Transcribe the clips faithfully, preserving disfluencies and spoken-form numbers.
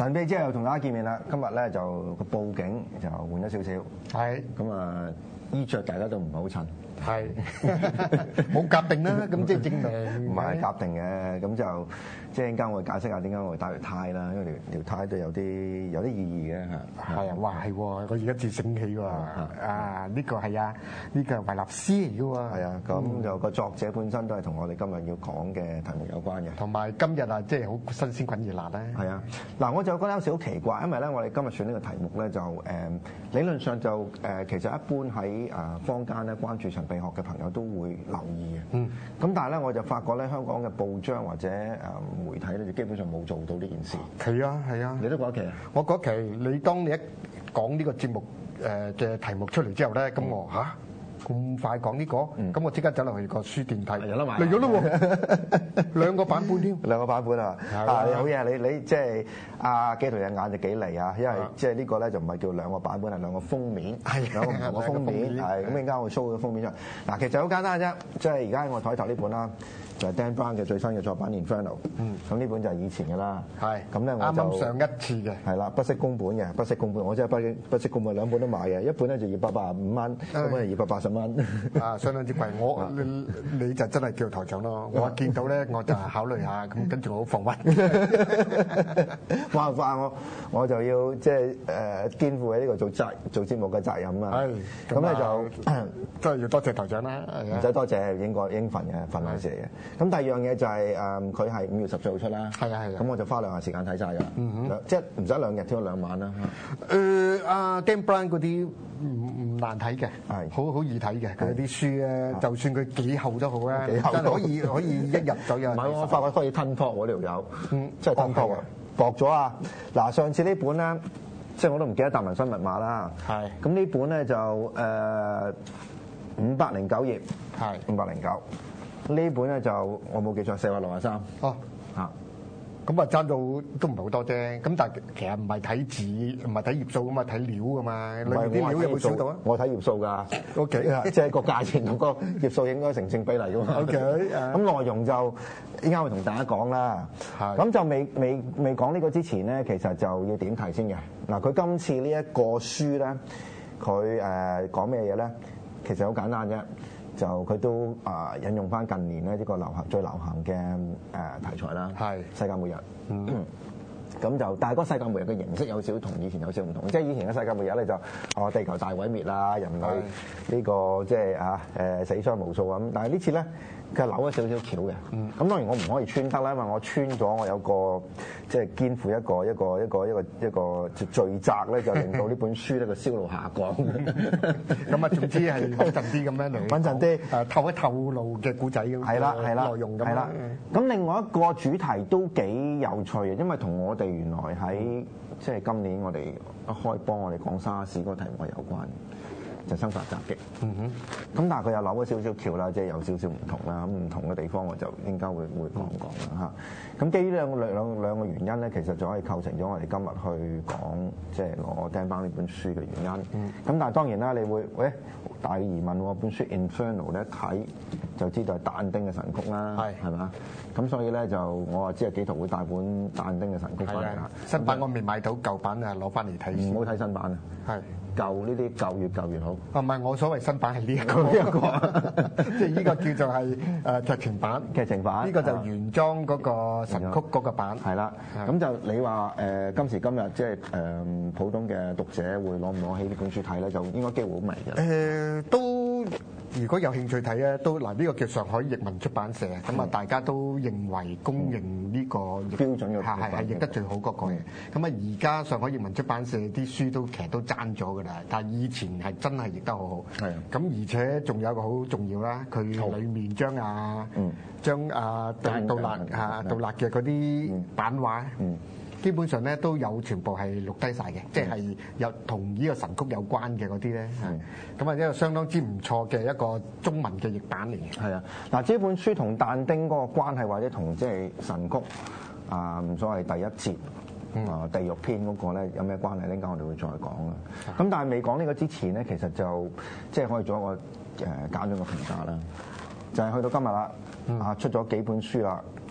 神秘之後又同大家見面啦。今日咧就個佈景就換咗少少， 係咁啊衣着大家都唔係好襯， 係冇夾定啦，咁即係證明唔係夾定嘅，咁就即係陣間我會解釋下點解我會戴條呔啦，因為條條呔都有啲有啲意義嘅嚇。 係啊，哇係喎，我而家至醒起喎，啊呢個係啊，呢個係維納斯嚟嘅喎。 係啊，咁就個作者本身都係同我哋今日要講嘅題目有關嘅。 同埋今日啊，即係好新鮮滾熱辣咧。 係啊，嗱我就覺得有少少奇怪，因為咧我哋今日選呢個題目咧就誒理論上就誒其實一般喺誒坊間咧關注神秘學嘅朋友都會留意嘅。嗯。咁但係咧我就發覺咧香港嘅報章或者誒媒體咧就基本上冇做到呢件事。 係啊係啊。 你都嗰期啊？ 我嗰期你當你一講呢個節目誒嘅題目出嚟之後咧，咁我嚇。咁快講呢個，咁我即刻走落去個書店睇， 有得買嚟咗咯喎，兩個版本添， 兩個版本啊，啊好嘢，你你即係阿基圖嘅眼就幾嚟啊，因為即係呢個咧就唔係叫兩個版本，係兩個封面，兩個唔同嘅封面，係咁陣間我 show 個封面出嚟。嗱，其實好簡單啫，即係而家我台頭呢本啦。就係 Dan Brown 嘅最新嘅作品《Inferno》，咁呢本就係以前嘅啦。係，咁咧我就啱啱上一次嘅。係啦，不惜公本嘅，不惜公本，我真係不惜不惜公本，兩本都買嘅，一本咧就二百八十五蚊，一本係二百八十蚊。啊， 相當之貴。我你你就真係叫台長咯。我見到咧，我就考慮下，咁跟住我好防屈。 冇辦法，我我就要即係誒肩負起呢個做責做節目嘅責任啊。係，咁咧就真係要多謝台長啦。 唔使多謝，應該應份嘅份內事嚟嘅。咁第二樣嘢就係誒，佢係五月十四號出啦。係啊係啊。咁我就花兩日時間睇晒㗎啦。嗯哼。即係唔使兩日，挑兩晚啦。 誒，阿 Dan Brown 嗰啲唔唔難睇嘅，係好好易睇嘅。佢啲書咧，就算佢幾厚都好啦，真係可以可以一入就有。唔係， 我發覺可以吞泡喎呢條友。嗯。真係吞泡啊！薄咗啊！嗱，上次呢本咧，即係我都唔記得達文西密碼啦。係。咁呢本咧就誒五百零九頁。係。五百零九。呢本咧就我冇記錯，四百六十三。哦，嚇， 咁啊爭到都唔係好多啫。咁但係其實唔係睇字，唔係睇頁數噶嘛，睇料噶嘛。裏面啲料有冇少到啊？ 我睇頁數㗎。O K，即係個價錢同個頁數應該成正比例㗎嘛。O K，咁內容就依家會同大家講啦。係。咁就未未未講呢個之前咧，其實就要點題先嘅。嗱，佢今次呢一個書咧，佢誒講咩嘢咧？其實好簡單啫。就佢都啊引用翻近年咧呢個流行最流行嘅誒題材啦，係世界末日。嗯，咁就但係嗰個世界末日嘅形式有少少同以前有少少唔同，即係以前嘅世界末日咧就哦地球大毀滅啦，人類呢個即係啊誒死傷無數啊咁，但係呢次咧佢係扭咗少少橋嘅。嗯，咁當然我唔可以穿得啦，因為我穿咗我有個即係肩負一個一個一個一個一個罪責咧，就令到呢本書咧個銷路下降。 咁啊，總之係穩陣啲咁樣嚟，穩陣啲誒透一透露嘅故仔咁，係啦係啦內容咁。係啦， 咁另外一個主題都幾有趣嘅，因為同我哋原來喺即係今年我哋一開幫我哋講沙士嗰個題目係有關嘅。就生化襲擊，嗯哼，咁但係佢又扭咗少少橋啦，即係有少少唔同啦，咁唔同嘅地方我就應該會會講講啦嚇。咁基於兩兩兩兩個原因咧，其實就可以構成咗我哋今日去講即係攞 Dan Brown呢本書嘅原因。嗯，咁但係當然啦，你會喂大疑問喎，本書 Inferno 咧睇就知道係但丁嘅神曲啦，係係嘛？咁所以咧就我話知係幾圖會帶本但丁嘅神曲翻嚟啦。 新版我未買到，舊版啊攞翻嚟睇先。 唔好睇新版啊！係。舊呢啲舊越舊越好。 啊，唔係我所謂新版係呢一個呢一個，即係呢個叫做係誒劇情版。劇情版呢個就原裝嗰個神曲嗰個版。係啦，咁就你話誒今時今日即係誒普通嘅讀者會攞唔攞起呢本書睇咧，就應該機會好微嘅。誒都如果有興趣睇咧，都嗱呢個叫上海譯文出版社，咁啊大家都認為公認呢個標準嘅係係譯得最好嗰個嘅。咁啊而家上海譯文出版社啲書都其實都爭咗㗎啦。但係以前係真係譯得好好，係咁而且仲有一個好重要啦，佢裡面將啊將啊杜杜勒啊杜勒嘅嗰啲版畫，基本上咧都有全部係錄低曬嘅，即係有同呢個神曲有關嘅嗰啲咧，咁啊一個相當之唔錯嘅一個中文嘅譯版嚟嘅。係啊，嗱呢本書同但丁嗰個關係，或者同即係神曲啊，所謂第一節。啊！地獄篇嗰個咧有咩關係咧？陣間我哋會再講啦。咁但係未講呢個之前咧，其實就即係可以做一個誒簡短嘅評價啦。就係、是、去到今日啦，啊出咗幾本書啦，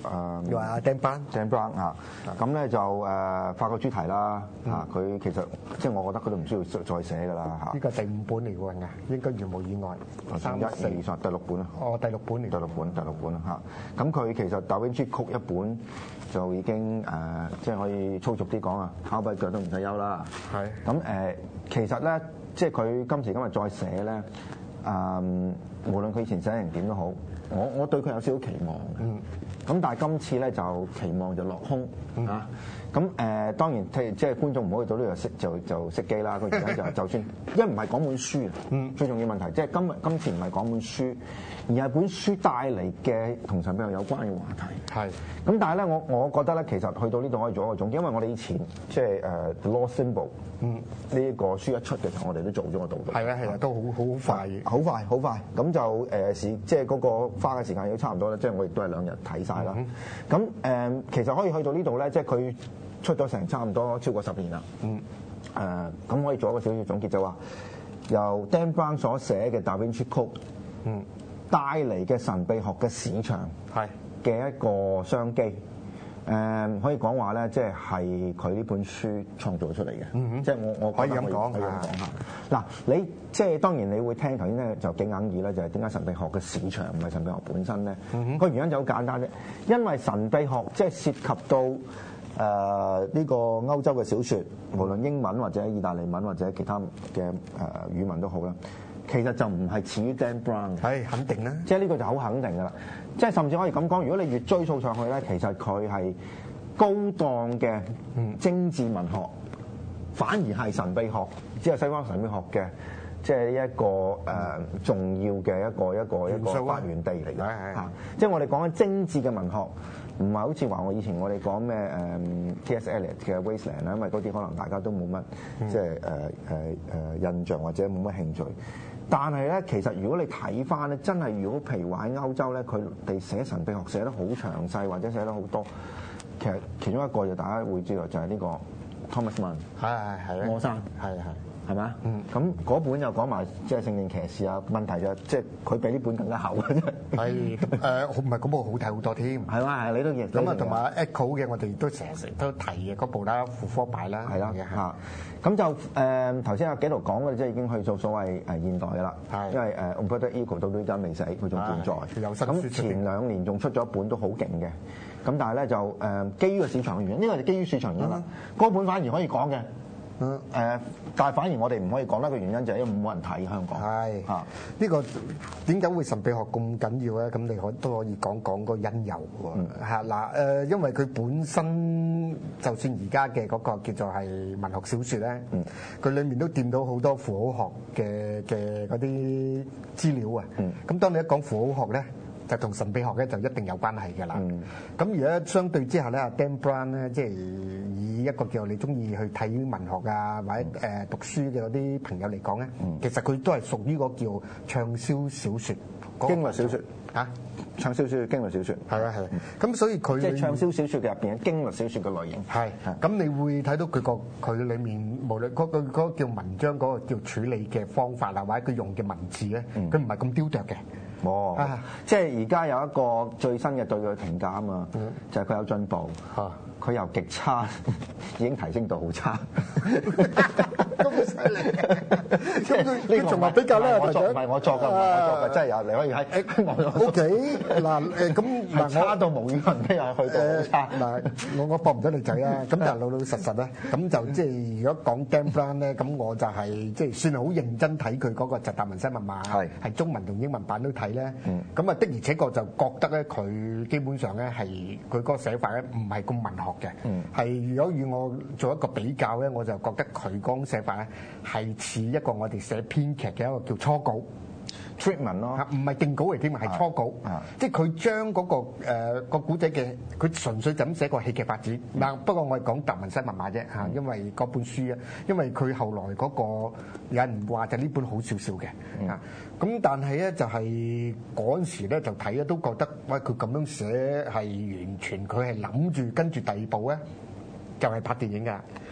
誒， 又話阿 Dan Brown，Dan Brown 啊，咁咧就誒法國主題啦嚇，佢其實即係我覺得佢都唔需要再寫㗎啦嚇。 呢個第五本嚟㗎，應該如無意外。 三一二三第六本啊。 哦，第六本嚟。 第六本，第六本嚇。咁佢其實 Da Vinci Code 一本就已經誒，即係可以粗俗啲講啊，敲跛腳都唔使憂啦。係。咁誒，其實咧，即係佢今時今日再寫咧，誒，無論佢以前寫成點都好，我我對佢有少少期望。嗯。咁但係今次咧就期望就落空啊！咁誒、呃、當然即係即係觀眾唔好去到呢度熄就就熄機啦。佢而家就就算一唔係講本書啊，嗯、最重要問題即係今日今次唔係講本書，而係本書帶嚟嘅同神秘學有關嘅話題。係。咁但係咧，我我覺得咧，其實去到呢度可以做一個總結，因為我哋以前即係誒 The Lost Symbol 呢一個書一出嘅時候，我哋都做咗個導讀。係啊係啊，都好好快，好快好快。咁就誒時即係嗰個花嘅時間亦都差唔多啦。即係我亦都係兩日睇晒啦。咁誒、嗯、其實可以去到呢度咧，即係佢出咗成差唔多超過十年啦。嗯。誒咁可以做一個少少總結，就話由 Dan Brown 所寫嘅 Da Vinci Code，嗯，帶嚟嘅神秘學嘅市場係嘅一個商機。誒可以講話咧，即係係佢呢本書創造出嚟嘅。嗯，即係我我可以咁講，可以咁講下。嗱，你即係當然你會聽頭先咧就幾硬耳啦，就係點解神秘學嘅市場唔係神秘學本身咧？嗯，個原因就好簡單啫，因為神秘學即係涉及到誒呢個歐洲嘅小説，無論英文或者意大利文或者其他嘅誒語文都好啦。其實就唔係始於 Dan Brown 嘅，係肯定啦。即係呢個就好肯定㗎啦。即係甚至可以咁講，如果你越追溯上去咧，其實佢係高檔嘅精緻文學，反而係神秘學，只係西方神秘學嘅，即係一個誒、呃、重要嘅一個一個一個發源地嚟嘅嚇。即係我哋講緊精緻嘅文學，唔係好似話我以前我哋講咩誒 T S Eliot 嘅 Wasteland 啦，因為嗰啲可能大家都冇乜即係誒誒誒印象或者冇乜興趣。但係咧，其實如果你睇翻咧，真係如果譬如話喺歐洲咧，佢哋寫神秘學寫得好詳細，或者寫得好多，其實其中一個就大家會知道就係呢個 Thomas Mann，係係係魔山，係係係咪啊？嗯，咁嗰本又講埋即係聖殿騎士啊，問題就即係佢比呢本更加厚嘅啫。係誒，唔係嗰部好睇好多添，係嘛？係你都認咁啊，同埋 Echo 嘅我哋都成日成日都提嘅嗰部啦，婦科擺啦，係啦嚇。咁就誒頭先阿紀陶講嘅，即係已經去做所謂誒現代嘅啦。係，因為誒 Umberto Eco 到到依家未死，佢仲健在。有新書出。咁前兩年仲出咗一本都好勁嘅。咁但係咧就誒基於個市場原因，呢個就基於市場原因啦。嗰本反而可以講嘅。嗯誒，但係反而我哋唔可以講啦。個原因就係因為冇人睇香港。係嚇，呢個點解會神秘學咁緊要咧？咁你可都可以講講個因由喎。嚇嗱誒，因為佢本身就算而家嘅嗰個叫做係文學小説咧，佢裡面都掂到好多符號學嘅嘅嗰啲資料啊。咁當你一講符號學咧，就同神秘學咧就一定有關係㗎啦。咁而家相對之下咧，阿 Dan Brown 咧，即係以一個叫你中意去睇文學啊或者誒讀書嘅嗰啲朋友嚟講咧，其實佢都係屬於個叫暢銷小説、經略小説嚇。暢銷小説、經略小説，係啊係啊。咁所以佢即係暢銷小説嘅入邊嘅經略小説嘅類型。係。咁你會睇到佢個佢裡面無論嗰個嗰個叫文章嗰個叫處理嘅方法啊，或者佢用嘅文字咧，佢唔係咁雕琢嘅。哦，啊、即係而家有一個最新嘅對佢嘅評價啊嘛，嗯、就係佢有進步，佢、啊、由極差已經提升到好差，咁犀利！咁佢佢仲話比較咧，唔係我作㗎，唔係我作㗎，真係有你可以喺 O K 嗱誒咁嗱差到無與倫比啊，去到好差嗱，我我駁唔到你仔啦，咁但係老老實實咧，咁就即係如果講 Dan Brown 咧，咁我就係即係算係好認真睇佢嗰個就達文西密碼，係係中文同英文版都睇。咧，咁啊的而且確就覺得咧，佢基本上咧係佢嗰個寫法咧唔係咁文學嘅，係、嗯、如果與我做一個比較咧，我就覺得佢嗰種寫法咧係似一個我哋寫編劇嘅一個叫初稿。treatment 咯，唔係定稿嚟添，係初稿，即係佢將嗰個誒個古仔嘅，佢純粹就咁寫個戲劇發展。嗱，不過我係講達文西密碼啫嚇，因為嗰本書啊，因為佢後來嗰個有人話就呢本好少少嘅嚇，咁但係咧就係嗰陣時咧就睇咧都覺得，喂佢咁樣寫係完全佢係諗住跟住第二步咧就係拍電影㗎。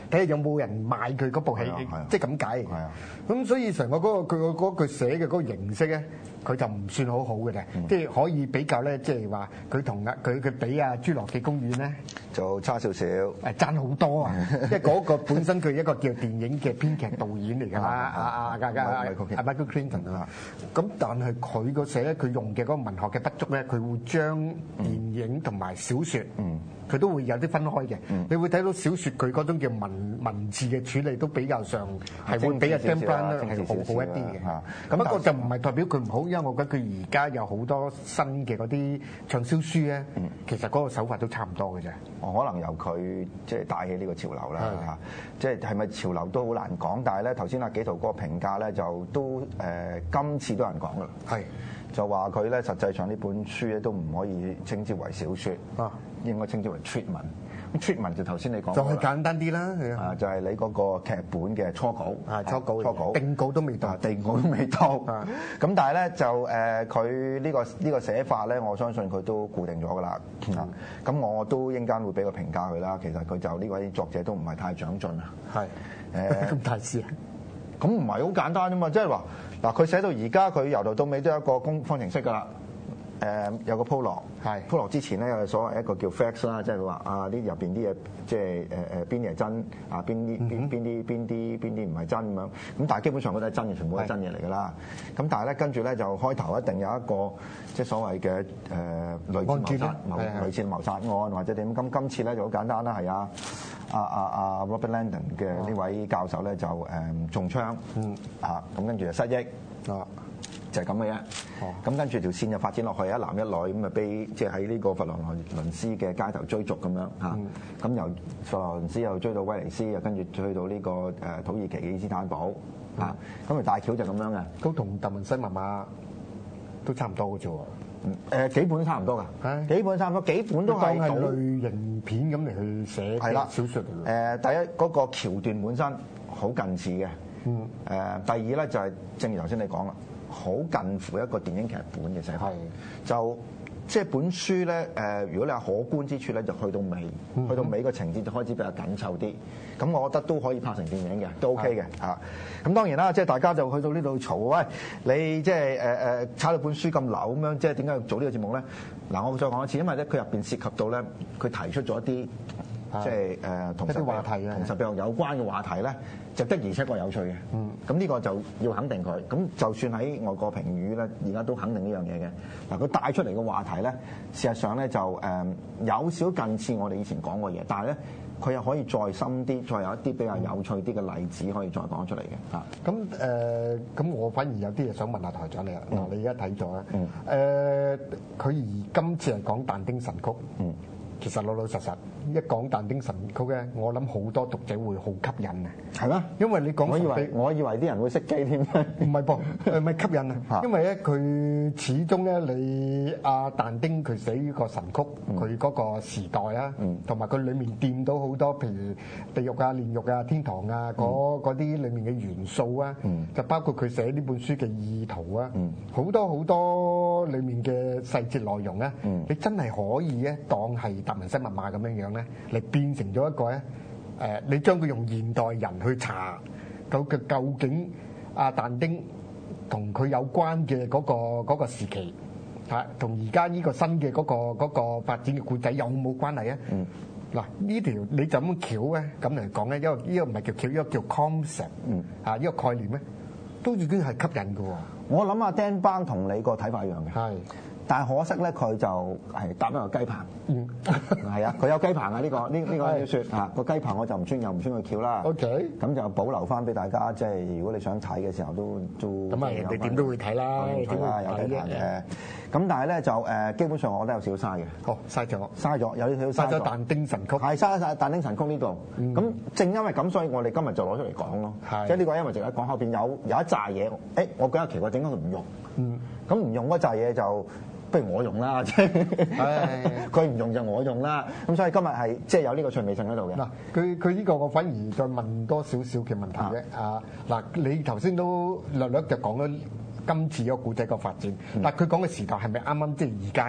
睇下有冇人買佢嗰部戲，即係咁解。咁所以成個嗰個佢嗰佢寫嘅嗰個形式咧，佢就唔算好好嘅啫，即係可以比較咧，即係話佢同啊佢佢比啊《侏羅紀公園》咧就差少少，誒爭好多啊！即係嗰個本身佢一個叫電影嘅編劇導演嚟㗎啦，啊啊啊啊 Michael Crichton 啊，咁但係佢個寫咧，佢用嘅嗰個文學嘅不足咧，佢會將電影同埋小説，佢都會有啲分開嘅。你會睇到小説佢嗰種叫文文字嘅處理都比較上係會比阿 Dan Brown 咧係好好一啲嘅。咁不過就唔係代表佢唔好，因為我覺得佢而家有好多新嘅嗰啲暢銷書咧，其實嗰個手法都差唔多嘅啫。 可能由佢即係帶起呢個潮流啦嚇，即係係咪潮流都好難講。但係咧頭先阿紀陶嗰個評價咧就都誒、呃、今次都有人講噶，係就話佢咧實際上呢本書咧都唔可以稱之為小説，啊應該稱之為 treatment。咁 treatment 就頭先你講就係簡單啲啦， 啊就係、是、你嗰個劇本嘅初稿， 啊初稿， 初稿定稿都未到， 定稿都未到。咁但係咧就誒佢呢個呢、呢個寫法咧，我相信佢都固定咗㗎啦。咁、嗯、我都應間會俾個評價佢啦。其實佢就呢位作者都唔係太長進啊。係誒咁大師啊？ 咁唔係好簡單啫嘛，即係話嗱，佢寫到而家佢由頭到尾都有一個公方程式㗎啦。誒、呃、有個鋪落，係鋪落之前咧有所謂一個叫 facts 啦，即係佢話啊呢入邊啲嘢，即係誒誒邊啲係真啊，邊啲邊邊啲邊啲邊啲唔係真咁樣。咁但係基本上嗰啲係真嘅，全部都係真嘢嚟㗎啦。咁但係咧跟住咧就開頭一定有一個即係所謂嘅誒、呃、類似謀殺、類似謀殺案或者點。咁今次咧就好簡單啦，係啊啊啊啊 Robert Langdon 嘅呢位教授咧就誒、嗯、中槍，嗯啊咁跟住就失憶啊。就係咁嘅啫，咁跟住條線就發展落去，一男一女咁啊，被即係喺呢個佛羅倫斯嘅街頭追逐咁樣嚇，咁、嗯、由佛羅倫斯又追到威尼斯，又跟住去到呢個誒土耳其嘅伊斯坦堡嚇，咁、嗯、啊大橋就咁樣嘅， 都同達文西密碼都差唔多嘅啫喎， 誒幾本都差唔多㗎，幾本差唔多，幾本都係當係類型片咁嚟去寫嘅小説嚟嘅。 誒第一嗰個橋段本身好近似嘅，嗯誒第二咧就係正如頭先你講啦。好近乎一個電影劇本嘅寫法，就即係本書咧誒，如果你係可觀之處咧，就去到尾，嗯、去到尾個情節就開始比較緊湊啲。咁我覺得都可以拍成電影嘅，都 OK 嘅嚇。咁當然啦，即係大家就去到呢度嘈，喂，你即係誒誒炒到本書咁流咁樣，即係點解要做呢個節目咧？嗱，我再講一次，因為咧佢入邊涉及到咧，佢提出咗一啲。即係誒同實話題同實病有關嘅話題咧，就的而且確有趣嘅。嗯，咁呢個就要肯定佢。咁就算喺外國評語咧，而家都肯定呢樣嘢嘅。嗱，佢帶出嚟嘅話題咧，事實上咧就誒有少近似我哋以前講過嘢，但係咧佢又可以再深啲，再有一啲比較有趣啲嘅例子可以再講出嚟嘅。嚇、嗯， 咁誒咁我反而有啲嘢想問下台長你啦。嗱、嗯，你而家睇咗啊？嗯。誒、呃，佢而今次係講但丁神曲。嗯。其實老老實實一講但丁神曲咧，我諗好多讀者會好吸引啊！係咩？因為你講我以為我以為啲人會熄機添， 唔係噃，誒咪吸引啊！因為咧佢始終咧你阿但丁佢寫呢個神曲，佢嗰個時代啦，同埋佢裡面掂到好多譬如地獄啊、煉獄啊、天堂啊嗰嗰啲裡面嘅元素啊，就包括佢寫呢本書嘅意圖啊，好多好多裡面嘅細節內容咧，你真係可以咧當係達文西密碼咁樣樣咧，嚟變成咗一個咧，誒，你將佢用現代人去查，究嘅究竟阿但丁同佢有關嘅嗰個嗰個時期，嚇，同而家呢個新嘅嗰個嗰個發展嘅故仔有冇關係啊？嗯，嗱呢條你就咁橋咧，咁嚟講咧，因為呢個唔係叫橋，呢個叫 concept，嗯，嚇呢個概念咧，都已經係吸引嘅喎。 我諗阿 Dan Brown 同你個睇法一樣嘅。係。但係可惜咧，佢就係搭一個雞棚。嗯，係啊，佢有雞棚啊！呢、呢個呢呢、呢個要説啊，個雞棚我就唔穿又唔穿佢橋啦。OK，咁就保留翻俾大家，即係如果你想睇嘅時候都都。咁啊，人哋點都會睇啦，點會睇有雞棚嘅。咁但係咧就誒，基本上我覺得有少少嘥嘅。哦，嘥咗，嘥咗，有啲少嘥咗。嘥咗但丁神曲。係嘥曬但丁神曲呢度。咁、嗯、正因為咁，所以我哋今日就攞出嚟講咯。即係呢個因為淨係講後邊有有一紮嘢，誒、欸，我覺得奇怪點解佢唔用？嗯。咁唔用嗰紮嘢就。不如我用啦，即係佢唔用就我用啦，咁所以今日係即係有呢個趣味性喺度嘅。嗱， 佢佢呢個我反而再問多少少嘅問題啫。啊，嗱，你頭先都略略就講咗今次個古仔個發展，但係佢講嘅時代係咪啱啱即係而家嘅？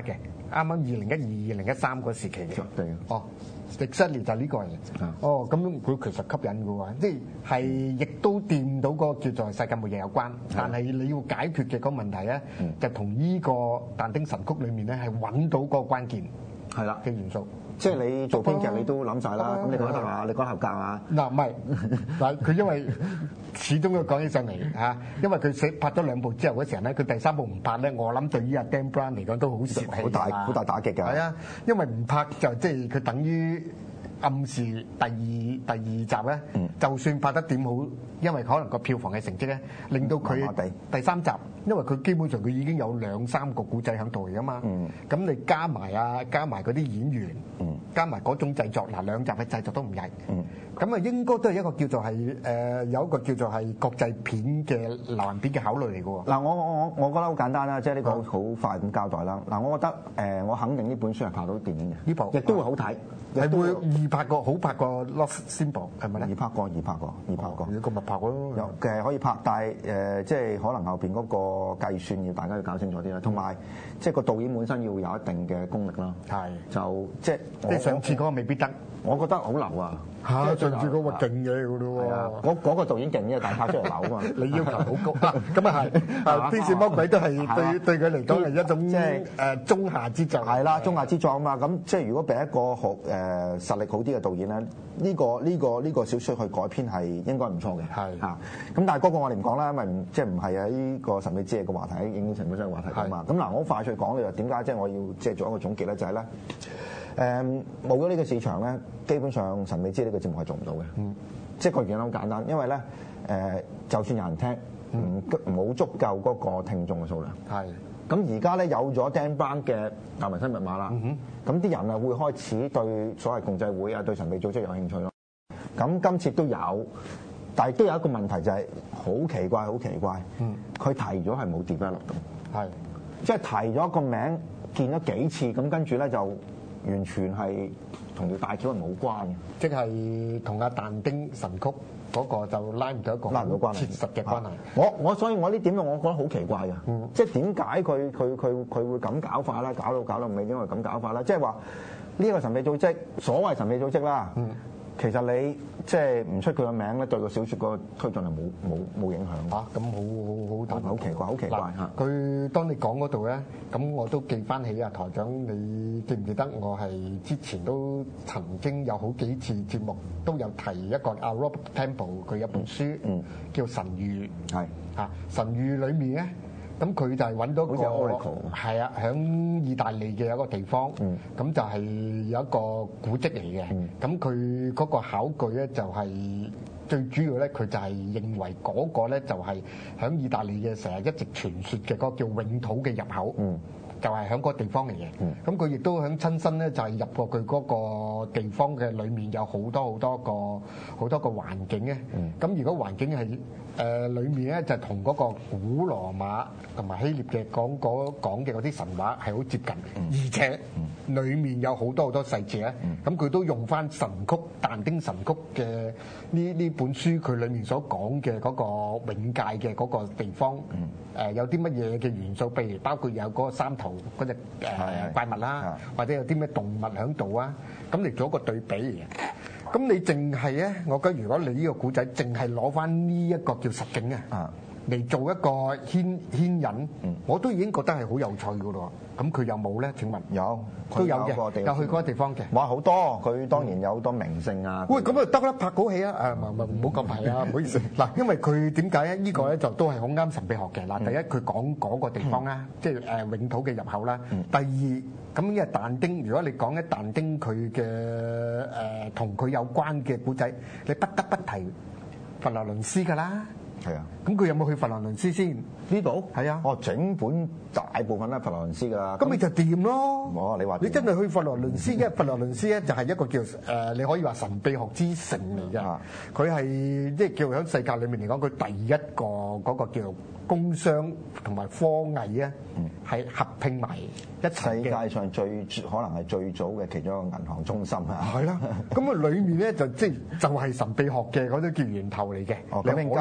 啱啱二零一二、二零一三嗰時期嘅。哦 exactly 就係呢個嚟。哦，咁佢其實吸引嘅喎，即係亦都掂到個叫做世界末日有關，但係你要解決嘅個問題咧，就同呢個但丁神曲裡面咧係揾到個關鍵係啦嘅元素。 即係你做編劇你都諗晒啦，咁你覺得係嘛？你講合格啊？ 嗱唔係，嗱佢因為始終佢講起上嚟嚇，因為佢寫拍咗兩部之後嗰時候咧，佢第三部唔拍咧，我諗對於阿 Dan Brown 嚟講都好泄氣， 好大好大打擊㗎。 係啊，因為唔拍就即係佢等於暗示第二第二集咧，嗯、就算拍得點好，因為可能個票房嘅成績咧，令到佢第三集，因為佢基本上佢已經有兩三個古仔喺度嚟噶嘛，咁、嗯、你加埋啊，加埋嗰啲演員，嗯、加埋嗰種製作，嗱兩集嘅製作都唔曳，咁啊、嗯、應該都係一個叫做係誒、呃、有一個叫做係國際片嘅流行片嘅考慮嚟嘅喎。嗱我我我覺得好簡單啦，即係呢個好快咁交代啦。嗱我覺得誒、呃、我肯定呢本書係拍到電影嘅，呢部亦都會好睇， 係會易拍過好拍過 Lost Symbol 係咪咧？ 易拍過，易拍過，易拍過。 如果咪拍咯， 有嘅可以拍，但係誒、呃、即係可能後邊嗰個計算要大家要搞清楚啲啦，同埋即係個導演本身要有一定嘅功力啦。係的，就即係即係上次嗰個未必得， 我覺得好流啊！ 嚇，上次嗰個勁嘢㗎咯喎！ 我嗰個導演勁嘅，但係拍出嚟流啊嘛！ 你要求好高，咁啊係，天使魔鬼都係對對佢嚟講係一種即係誒中下之作。 係啦，中下之作啊嘛！咁即係如果俾一個學誒實力好啲嘅導演咧，呢個呢個呢個小説去改編係應該唔錯嘅。係嚇，咁但係嗰個我哋唔講啦，因為唔即係唔係喺呢個神秘之夜嘅話題，喺影城本身嘅話題啊嘛。咁嗱，我好快脆講你話點解即係我要即係做一個總結咧，就係咧。誒冇咗呢個市場咧，基本上神秘之夜呢個節目係做唔到嘅。嗯，即係個原因好簡單，因為咧誒、呃，就算有人聽，唔冇、嗯、足夠嗰個聽眾嘅數量。係。咁而家咧有咗 Dan Brown 嘅達文西密碼啦，咁啲、嗯、人啊會開始對所謂共濟會啊、對神秘組織有興趣咯。咁今次都有，但係都有一個問題就係、是、好奇怪，好奇怪。嗯。佢提咗係冇 develop 到。係。即係提咗個名，見咗幾次，咁跟住咧就。完全係同條大橋係冇關嘅， 即係同阿但丁神曲嗰個就拉唔到一個拉唔到關係，切實嘅關係。 我我所以我呢點我覺得好奇怪嘅，嗯、即係點解佢佢佢佢會咁搞法咧？搞到搞到尾點會咁搞法咧？即係話呢個神秘組織，所謂神秘組織啦。嗯其實你即係唔出佢個名咧，對個小説個推進係冇冇冇影響嚇。咁好好好大， 好奇怪，好奇怪嚇。 佢當你講嗰度咧，咁我都記翻起啊，台長，你記唔記得我係之前都曾經有好幾次節目都有提一個阿 Robert Temple 佢有本書，嗯，叫《神諭》，係嚇《神諭》裏面咧。咁佢就係揾到個係啊，喺意大利嘅一個地方，咁、嗯、就係有一個古蹟嚟嘅。咁佢嗰個考據咧就係最主要咧，佢就係認為嗰個咧就係喺意大利嘅成日一直傳説嘅嗰個叫永土嘅入口。嗯就係喺嗰個地方嚟嘅，咁佢亦都喺親身咧，就係入過佢嗰個地方嘅裏面有好多好多個好多個環境咧。咁、嗯、如果環境係誒、呃、裏面咧，就同嗰個古羅馬同埋希臘嘅講嗰講嘅嗰啲神話係好接近，嗯、而且裏面有好多好多細節咧。咁佢、嗯、都用翻神曲但丁神曲嘅呢呢本書，佢裏面所講嘅嗰個永界嘅嗰個地方，誒、嗯呃、有啲乜嘢嘅元素，譬如包括有嗰個三頭嗰隻誒怪物啦，或者有啲咩動物喺度啊，咁你做一個對比嚟嘅。咁你淨係咧，我覺得如果你呢個古仔淨係攞翻呢一個叫實景啊，嚟做一個牽牽引，我都已經覺得係好有趣噶咯。咁佢有冇咧？請問有都有嘅，有去嗰個地方嘅。 哇，好多！佢當然有好多名勝啊。 喂，咁啊得啦，拍好戲啊！誒，唔唔唔好咁排啊，唔好意思。嗱，因為佢點解咧？呢個咧就都係好啱神秘學嘅。嗱，第一佢講嗰個地方啦，即係誒永土嘅入口啦。第二咁因為但丁，如果你講咧但丁佢嘅誒同佢有關嘅古仔，你不得不提佛羅倫斯㗎啦。係啊，咁佢有冇去佛羅倫斯先？ 呢度係啊， 哦，整本大部分都係佛羅倫斯㗎。 咁你就掂咯。 哦，你話你真係去佛羅倫斯，因為佛羅倫斯咧就係一個叫誒，你可以話神秘學之城嚟嘅。佢係即係叫喺世界裏面嚟講，佢第一個嗰個叫工商同埋科藝咧，係合併埋一齊嘅。世界上最可能係最早嘅其中一個銀行中心啊。係啦，咁啊裡面咧就即係就係神秘學嘅嗰啲叫源頭嚟嘅。 哦，咁陣間就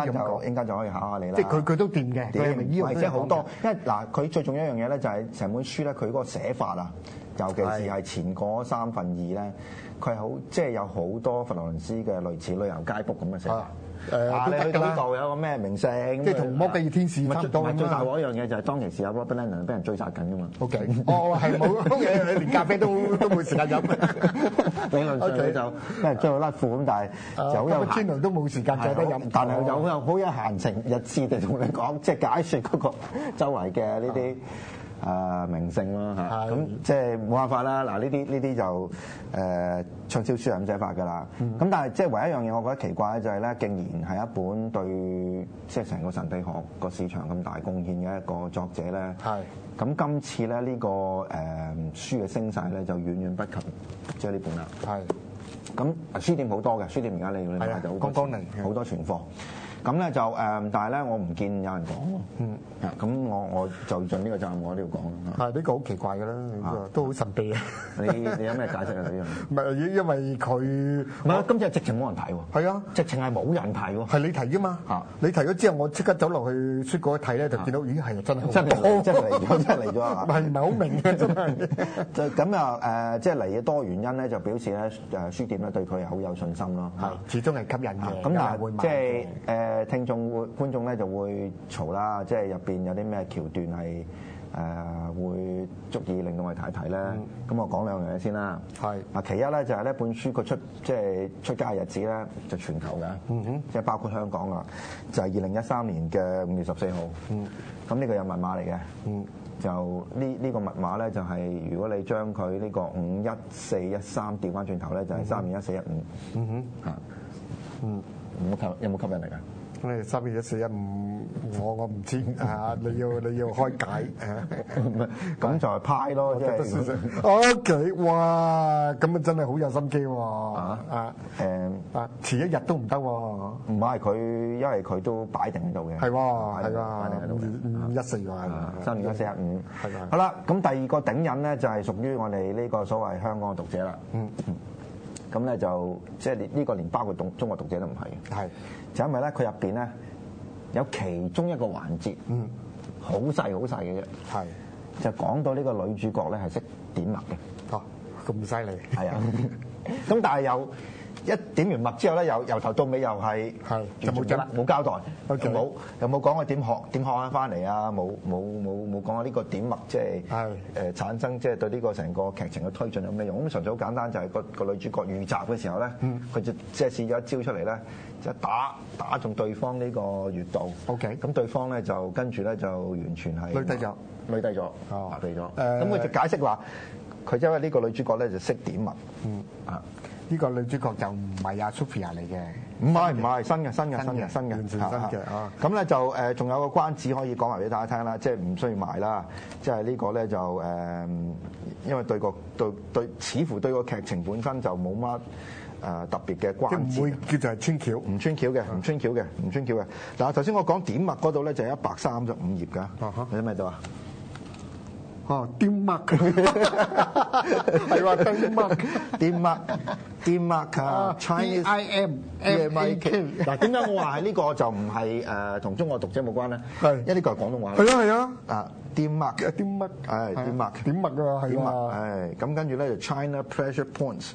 應該就可以考下你啦。 即係佢佢都掂嘅，佢係咪醫學？ 或者好多，因為嗱，佢最重要一樣嘢咧，就係成本書咧，佢嗰個寫法啊，尤其是係前嗰三分二咧，佢係好即係有好多佛羅倫斯嘅類似旅遊街 book 咁嘅寫法。誒、啊，你去到呢度有個咩名勝， 即係同摩根天使差唔多咁。 最大鑊一樣嘢就係當其時有 Robert Lennon 俾人追殺緊㗎嘛。 O K，哦係冇嘅，你連咖啡都都冇時間飲。 理論上你就俾人追到甩褲咁，但係就好有閒都冇時間再得飲。 但係有有好有閒情逸致地同你講，即係解説嗰個周圍嘅呢啲。啊明星咯嚇，咁即係冇辦法啦。嗱呢啲呢啲就誒暢銷書係咁寫法㗎啦。咁、嗯、但係即係唯一一樣嘢，我覺得奇怪咧，就係咧，竟然係一本對即係成個神秘學個市場咁大貢獻嘅一個作者咧。係。咁今次咧呢、呢個誒、呃、書嘅聲勢咧就遠遠不及即係呢本啦。係。咁書店好多嘅，書店而家你你買就好多，剛剛嚟好多存貨。咁咧就誒，但係咧我唔見有人講喎。嗯。咁我我就盡呢個責任，我都要講啦。係呢個好奇怪㗎啦，呢個都好神秘啊。你你有咩解釋啊？呢樣？唔係因為佢唔係今次係直情冇人睇喎。係啊，直情係冇人睇喎。係你提㗎嘛？嚇！你提咗之後，我即刻走落去書局一睇咧，就見到咦係真係真係真係嚟咗，真係嚟咗啊！係唔係好明嘅真係？就咁啊誒，即係嚟嘅多原因咧，就表示咧誒書店咧對佢係好有信心咯。係，始終係吸引嘅。咁但係即係誒。誒聽眾會觀眾咧就會嘈啦，即係入邊有啲咩橋段係誒、呃、會足以令到我哋睇一睇咧。咁、嗯、我講兩樣嘢先啦。係嗱，其一咧就係呢本書佢出即係出街嘅日子咧就全球嘅，嗯哼，即係包括香港啊，就係二零一三年嘅五月十四號。嗯，咁呢個有密碼嚟嘅。嗯，就呢呢、呢個密碼咧就係如果你將佢呢個五一四一三調翻轉頭咧就係三二一四一五。嗯哼，嚇，嗯，有冇吸有冇吸引力啊？誒三二一四一五，我我唔知啊！你要你要開解誒，咁就係派咯，即係。O K， 哇！咁啊真係好有心機喎！啊啊誒啊，遲一日都唔得喎。唔係佢，因為佢都擺定喺度嘅。係喎，係喎，擺定喺度嘅。五一四喎，三二一四一五。係㗎。好啦，咁第二個頂引咧就係屬於我哋呢個所謂香港嘅讀者啦。嗯。咁咧就即係呢個連包括中中國讀者都唔係嘅。係。就因為咧，佢入邊咧有其中一個環節，嗯，好細好細嘅啫，係就講到呢個女主角咧係識點墨嘅，哦，咁犀利，係啊，咁但係又一點完墨之後咧，由由頭到尾又係係就冇咗啦，冇交代，又冇又冇講佢點學點學翻翻嚟啊，冇冇冇冇講下呢個點墨即係係誒產生即係對呢個成個劇情嘅推進有咩用？咁純粹好簡單，就係個個女主角遇襲嘅時候咧，佢就即係試咗一招出嚟咧。就打打中對方呢個穴道 ，OK，咁對方咧就跟住咧就完全係累低咗，累低咗，哦，累咗。誒，咁佢就解釋話，佢因為呢個女主角咧就識點墨，嗯啊，呢個女主角就唔係阿 Sophia 嚟嘅，唔係唔係新嘅新嘅新嘅新嘅完全新嘅啊。咁咧就誒仲有個關子可以講埋俾大家聽啦，即係唔需要埋啦，即係呢個咧就誒，因為對個對對似乎對個劇情本身就冇乜。誒特別嘅關節，即係唔會叫做係穿橋，唔穿橋嘅，唔穿橋嘅，唔穿橋嘅。嗱，頭先我講點墨嗰度咧就係一百三十五頁㗎，你睇唔睇到啊？哦，點墨，係話點墨，點墨，點墨啊 ，Chinese I M M A K。嗱，點解我話係呢個就唔係誒同中國讀者冇關咧？係，因為呢個係廣東話。係啊係啊。啊，點墨嘅點墨，係點墨，點墨啊，係啊。係，咁跟住咧就 China Pressure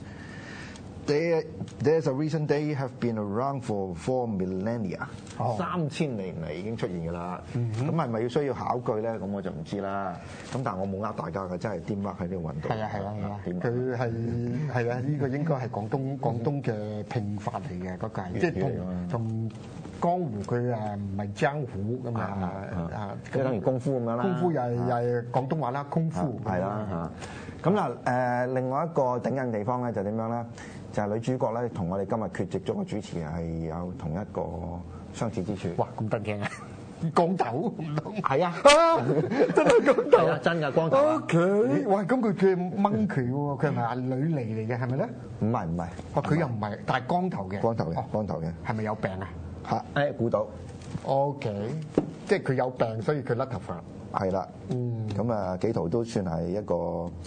Points。There, there's a reason they have been around for four millennia，哦、三千年嚟已經出現㗎啦。咁係咪要需要考據咧？咁我就唔知啦。咁但係我冇呃大家嘅，真係點墨喺呢度揾到。係啊係啊係啊，佢係係啊，呢、呢個應該係廣東廣東嘅拼法嚟嘅嗰個，即係同同江湖佢誒唔係江湖咁啊啊，即係等於功夫咁樣啦。功夫又係又係廣東話啦，功夫係啦嚇。咁嗱誒，另外一個頂癮地方咧就點樣咧？就係女主角咧，同我哋今日缺席咗個主持係有同一個相似之處。哇！咁得驚啊！光頭係啊，真係光頭，真㗎光頭。O K， 哇！咁佢佢掹佢喎，佢係咪阿女嚟嚟嘅？係咪咧？唔係唔係，哦佢又唔係，但係光頭嘅。光頭嘅，光頭嘅。係咪有病啊？嚇！誒估到。O K，即係佢有病，所以佢甩頭髮。係啦。嗯。咁啊，幾圖都算係一個。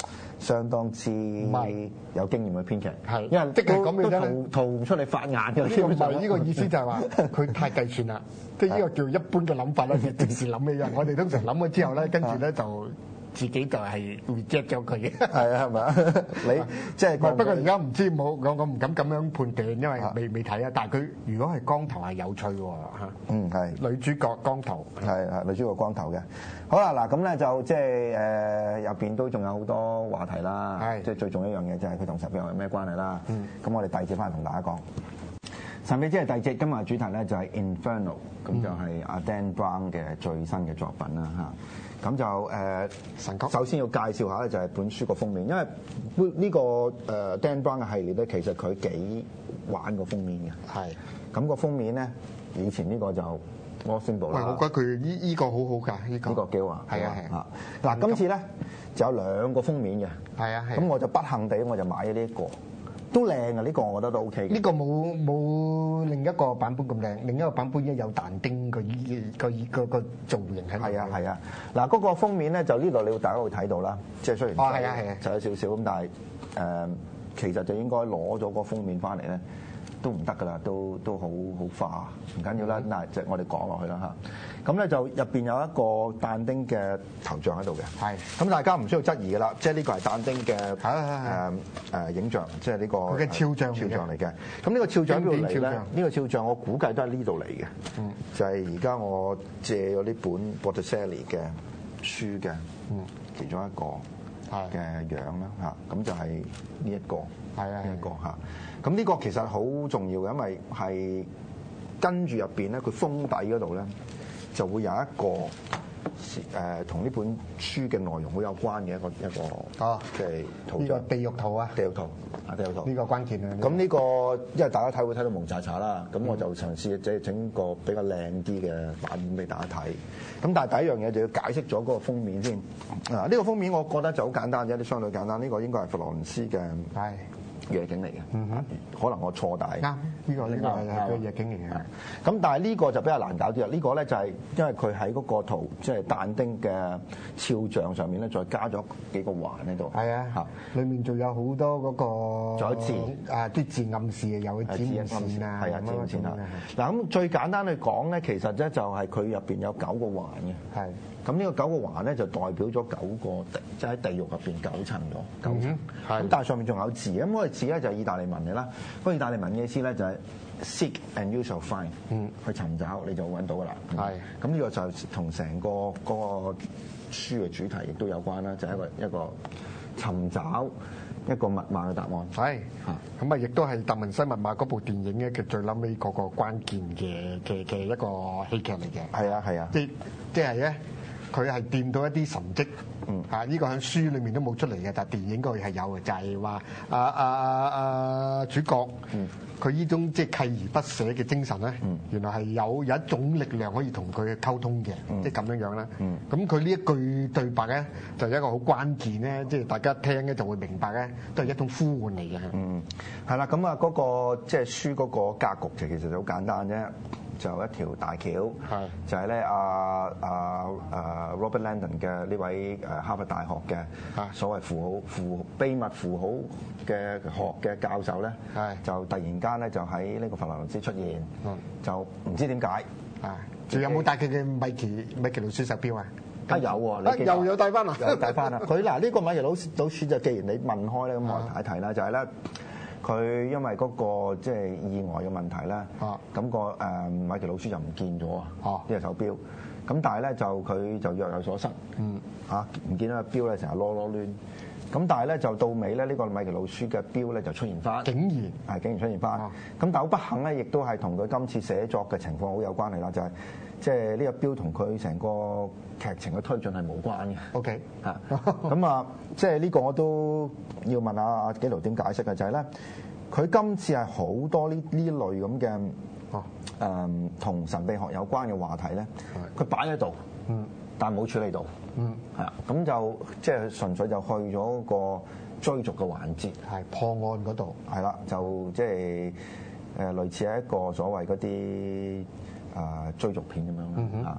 相當之有經驗嘅編劇， 係因為即係講俾你聽都逃唔出你法眼嘅。 呢個唔係呢個意思就係話佢太計算啦，即係呢個叫一般嘅諗法啦，即時諗嘅嘢。我哋通常諗咗之後咧，跟住咧就自己就係 reject 咗佢嘅。 係啊，係咪啊？你即係不過而家唔知冇我我唔敢咁樣判斷，因為未未睇啊。但係佢如果係光頭係有趣喎嚇。 嗯，係女主角光頭， 係係女主角光頭嘅。好啦，嗱咁咧就即係誒入邊都仲有好多話題啦。係即係最重要一樣嘢就係佢同神秘學有咩關係啦。嗯，咁我哋第二節翻嚟同大家講。神秘之夜第二節今日嘅主題咧就係 Inferno， 咁就係阿 Dan Brown 嘅最新嘅作品啦嚇。咁就誒神曲，首先要介紹下咧就係本書個封面，因為呢個誒 Dan Brown 嘅系列咧，其實佢幾玩個封面嘅。係，咁個封面咧，以前呢個就 More Symbol 啦。喂，我覺得佢依依個好好㗎，呢個呢個幾好啊。係啊係啊。嗱，今次咧就有兩個封面嘅。係啊係。咁我就不幸地我就買咗呢一個。都靚啊！呢個我覺得都 OK 嘅。呢個冇冇另一個版本咁靚，另一個版本咧有但丁個依個依個個造型喺度。係啊係啊，嗱嗰個封面咧就呢度你大家會睇到啦，即係雖然哦係啊係啊，就有少少咁，但係誒其實就應該攞咗個封面翻嚟咧。都唔得噶啦，都都好好化，唔緊要啦。嗱，即係我哋講落去啦嚇。咁咧就入邊有一個但丁嘅頭像喺度嘅。係。咁大家唔需要質疑噶啦，即係呢個係但丁嘅誒誒影像，即係呢個佢嘅肖像肖像嚟嘅。咁呢個肖像邊度嚟咧？呢個肖像我估計都係呢度嚟嘅。嗯。就係而家我借咗呢本 Botticelli 嘅書嘅其中一個嘅樣啦嚇。咁就係呢一個。係啊，呢一個嚇，咁呢個其實好重要嘅，因為係跟住入邊咧，佢封底嗰度咧就會有一個誒同呢本書嘅內容好有關嘅一個一個哦，即係圖像。呢個地獄圖啊，地獄圖啊，地獄圖。呢個關鍵啊。咁呢個因為大家睇會睇到蒙查查啦，咁我就嘗試即係整個比較靚啲嘅版面俾大家睇。咁但係第一樣嘢就要解釋咗嗰個封面先。啊，呢個封面我覺得就好簡單啫，啲相對簡單。呢個應該係佛羅倫斯嘅。係。夜景嚟嘅，嗯哼，可能我錯大。啱，呢個呢個係個夜景嚟嘅。咁但係呢個就比較難搞啲啦。呢個咧就係因為佢喺嗰個圖，即係但丁嘅肖像上面咧，再加咗幾個環喺度。係啊，嚇，裡面仲有好多嗰個，仲有字啊，啲字暗示有指紋線啊，係啊，指紋線啊。嗱咁最簡單去講咧，其實咧就係佢入邊有九個環嘅。係。咁呢個九個環咧就代表咗九個地，即係喺地獄入邊九層咗，九層。咁但係上面仲有字，咁嗰個字咧就係意大利文嘅啦。嗰個意大利文嘅意思咧就係 seek and you shall find，嗯，去尋找你就揾到噶啦。係。咁呢個就同成個嗰個書嘅主題亦都有關啦，就係一個一個尋找一個密碼嘅答案。係。嚇。咁啊，亦都係達文西密碼嗰部電影咧嘅最撚尾嗰個關鍵嘅嘅嘅一個戲劇嚟嘅。係啊，係啊。即即係咧。佢係掂到一啲神蹟，嗯，啊，呢個喺書裏面都冇出嚟嘅，但係電影嗰度係有嘅，就係話啊啊啊主角，嗯，佢呢種即係鍥而不捨嘅精神咧，嗯，原來係有有一種力量可以同佢溝通嘅，即係咁樣樣啦，嗯，咁佢呢一句對白咧，就係一個好關鍵咧，即係大家聽咧就會明白咧，都係一種呼喚嚟嘅，嗯，係啦，咁啊嗰個即係書嗰個格局就其實就好簡單啫。就一條大橋，係就係咧阿阿阿 Robert Langdon 嘅呢位誒哈佛大學嘅所謂符號符秘密符號嘅學嘅教授咧，係就突然間咧就喺呢個佛羅倫斯出現，嗯，就唔知點解，啊，仲有冇帶佢嘅米奇米奇老鼠手錶啊？啊有喎，你又有帶翻啊？又帶翻啊！佢嗱呢個米奇老老鼠就既然你問開咧，咁我睇一睇啦，就係咧。佢因為嗰個即係意外嘅問題咧，咁個誒米奇老鼠就唔見咗啊！呢隻手錶，咁但係咧就佢就若有所失，嚇唔見到個錶咧成日囉囉攣，咁但係咧就到尾咧呢個米奇老鼠嘅錶咧就出現翻，竟然係竟然出現翻，咁但係好不幸咧，亦都係同佢今次寫作嘅情況好有關係啦，就係即係呢個錶同佢成個劇情嘅推進係無關嘅。OK 嚇，咁啊，即係呢個我都要問下阿紀陶點解釋嘅，就係咧，佢今次係好多呢呢類咁嘅誒同神秘學有關嘅話題咧，佢擺喺度，嗯，但係冇處理到，嗯，係啊，咁就即係純粹就去咗個追逐嘅環節，係破案嗰度，係啦，就即係誒類似係一個所謂嗰啲啊追逐片咁樣啦，嚇。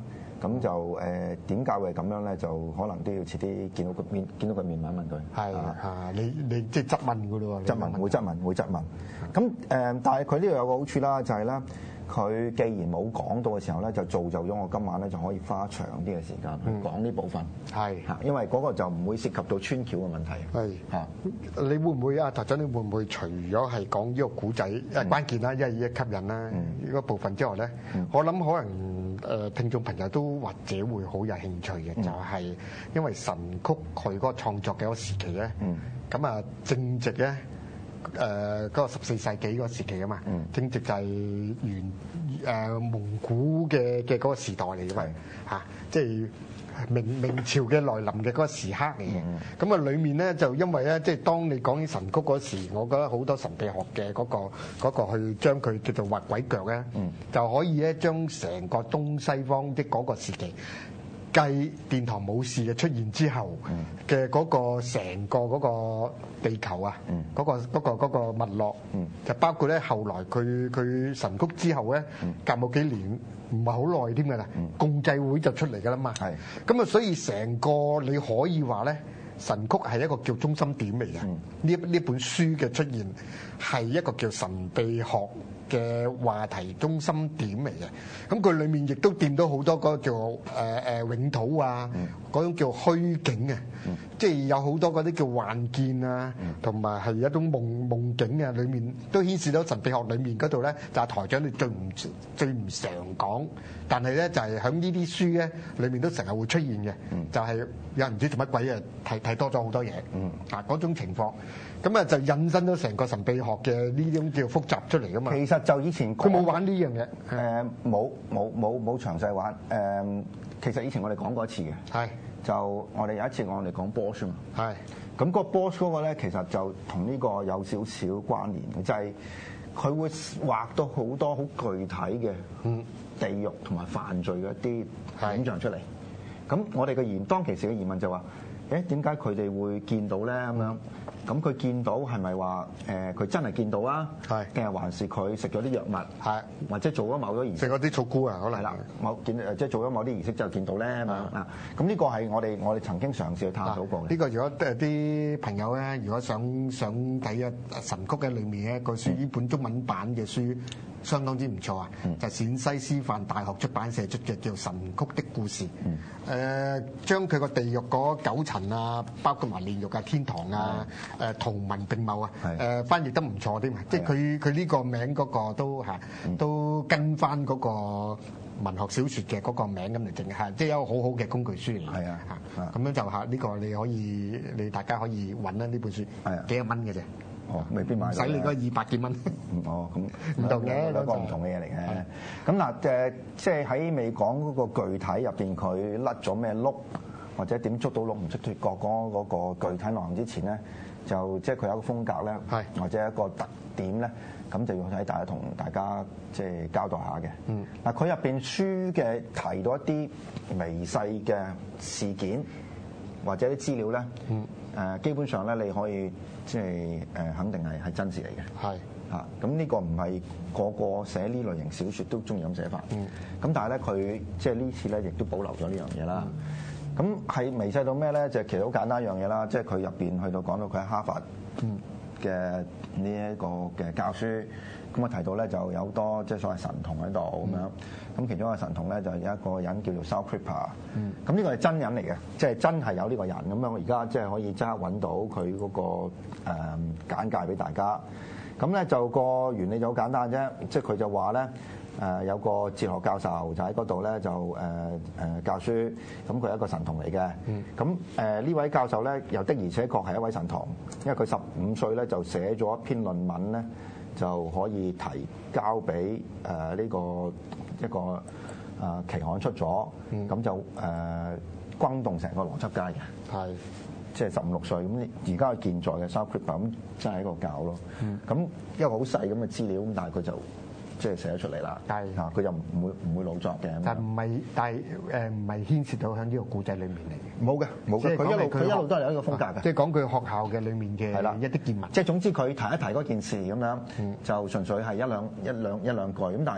咁就誒點解會係咁樣咧？就可能都要遲啲見到個面，見到個面問一問佢。 係啊，你你即係質問噶咯喎？ 質問會質問會質問。咁誒，但係佢呢度有個好處啦，就係咧。佢既然冇講到嘅時候咧，就造就咗我今晚咧就可以花長啲嘅時間去講呢部分。係嚇、嗯，因為嗰個就唔會涉及到穿橋嘅問題。係嚇， 你會唔會啊？頭先你會唔會除咗係講呢個古仔，因為關鍵啦，因為依家吸引啦呢個部分之外咧，嗯、我諗可能誒聽眾朋友都或者會好有興趣嘅，嗯、就係因為神曲佢嗰個創作嘅嗰個時期咧，咁啊、嗯、正值咧。誒嗰個十四世紀嗰個時期啊嘛，嗯、正值就係元誒、呃、蒙古嘅嘅嗰個時代嚟嘅嘛嚇，即係明明朝嘅來臨嘅嗰個時刻嚟嘅。咁啊、嗯，裡面咧就因為咧，即係當你講起神曲嗰時，我覺得好多神秘學嘅嗰、嗰個嗰個去將佢叫做畫鬼腳咧，嗯、就可以咧將成個東西方的嗰個時期。繼殿堂武士嘅出現之後嘅嗰個成個嗰個地球啊，嗰個嗰個嗰個脈絡，就包括咧後來佢佢神曲之後咧，隔冇幾年唔係好耐添㗎啦，共濟會就出嚟㗎啦嘛。咁啊，所以成個你可以話咧，神曲係一個叫中心點嚟嘅。呢呢本書嘅出現係一個叫神秘學嘅話題中心點嚟嘅，咁佢裡面亦都掂到好多嗰個叫誒誒永土啊，嗰種叫虛境啊，即係有好多嗰啲叫幻見啊，同埋係一種夢夢境啊，裡面都顯示到神秘學裡面嗰度咧，就係台長你最唔最唔常講，但係咧就係喺呢啲書咧裡面都成日會出現嘅，就係有人唔知做乜鬼啊，睇睇多咗好多嘢，啊嗰種情況。咁啊就引申咗成個神秘學嘅呢種叫複雜出嚟噶嘛。其實就以前佢冇玩呢樣嘢，誒冇冇冇冇詳細玩。誒、呃、其實以前我哋講過一次嘅，係是就我哋有一次我哋講 Bosch 嘛，係咁個 Bosch 嗰個咧，其實就同呢個有少少關聯嘅，就係、是、佢會畫到好多好具體嘅地獄同埋犯罪嘅一啲影像出嚟。咁是我哋嘅疑當其時嘅疑問就話、是：誒點解佢哋會見到咧？咁樣？咁佢見到係咪話誒佢真係見到啊？係定係還是佢食咗啲藥物？係或者做咗某啲儀式？食咗啲草菇啊？可能係啦，某見誒即係做咗某啲儀式之後見到咧咁樣啊。咁呢個係我哋我哋曾經嘗試去探討過嘅。呢個如果誒啲朋友咧，如果想想睇啊神曲嘅裏面嘅個書，呢本中文版嘅書相當之唔錯啊。就陝西師範大學出版社出嘅叫《神曲的故事》。誒將佢個地獄嗰九層啊，包括埋煉獄啊、天堂啊。誒同文並茂啊！誒翻譯得唔錯啲嘛，即係佢佢呢個名嗰個都嚇都跟翻嗰個文學小説嘅嗰個名咁嚟整嚇，即係有好好嘅工具書嚟。係啊嚇，咁樣就嚇呢個你可以你大家可以揾啦呢本書，幾廿蚊嘅啫。哦，未必買。使你嗰二百幾蚊。哦，咁唔同嘅兩個唔同嘅嘢嚟嘅。咁嗱誒，即係喺未講嗰個具體入邊，佢甩咗咩碌？或者點捉到鹿唔識脱角嗰個具體內容之前咧，就即係佢有一個風格咧，是或者一個特點咧，咁就要喺大家同大家即係交代下嘅。嗯，嗱佢入邊書嘅提到一啲微細嘅事件或者啲資料咧，嗯，誒基本上咧你可以即係誒肯定係係真實嚟嘅。係嚇是，咁呢個唔係個個寫呢類型小説都中意咁寫法。嗯，咁但係咧佢即係呢次咧亦都保留咗呢樣嘢啦。嗯咁係微細到咩咧？就其實好簡單一樣嘢啦，即係佢入邊去到講到佢喺哈佛嘅呢一個嘅教書，咁我提到咧就有好多即係所謂神童喺度咁樣，咁其中一個神童咧就有一個人叫做 Saul Cripper，咁呢個係真人嚟嘅，即係真係有呢個人咁樣。我而家即係可以即刻揾到佢嗰個誒簡介俾大家。咁咧就個原理就好簡單啫，即係佢就話咧。誒有個哲學教授就喺嗰度咧就誒誒教書，咁佢係一個神童嚟嘅。咁誒呢位教授咧又的而且確係一位神童，因為佢十五歲咧就寫咗一篇論文咧，就可以提交俾誒呢個一個誒期刊出咗，咁就誒轟動成個邏輯界嘅。係，即係十五六歲咁，而家健在嘅 Saul Cripper 咁真係一個教咯。咁一個好細咁嘅資料，咁但係佢就。即係寫咗出嚟啦，但係嚇佢就唔會唔會老作嘅。但係唔係，但係誒唔係牽涉到喺呢個古仔裡面嚟嘅。冇嘅，冇嘅。佢一路佢一路都係有一個風格嘅。即係講佢學校嘅裡面嘅係啦一啲見聞。即係總之佢提一提嗰件事咁樣，就純粹係一兩一兩一兩句咁。但係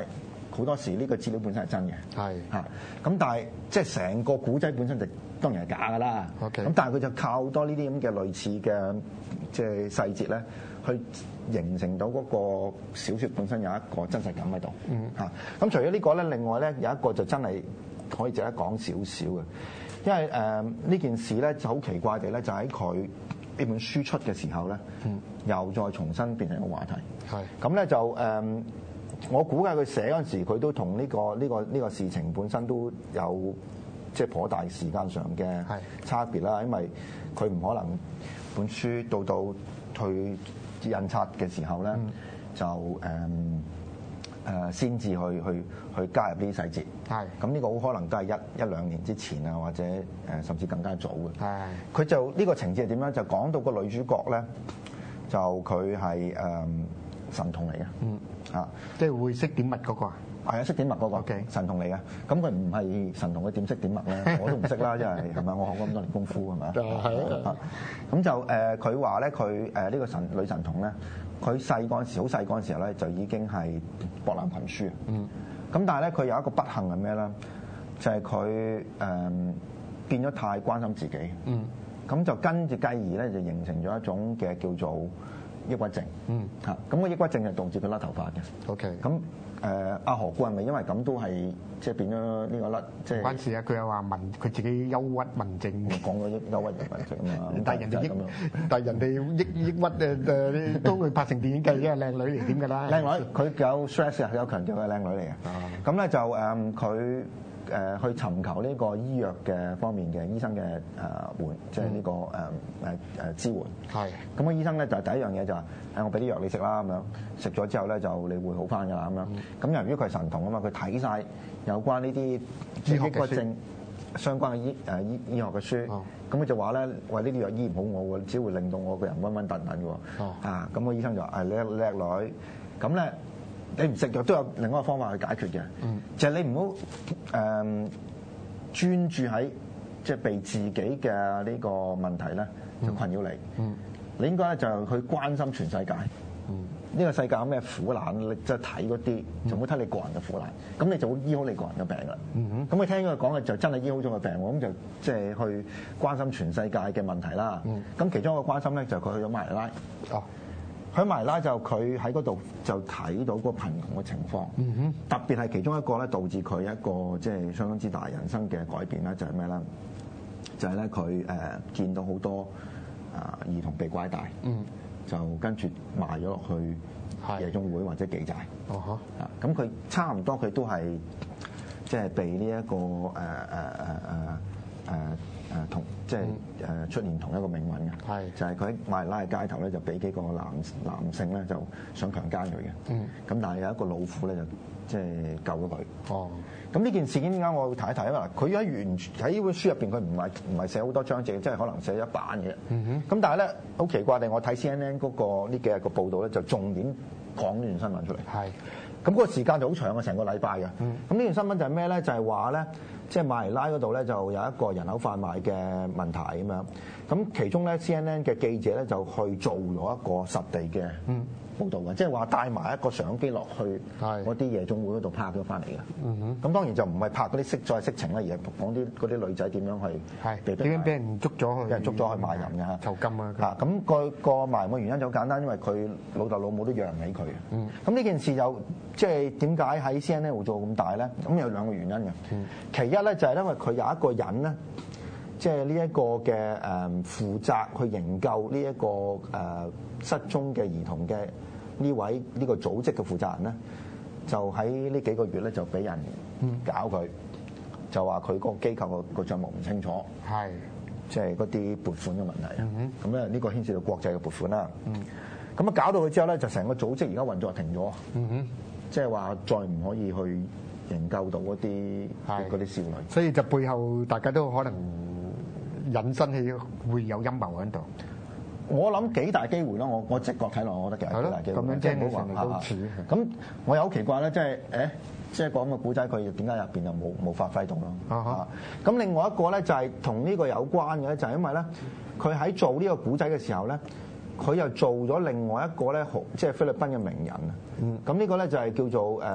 好多時呢個資料本身係真嘅，係嚇。咁但係即係成個古仔本身就當然係假㗎啦。OK。咁但係佢就靠好多呢啲咁嘅類似嘅即係細節咧，去形成到嗰個小説本身有一個真實感喺度。嗯嚇。咁除咗呢個咧，另外咧有一個就真係可以值得講少少嘅，因為誒呢、呃、件事咧就好奇怪地咧，就喺佢呢本書出嘅時候咧，嗯、又再重新變成一個話題。係。咁咧就誒。呃我估計佢寫嗰陣時，佢都同呢個呢個呢個事情本身都有即係頗大時間上嘅差別啦。因為佢唔可能本書到到去印刷嘅時候咧，嗯、就誒誒先至去去去加入呢啲細節。係咁呢個好可能都係一一兩年之前啊，或者誒甚至更加早嘅。係佢就呢個情節係點樣？就講到個女主角咧，就佢係誒神童嚟嘅。嗯。啊！ 即係會識點墨嗰個啊？ 係啊，識點墨嗰個 Okay. 神童嚟嘅。咁佢唔係神童，佢點識點墨咧？我都唔識啦，因為係咪？我學咗咁多年功夫係咪？係啊。咁就誒，佢話咧，佢誒呢個神女神童咧，佢細嗰陣時，好細嗰陣時候咧，就已經係博覽群書。嗯。咁但係咧，佢有一個不幸係咩咧？就係佢誒變咗太關心自己。嗯。咁就跟住繼而咧，就形成咗一種嘅叫做抑鬱症，嗯嚇，咁個抑鬱症係導致佢甩頭髮嘅。OK，咁誒阿何故係咪因為咁都係即係變咗呢個甩？即係關事啊！佢又話問佢自己憂鬱問症， 講咗憂憂鬱問症啊嘛。 但係人哋抑，但係人哋抑抑鬱誒誒都會拍成電影計，因為靚女嚟點㗎啦。 靚女，佢有 stress 啊，有強調係靚女嚟嘅。咁咧就誒佢。誒去尋求呢個醫藥嘅方面嘅醫生嘅誒援，即係呢個誒誒誒支援。係。咁個醫生咧就第一樣嘢就話：誒我俾啲藥你食啦，咁樣食咗之後咧就你會好翻㗎啦，咁樣。咁由於佢係神童啊嘛，佢睇晒有關呢啲抑鬱症相關嘅醫誒醫醫學嘅書。咁佢就話咧：喂，呢啲藥醫唔好我喎，只會令到我個人暈暈頓頓嘅喎。哦。啊，咁個醫生就話：誒叻叻女，咁咧。你唔食藥都有另外一個方法去解決嘅，嗯、就係你唔好誒專注喺即係被自己嘅呢個問題咧就困擾你。嗯、你應該咧就去關心全世界。呢、嗯、個世界有咩苦難，你即係睇嗰啲，就唔好睇你個人嘅苦難。咁你就會醫好你個人嘅病啦。咁你、嗯、聽佢講嘅就真係醫好咗個病，咁就即係去關心全世界嘅問題啦。咁、嗯、其中一個關心咧就係佢去咗馬尼拉。哦。喺馬尼拉就佢喺嗰度就睇到嗰個貧窮嘅情況，嗯、哼特別係其中一個咧導致佢一個即係相當之大人生嘅改變咧，就係咩咧？就係咧佢誒見到好多啊兒童被拐帶，嗯、就跟住賣咗落去夜總會或者妓寨。哦呵，啊咁佢差唔多佢都係即係被呢、這、一個誒誒誒誒誒。呃呃呃誒同即係誒出現同一個命運嘅，係就係佢喺馬尼拉嘅街頭咧，就俾幾個男男性咧就想強姦佢嘅，嗯，咁但係有一個老婦咧就即係救咗佢。哦，咁呢件事件點解我會睇一睇？因為嗱，佢喺原喺呢本書入邊，佢唔係唔係寫好多章節，即係可能寫一版嘅。嗯哼，咁但係咧好奇怪地，我睇 C N N 嗰個呢幾日個報導咧，就重點講呢段新聞出嚟。係，咁嗰個時間就好長啊，成個禮拜嘅。嗯，咁呢段新聞就係咩咧？就係話咧。即係馬尼拉嗰度咧，就有一個人口販賣嘅問題咁樣。咁其中咧 C N N 嘅記者咧就去做咗一個實地嘅報導嘅，即係話帶埋一個相機落去嗰啲夜總會嗰度拍咗翻嚟嘅。嗯哼。咁當然就唔係拍嗰啲色再色情啦，而係講啲嗰啲女仔點樣去被點樣俾人捉咗去， 俾人捉咗去賣淫嘅嚇。 酬金啊！ 嚇咁個個賣淫嘅原因就好簡單，因為佢老豆老母都養唔起佢。嗯。咁呢件事就即係點解喺 C N N 會做咁大咧？咁有兩個原因嘅。嗯。其一咧就係因為佢有一個人咧，即係呢一個嘅誒負責去營救呢一個誒失蹤嘅兒童嘅呢位呢個組織嘅負責人咧，就喺呢幾個月咧就俾人搞佢，嗯、就話佢個機構個個帳目唔清楚，係即係嗰啲撥款嘅問題啊。咁咧呢個牽涉到國際嘅撥款啦。咁啊、嗯、搞到佢之後咧，就成個組織而家運作停咗，即係話再唔可以去營救到嗰啲嗰啲少女， 所以就背後大家都可能引申起會有陰謀喺度。 我諗幾大機會咯，我我直覺睇落，我覺得其實幾大機會。咁樣即係唔好話咁我有好奇怪咧，即係誒，即係講個古仔，佢點解入邊又冇冇發揮到咯？咁、uh huh. 另外一個咧就係同呢個有關嘅咧，就係因為咧，佢喺做呢個古仔嘅時候咧，佢又做咗另外一個咧，即係菲律賓嘅名人啊。咁呢、嗯、個咧就係叫做誒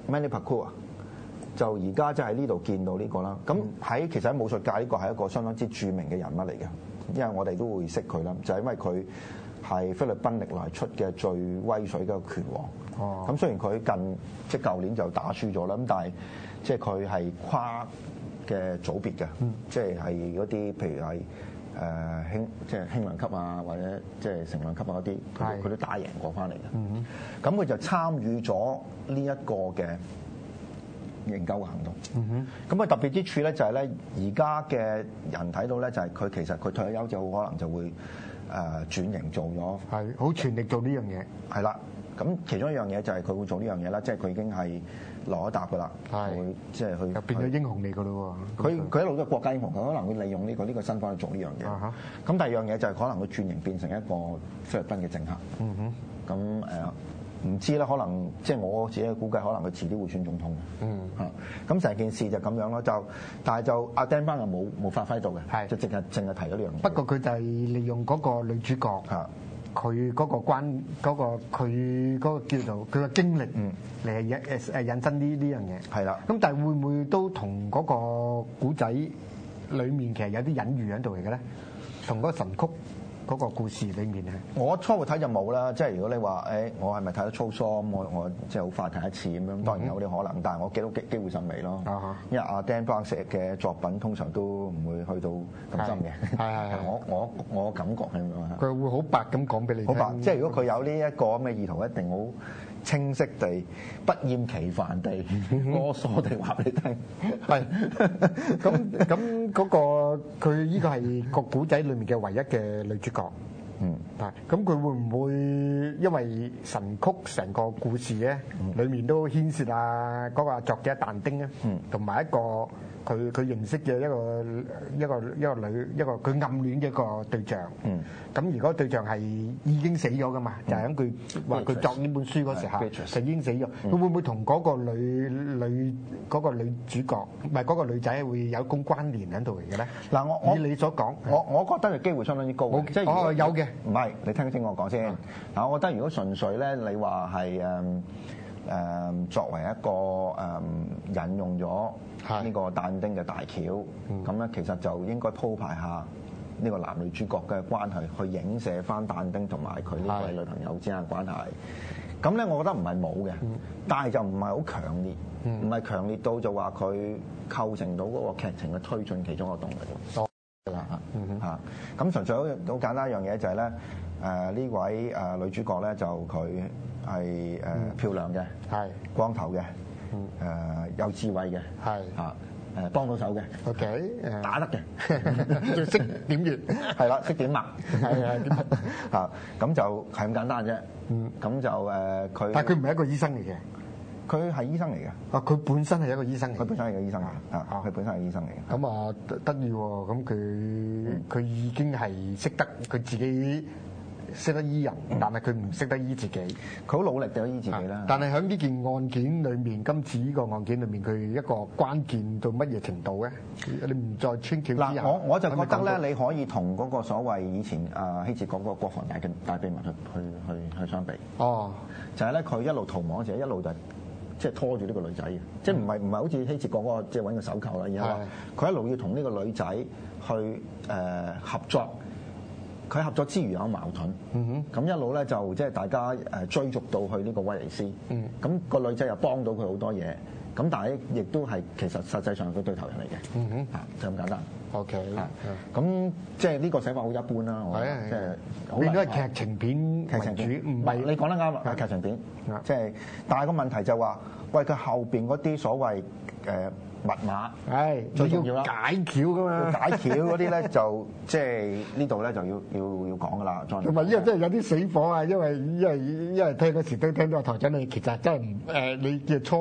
Manny Pacquiao 就而家即係喺呢度見到呢個啦。咁喺其實喺武術界呢個係一個相當之著名嘅人物嚟嘅，因為我哋都會識佢啦，就係因為佢係菲律賓歷來出嘅最威水嘅拳王。哦，咁雖然佢近即係舊年就打輸咗啦，咁但係即係佢係跨嘅組別嘅，嗯、即係係嗰啲譬如係誒輕即係輕量級啊，或者即係成量級啊嗰啲，佢佢都打贏過翻嚟嘅。嗯，咁佢就參與咗呢一個嘅營救嘅行動。嗯哼，咁啊特別之處咧就係咧，而家嘅人睇到咧就係佢其實佢退咗休就可能就會誒轉型做咗， 係好全力做呢樣嘢。 係啦。咁其中一樣嘢就係佢會做呢樣嘢啦，即係佢已經係落咗搭噶啦，會即係去變咗英雄嚟噶咯喎。佢佢一路都係國家英雄，佢可能會利用呢個呢個身份去做呢樣嘢。咁、uh huh. 第二樣嘢就係可能會轉型變成一個菲律賓嘅政客。嗯哼、uh。咁誒唔知啦，可能即係我自己估計，可能佢遲啲會選總統。嗯、uh。嚇、huh.，咁成件事就咁樣咯，就但係就阿 Dan Brown 又冇冇發揮到嘅，係、uh huh. 就淨係淨係提咗呢樣嘢。 不過佢就係利用嗰個女主角。嚇、uh。Huh. 佢嗰個關嗰、嗰個佢嗰個叫做佢嘅經歷嚟引誒誒引申呢呢樣嘢係啦。咁但係會唔會都同嗰個古仔裡面其實有啲隱喻喺度嚟嘅咧？同嗰個神曲嗰個故事裡面咧， 我初步睇就冇啦。即係如果你話誒、欸，我係咪睇得粗疏咁？我我即係好快睇一次咁樣，當然有啲可能，嗯、但係我幾多機機會甚微咯。啊、因為阿 Dan Brown 寫嘅作品通常都唔會去到咁深嘅。係係我我我感覺係咁樣。 佢會好白咁講俾你聽。 好白，即係如果佢有呢一個咁嘅意圖，一定好清晰地、不厭其煩地、囉嗦地話俾你聽。 係咁咁嗰個佢呢個係個古仔裡面嘅唯一嘅女主角。嗯，係咁佢會唔會因為神曲成個故事咧，裡面都牽涉啊嗰個作者但丁咧，同埋一個佢佢認識嘅一個一個一個女一個佢暗戀嘅一個對象。嗯，咁如果對象係已經死咗噶嘛，就係喺佢話佢作呢本書嗰時候就已經死咗，佢會唔會同嗰個女女嗰個女主角唔係嗰個女仔會有咁關聯喺度嚟嘅咧？嗱，我我以你所講， 我我覺得嘅機會相當之高。 即係哦，有嘅。 唔係，你聽清我講先。嗱，我覺得如果純粹咧，你話係誒誒作為一個誒、嗯、引用咗呢個但丁嘅大橋，咁咧、嗯、其實就應該鋪排下呢個男女主角嘅關係，去影射翻但丁同埋佢呢位女朋友之間嘅關係。咁咧，我覺得唔係冇嘅，嗯、但係就唔係好強烈，唔係、嗯、強烈到就話佢構成到嗰個劇情嘅推進其中一個動力。嗯啦嚇，嗯嚇，咁純粹好好簡單一樣嘢就係咧，誒呢位誒女主角咧就佢係誒漂亮嘅，係光頭嘅，誒有智慧嘅，係嚇誒幫到手嘅 ，OK 打得嘅， 要識點穴， 係啦，識點脈，係係嚇，咁就係咁簡單啫，嗯，咁就誒佢， 但係佢唔係一個醫生嚟嘅。 佢係醫生嚟嘅， 啊！佢本身係一個醫生嚟， 佢本身係一個醫生嚟嘅，啊！佢本身係醫生嚟嘅。 咁啊得意喎，咁佢佢已經係識得佢自己識得醫人，但係佢唔識得醫自己。佢好努力地醫自己啦。但係喺呢件案件裏面，今次呢個案件裏面，佢一個關鍵到乜嘢程度咧？你唔再穿橋之後， 我我就覺得咧，你可以同嗰個所謂以前啊希治閣嗰個國防大嘅大秘密去去去去相比。哦，就係咧，佢一路逃亡嗰時，一路就即係拖住呢個女仔嘅，即係唔係唔係好似希治閣嗰個即係揾個手扣啦，而係話佢一路要同呢個女仔去誒、呃、合作。佢合作之餘有矛盾，咁、嗯、哼一路咧就即係大家誒追逐到去呢個威尼斯，咁、嗯、個女仔又幫到佢好多嘢，咁但係亦都係其實實際上係佢對頭人嚟嘅，嗯、哼啊就咁簡單。OK，咁即係呢個寫法好一般啦，我即係應該係劇情片， 劇情片唔係你講得啱啊，係劇情片，即係但係個問題就話，喂佢後邊嗰啲所謂誒密碼，係最重要啦， 解橋噶嘛， 解橋嗰啲咧就即係呢度咧就要要要講噶啦， 同埋因為真係有啲死火啊，因為因為因為聽嗰時都聽到台長你其實真係唔誒，你嘅初讀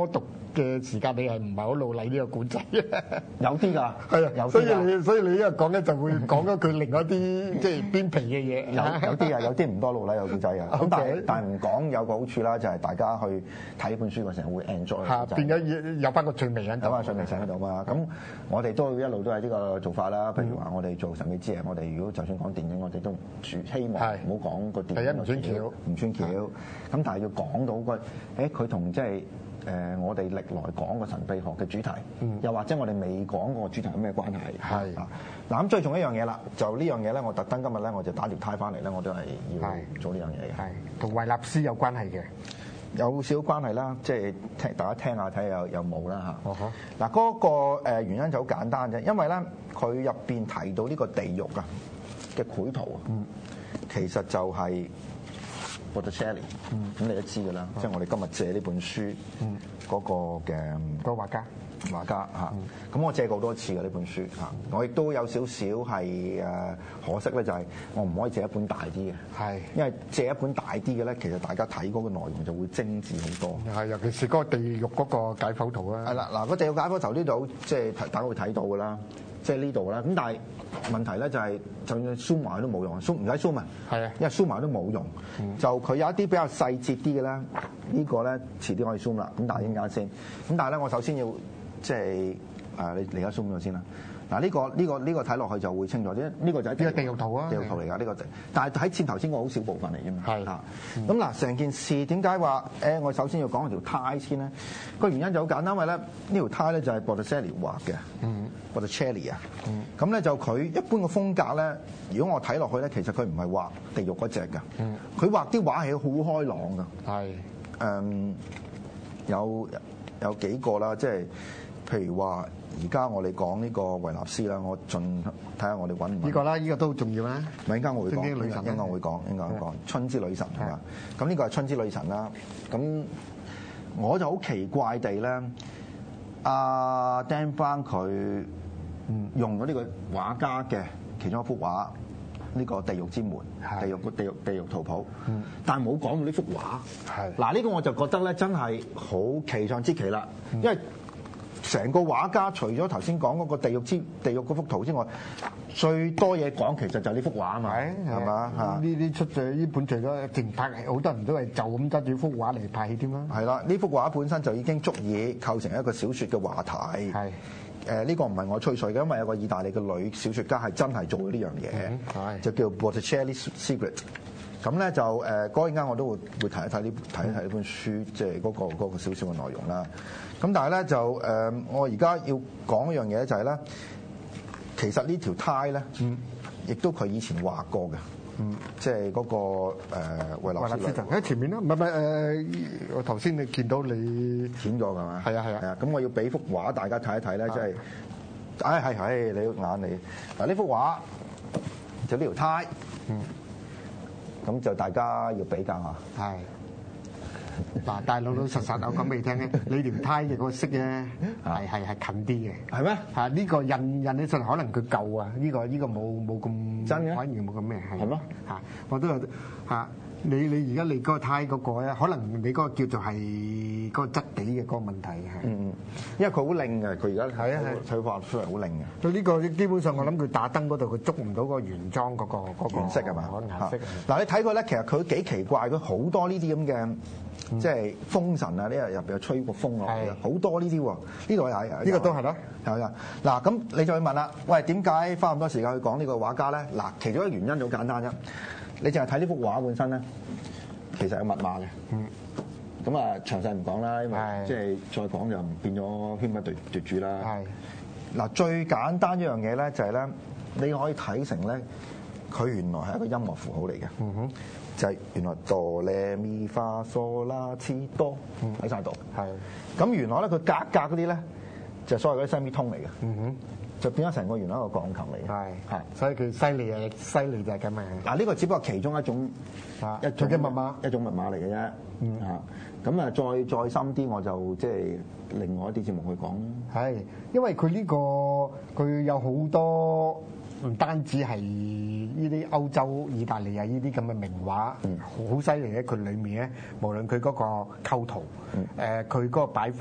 嘅時間，你係唔係好努力呢個古仔？ 有啲㗎， 係啊， 有所以你所以你一講咧就會講咗佢另外一啲即係邊皮嘅嘢。 有有啲啊，有啲唔多努力有古仔啊。咁但係但係唔講有個好處啦，就係大家去睇本書嘅時候會 enjoy。 嚇，變咗有翻個趣味喺度， 有翻趣味喺度嘛。咁我哋都一路都係呢個做法啦。譬如話我哋做神秘之夜，我哋如果就算講電影，我哋都希望唔好講個電影唔穿橋， 唔穿橋。咁但係要講到個誒佢同即係。誒，我哋歷來講個神秘學嘅主題，嗯、又或者我哋未講過主題有咩關係？係啊，嗱咁最重要一樣嘢啦，就呢樣嘢咧，我特登今日咧我就打條呔翻嚟咧，我都係要做呢樣嘢嘅。係同維納斯有關係嘅，有少少關係啦，即係聽大家聽下睇下有有冇啦嚇。嗱嗰、uh huh. 個誒原因就好簡單啫，因為咧佢入邊提到呢個地獄啊嘅繪圖啊，嗯、其實就係、是。Botticelli，咁你都知㗎啦，即係我哋今日借呢本書嗰個嘅個畫家， 畫家嚇。咁我借過好多次嘅呢本書嚇，我亦都有少少係誒可惜咧，就係我唔可以借一本大啲嘅，係因為借一本大啲嘅咧，其實大家睇嗰個內容就會精緻好多。係，尤其是嗰個地獄嗰個解剖圖啊。係啦，嗱，個地獄解剖圖呢度即係大家會睇到㗎啦。即係呢度啦，咁但係問題咧就係，就算 zoom 埋都冇用 ，zoom 唔使 zoom 啊，係啊，因為 zoom 埋都冇用，嗯、就佢有一啲比較細節啲嘅咧，呢、呢個咧遲啲可以 zoom 啦，咁但係點解先？咁但係咧，我首先要即係誒，你你而家 zoom 咗先啦。嗱、呢、呢個呢、呢個呢、呢個睇落去就會清楚啲，呢、呢個就係呢個地獄圖啊，地獄圖嚟㗎呢個，但係喺佔頭先個好少部分嚟啫嘛。係啊，咁嗱成件事點解話誒？我首先要講條呔先咧，個原因就好簡單，因為咧呢條呔咧就係 Botticelli 畫嘅。嗯。Botticelli 啊，咁咧就佢一般嘅風格咧，如果我睇落去咧，其實佢唔係畫地獄嗰隻㗎，佢畫啲畫係好開朗㗎。係，誒有有幾個啦，即係譬如話，而家我哋講呢個維納斯啦，我盡睇下我哋揾唔揾呢個啦，呢個都好重要啦。咪應該我會講，應該我會講，應該我講春之女神係嘛？咁呢個係春之女神啦。咁我就好奇怪地咧，阿 Dan Brown 佢。用咗呢個畫家嘅其中一幅畫，呢、呢個地獄之門，地獄個地獄地獄圖譜，嗯、但係冇講到呢幅畫。係嗱呢個我就覺得咧，真係好奇上之奇啦，嗯、因為成個畫家除咗頭先講嗰個地獄之地獄嗰幅圖之外，最多嘢講其實就係呢幅畫啊嘛，係嘛嚇？呢啲出咗呢本除咗淨拍，好多人都係就咁揸住幅畫嚟拍戲添啦。係啦，呢幅畫本身就已經足以構成一個小説嘅話題。係。誒呢個唔係我吹水嘅，因為有個意大利嘅女小説家係真係做咗呢樣嘢，嗯、就叫 Botticelli Secret。咁咧就誒嗰陣間我都會會睇一睇呢睇一睇呢本書，即係嗰個嗰、嗰個少少嘅內容啦。咁但係咧就誒、呃，我而家要講一樣嘢就係、是、咧，其實呢條呔咧，亦、嗯、都佢以前畫過嘅。嗯，即係嗰個誒維納斯喺前面啦，唔係唔係誒，我頭先你見到你剪咗㗎嘛？係啊係啊係啊，咁我要俾幅畫大家睇一睇咧，即係，唉係係，你眼你嗱呢幅畫就呢條呔，嗯，咁就大家要比較下。係。嗱，但係老老實實我講俾你聽咧，你條呔嘅嗰個色咧係係係近啲嘅，係咩？嚇呢個印印起上可能佢舊啊，呢個呢個冇冇咁真嘅，反而冇咁咩係。係咩？嚇，我都有嚇。你你而家你嗰個呔嗰個咧，可能你嗰個叫做係嗰個質地嘅嗰個問題係。嗯嗯，因為佢好靚嘅，佢而家係啊係，佢畫出嚟好靚嘅。佢呢個基本上我諗佢打燈嗰度佢捉唔到個原裝嗰個嗰個顏色係嘛？顏色。嗱你睇過咧，其實佢幾奇怪，佢好多呢啲咁嘅。即係風神啊！呢日入邊有吹過風落嚟，好多呢啲喎。呢度係呢個都係咯，係啊。嗱咁你就會問啦，喂，點解花咁多時間去講呢個畫家咧？嗱，其中一個原因就好簡單啫。你淨係睇呢幅畫本身咧，其實有密碼嘅。嗯。咁啊，詳細唔講啦，因為即係再講就變咗喧賓奪奪主啦。係。嗱，最簡單一樣嘢咧，就係咧，你可以睇成咧，佢原來係一個音樂符號嚟嘅。嗯哼。就係原來哆唻咪發嗦啦次哆喺晒度，係咁原來咧佢格格嗰啲咧就係所謂嗰啲西咪通嚟嘅，嗯哼，就變咗成個原來一個鋼琴嚟嘅，係係，所以佢犀利啊，犀利就係咁啊！嗱呢個只不過其中一種一種嘅密碼，一種密碼嚟嘅啫，嗯嚇，咁啊再再深啲我就即係另外一啲節目去講啦，係因為佢呢個佢有好多。唔單止係呢啲歐洲、意大利啊，呢啲咁嘅名畫，好犀利咧！佢裡面咧，無論佢嗰個構圖，誒佢嗰個擺法，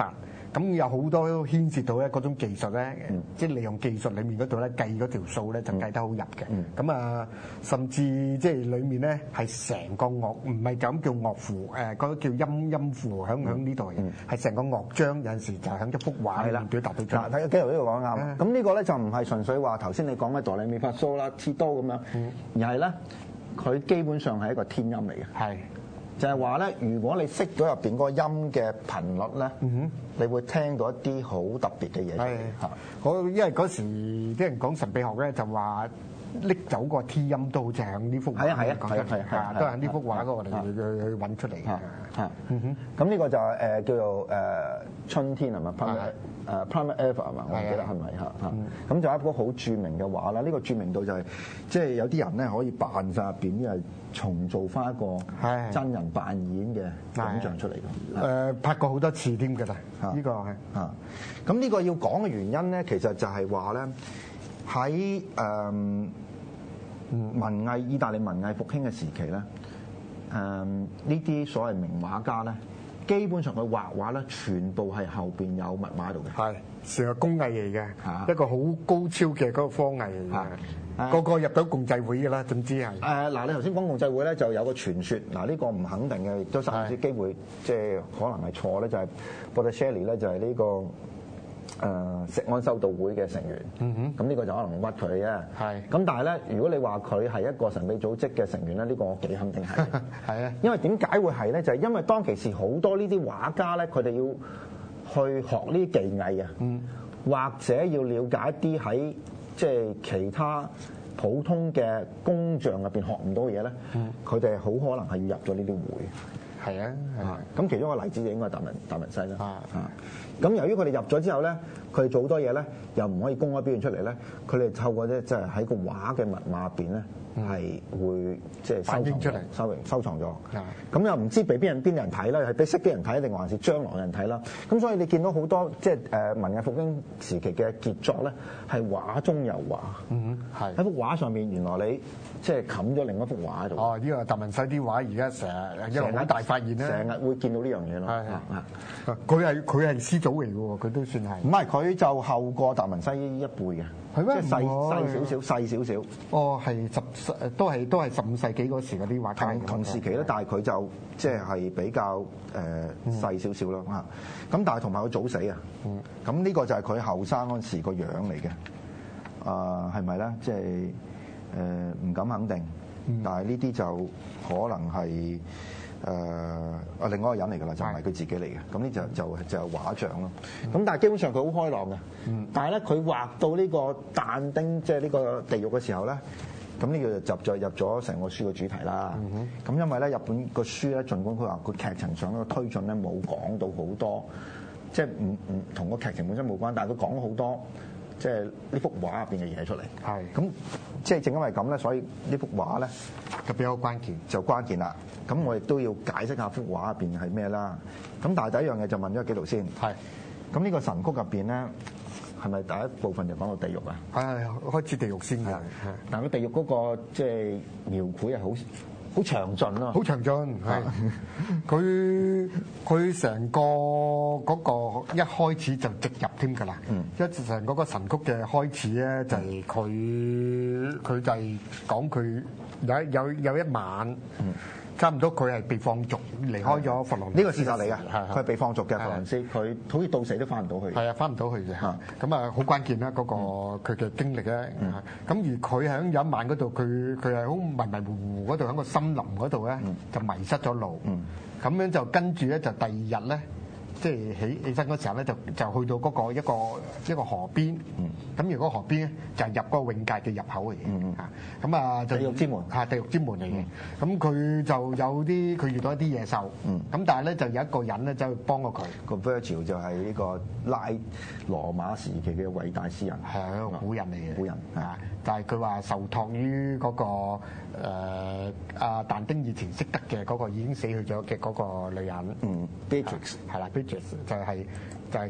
咁有好多牽涉到咧嗰種技術咧，嗯、即係利用技術裡面嗰度咧計嗰條數咧就計得好入嘅。咁啊、嗯，甚至即係裡面咧係成個樂唔係就咁叫樂符，誒、呃、嗰、那個叫音音符響響呢度嘅，係成、嗯、個樂章有陣時就響一幅畫裏面表達到出嚟。 嗱，睇紀陶呢度講啱。咁呢個咧就唔係純粹話頭先你講嘅哆唻咪發嗦啦、切多咁樣，嗯、而係咧佢基本上係一個天音嚟嘅。係。就係話咧，如果你識咗入邊嗰個音嘅頻率咧，嗯、哼你會聽到一啲好特別嘅嘢。係嚇， 我因為嗰時啲人講神秘學咧，就話拎走個 T 音都好似喺呢幅畫。係啊係啊係啊係啊，都係呢幅畫嗰個嚟去去揾出嚟嘅。嚇，嗯哼，咁呢個就係誒叫做誒春天係咪？誒 Planet Earth 係嘛？我唔記得係咪嚇嚇。咁就係一幅好著名嘅畫啦。呢個著名到就係即係有啲人咧可以扮晒入邊，因為重做翻一個真人扮演嘅影像出嚟嘅。 誒拍過好多次添㗎啦。呢個係啊。咁呢個要講嘅原因咧，其實就係話咧喺誒文藝意大利文藝復興嘅時期咧，誒呢啲所謂名畫家咧。基本上佢畫畫咧，全部係後邊有密碼喺度嘅。係成個工藝嚟嘅，啊、一個好高超嘅嗰個科藝嚟嘅。啊、個個入到共濟會嘅啦，總之係。誒嗱、 啊，你頭先講共濟會咧，就有個傳説。嗱、啊，呢、呢個唔肯定嘅，亦都甚至機會，即係可能係錯咧，就係 Botticelli 咧，就係呢個。誒石安修道會嘅成員，咁呢、嗯、個就可能屈佢嘅。係是，咁但係咧，如果你話佢係一個神秘組織嘅成員咧，呢、呢個我幾肯定係。係啊，因為點解會係咧？就係、是、因為當其時好多呢啲畫家咧，佢哋要去學呢啲技藝啊，嗯、或者要了解一啲喺即係其他普通嘅工匠入邊學唔到嘅嘢咧，佢哋好可能係要入咗呢啲會。係啊，啊，咁其中一個例子就應該係達文達文西啦。啊，咁由於佢哋入咗之後咧，佢哋做好多嘢咧，又唔可以公開表現出嚟咧，佢哋透過咧即係喺個畫嘅密碼入邊咧，係會即係收藏出嚟，收收藏咗。啊，咁又唔知俾邊人邊人睇啦，係俾識啲人睇定還是將來人睇啦？咁所以你見到好多即係誒文藝復興時期嘅傑作咧，係畫中有畫。嗯，係喺幅畫上面，原來你即係冚咗另一幅畫喺度。哦，呢個達文西啲畫而家成日一個好大發現咧，成日會見到呢樣嘢咯。係係，佢係佢係師祖嚟嘅喎，佢都算係。唔係，佢就後過達文西一輩嘅。係咩？即係細細少少，細少少。哦，係十誒，都係都係十五世紀嗰時嗰啲畫家。同同時期咧，但係佢就即係係比較誒細少少咯嚇。咁但係同埋佢早死啊。嗯。咁呢個就係佢後生嗰陣時個樣嚟嘅。啊，係咪咧？即係誒唔敢肯定。嗯。但係呢啲就可能係。誒啊！另外一個人嚟㗎啦，就唔係佢自己嚟嘅。咁呢就就就係畫像咯。咁但係基本上佢好開朗嘅。嗯。但係咧，佢畫到呢個但丁，即係呢個地獄嘅時候咧，咁呢個就入咗入咗成個書嘅主題啦。嗯哼。咁因為咧，日本個書咧，儘管佢話個劇情上個推進咧冇講到好多，即係唔唔同個劇情本身冇關，但係佢講咗好多，即係呢幅畫入邊嘅嘢出嚟。係。咁即係正因為咁咧，所以呢幅畫咧就比較關鍵，就關鍵啦。咁我亦都要解釋下幅畫入邊係咩啦。咁但係第一樣嘢就問咗紀陶先。係。咁呢個神曲入邊咧，係咪第一部分就講到地獄啊？係，開始地獄先嘅。係。但係個地獄嗰個即係描繪係好好詳盡咯。好詳盡係。佢佢成個嗰個一開始就直入添㗎啦。嗯。一成嗰個神曲嘅開始咧，就係佢佢就係講佢有有有一晚。嗯。差唔多佢係被放逐離開咗佛羅倫斯，呢個事實嚟嘅，佢係被放逐嘅佛羅倫斯，佢好似到死都翻唔到去。係啊，翻唔到去嘅。咁啊，好關鍵啦，嗰個佢嘅經歷咧。咁而佢喺有一晚嗰度，佢佢係好迷迷糊糊嗰度喺個森林嗰度咧，就迷失咗路。咁樣就跟住咧，就第二日咧。即係起起身嗰時候咧，就就去到嗰個一個一個河邊。咁如果河邊咧，就係入嗰個永界嘅入口嚟嘅。嚇，咁啊，地獄之門嚇，地獄之門嚟嘅。咁佢就有啲佢遇到一啲野獸。咁但係咧，就有一個人咧走去幫過佢。個 Virgil 就係呢個拉羅馬時期嘅偉大詩人，係一個古人嚟嘅。古人啊，但係佢話受託於嗰個誒阿但丁以前識得嘅嗰個已經死去咗嘅嗰個女人。嗯 Beatrix 係啦。就係就係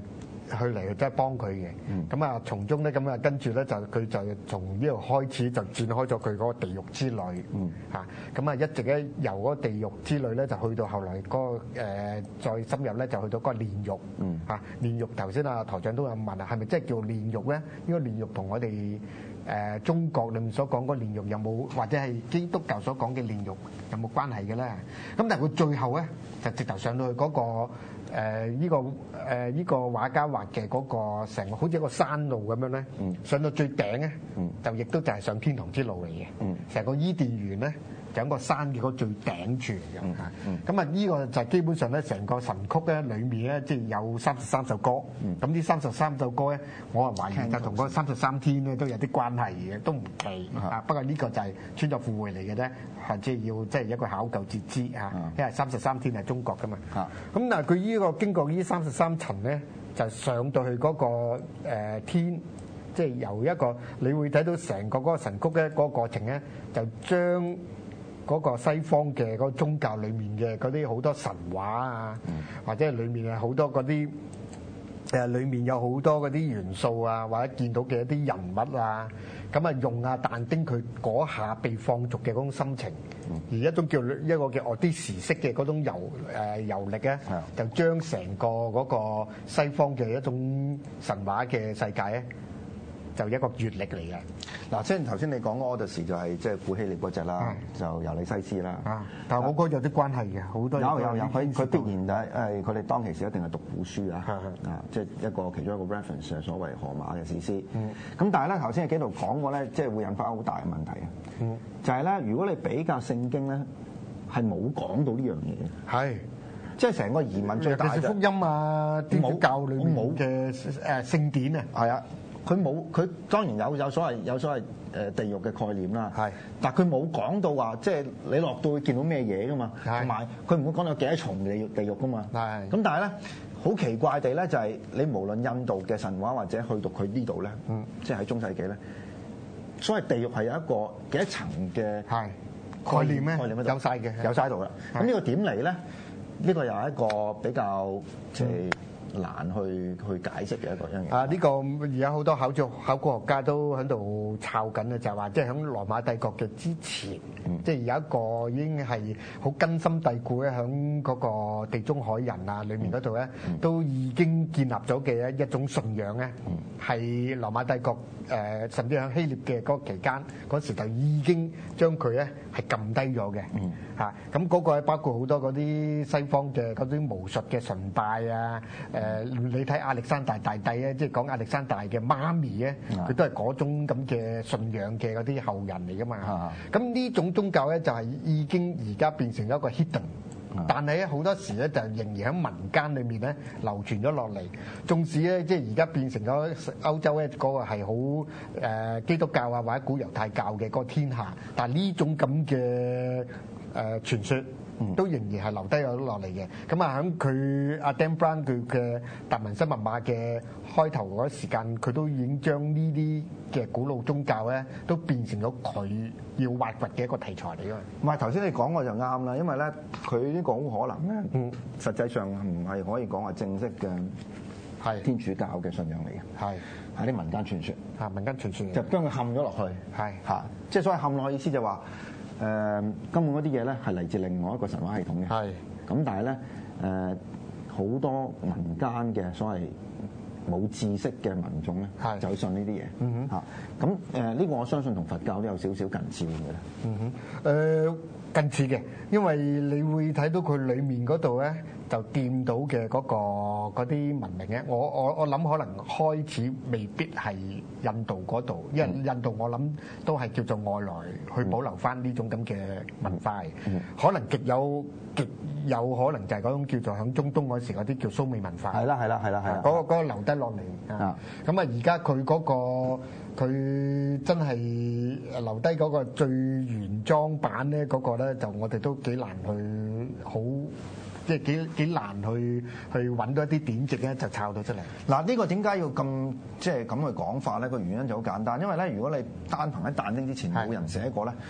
去嚟即係幫佢嘅。咁啊、嗯，從中咧咁啊，跟住咧就佢就從呢度開始就展開咗佢嗰個地獄之旅。嗯，嚇咁啊，一直咧由嗰個地獄之旅咧就去到後來嗰、嗰個、呃、再深入咧就去到嗰個煉獄。嗯，嚇煉獄頭先啊台長都有問啊，係咪即係叫煉獄咧？呢個煉獄同我哋誒中國裏面所講嗰個煉獄有冇，或者係基督教所講嘅煉獄有冇關係嘅咧？咁但係佢最後咧就直頭上到去嗰、嗰個誒依、呃呢個誒依、呃呢個畫家畫嘅嗰個成個好似一個山路咁樣咧，嗯、上到最頂咧，嗯、就亦都就係上天堂之路嚟嘅。成、嗯、個伊甸園咧就喺個山嘅嗰最頂處嚟嘅。咁啊呢個就基本上咧成個神曲咧裏面咧即係有三十三首歌。咁呢三十三首歌咧，我啊懷疑就同嗰三十三天咧都有啲關係嘅，都唔奇啊。不過呢個就係穿鑿附會嚟嘅啫，係即係要即係一個考究至知啊。因為三十三天係中國噶嘛。咁但係佢呢個經過呢三十三層咧，就上到去嗰個誒天，即係由一個你會睇到成個嗰個神曲咧嗰個過程咧，就將嗰個西方嘅嗰個宗教裡面嘅嗰啲好多神話啊，或者係裡面係好多嗰啲。誒，裡面有好多嗰啲元素啊，或者見到嘅一啲人物啊，咁啊用啊但丁佢嗰下被放逐嘅嗰種心情，嗯、而一種叫一個叫愛啲時式嘅嗰種遊誒遊歷咧，嗯、就將成個嗰個西方嘅一種神話嘅世界咧，就一個閲歷嚟嘅。 嗱，即係頭先你講嗰 Odyssey 就係即係古希臘嗰隻啦，就尤利西斯啦。 啊，但係我覺得有啲關係嘅，好多有有有，佢佢必然係誒，佢哋當其時一定係讀古書啊，啊，即係一個其中一個 reference 係所謂荷馬嘅史詩。嗯。咁但係咧，頭先喺幾度講過咧，即係會引發好大嘅問題啊。嗯。就係咧，如果你比較聖經咧，係冇講到呢樣嘢嘅。係。即係成個疑問最大就福音啊，天主教裏面冇嘅誒聖典啊。 係啊。佢冇，佢當然有有所謂有所謂誒地獄嘅概念啦。係，但係佢冇講到話，即係你落到會見到咩嘢噶嘛？同埋佢唔會講到有幾多重地獄地獄噶嘛？係。咁但係咧，好奇怪地咧，就係你無論印度嘅神話或者去到佢呢度咧，嗯，即係喺中世紀咧，所謂地獄係有一個幾多層嘅概念咩？概念有晒嘅， 有晒度啦。咁呢個點嚟咧？呢個又係一個比較即係難去去解釋嘅一個因素。 啊！呢、這個而家好多考作考古學家都喺度抄緊咧，就係話即係喺羅馬帝國嘅之前，嗯、即係有一個已經係好根深蒂固咧，喺嗰個地中海人啊裏面嗰度咧，嗯、都已經建立咗嘅一一種信仰咧，係、嗯、羅馬帝國誒、呃，甚至喺希臘嘅嗰個期間嗰時就已經將佢咧係撳低咗嘅。嗯嚇，咁嗰個係包括好多嗰啲西方嘅嗰啲巫術嘅崇拜啊，誒你睇亞歷山大大帝咧，即係講亞歷山大嘅媽咪咧，佢都係嗰種咁嘅信仰嘅嗰啲後人嚟噶嘛。咁呢種宗教咧就係已經而家變成咗一個 hidden，但係咧好多時咧就仍然喺民間裏面咧流傳咗落嚟。縱使咧即係而家變成咗歐洲咧嗰個係好誒基督教啊或者古猶太教嘅嗰個天下，但係呢種咁嘅誒傳說都仍然係留低咗落嚟嘅。咁啊喺佢阿 Dan Brown 佢嘅達文西密碼嘅開頭嗰時間，佢都已經將呢啲嘅古老宗教咧，都變成咗佢要挖掘嘅一個題材嚟嘅。 唔係頭先你講我就啱啦，因為咧佢呢個好可能咧，嗯，實際上唔係可以講話正式嘅係天主教嘅信仰嚟嘅，係係啲民間傳說， 嚇民間傳說就將佢嵌咗落去，係嚇，即係所謂嵌落去意思就話。誒、呃、根本嗰啲嘢咧係嚟自另外一個神話系統嘅，係咁，但係咧誒好多民間嘅所謂冇知識嘅民眾咧，係就信呢啲嘢，嗯哼嚇，咁誒呢個我相信同佛教都有少少近似嘅咧， 嗯哼，誒、呃、近似嘅，因為你會睇到佢裡面嗰度咧。就掂到嘅嗰、嗰個嗰啲文明咧，我我我諗可能開始未必係印度嗰度，因為印度我諗都係叫做外來去保留翻呢種咁嘅文化，嗯、可能極有極有可能就係嗰種叫做響中東嗰時嗰啲叫蘇美文化。 係啦係啦係啦係啦， 嗰、嗰個嗰個留低落嚟啊！咁啊而家佢嗰個佢真係留低嗰個最原裝版咧，嗰、嗰個咧就我哋都幾難去好。即係幾幾難去去揾到一啲典籍咧，就抄到出嚟。 嗱，呢個點解要咁即係咁去講法咧？個原因就好簡單，因為咧，如果你單憑喺但丁之前冇人寫過咧，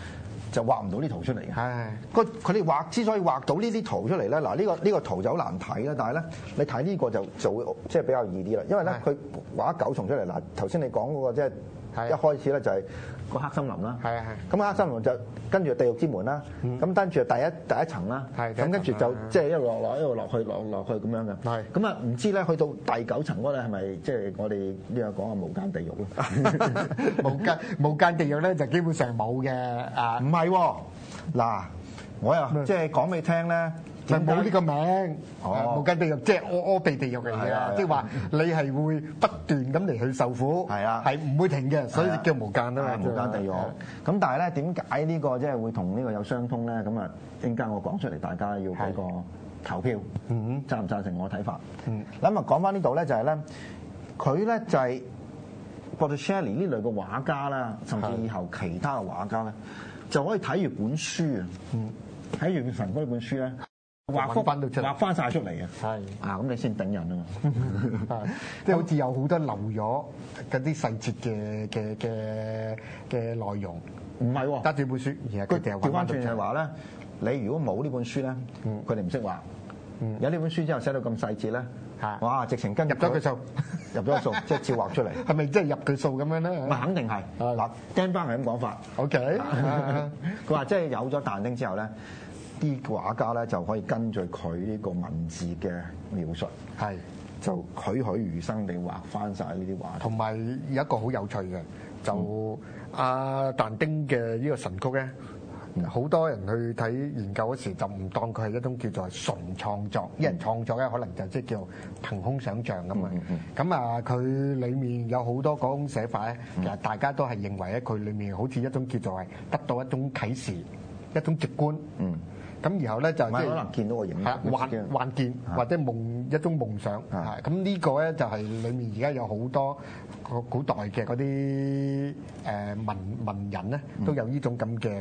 就畫唔到啲圖出嚟嘅。係佢佢哋畫之所以畫到呢啲圖出嚟咧，嗱呢個呢個圖就好難睇啦。但係咧，你睇呢個就就會即係比較易啲啦。因為咧，佢畫九重出嚟。嗱頭先你講嗰個即係一開始咧就係個黑森林啦。係啊係。咁黑森林就跟住地獄之門啦。咁跟住第一第一層啦。係。咁跟住就即係一路落落一路落去落落去咁樣嘅。係。咁啊唔知咧去到第九層嗰咧係咪即係我哋呢個講嘅無間地獄咧？ 無間無間地獄咧就基本上冇嘅啊。 唔係喎，嗱我又即係講俾你聽咧。 就冇呢個名，哦、無間地獄即係阿阿鼻地獄嚟嘅，即係話你係會不斷咁嚟去受苦，係啊，係唔會停嘅，所以叫無間啊嘛， 無間地獄。咁但係咧，點解呢個即係會同呢個有相通咧？咁啊，陣間我講出嚟，大家要俾個投票，嗯，贊唔贊成我睇法？嗯，咁啊講翻呢度咧，就係咧，佢咧就係 Botticelli 呢類嘅畫家啦，甚至以後其他嘅畫家咧，就可以睇住本書啊，嗯，睇住神曲呢本書咧。畫幅翻到出嚟，畫翻曬出嚟啊！係啊，咁你先頂人啊嘛！ 即係好似有好多漏咗嗰啲細節嘅嘅嘅嘅內容。 唔係喎， 得住本書，而係佢哋調翻轉係話咧，你如果冇呢本書咧，佢哋唔識畫。有呢本書之後寫到咁細節咧，哇！直情跟入咗佢數， 入咗數，即係照畫出嚟。 係咪真係入佢數咁樣咧？ 咪肯定係。嗱，Dan Brown係咁講法。 OK， 佢話即係有咗但丁之後咧。啲畫家咧就可以根據佢呢個文字嘅描述，係就栩栩如生地畫翻晒呢啲畫。 同埋有一個好有趣嘅，就阿但丁嘅呢個神曲咧，好多人去睇研究嗰時就唔當佢係一種叫做純創作，一人創作咧可能就即係叫憑空想像咁啊。咁啊，佢裡面有好多嗰種寫法咧，其實大家都係認為咧，佢裡面好似一種叫做係得到一種啟示，一種直觀。嗯。咁然後咧就即係可能見到個影， 幻幻見或者夢一種夢想。咁呢個咧就係裡面而家有好多個古代嘅嗰啲誒文文人咧，都有呢種咁嘅誒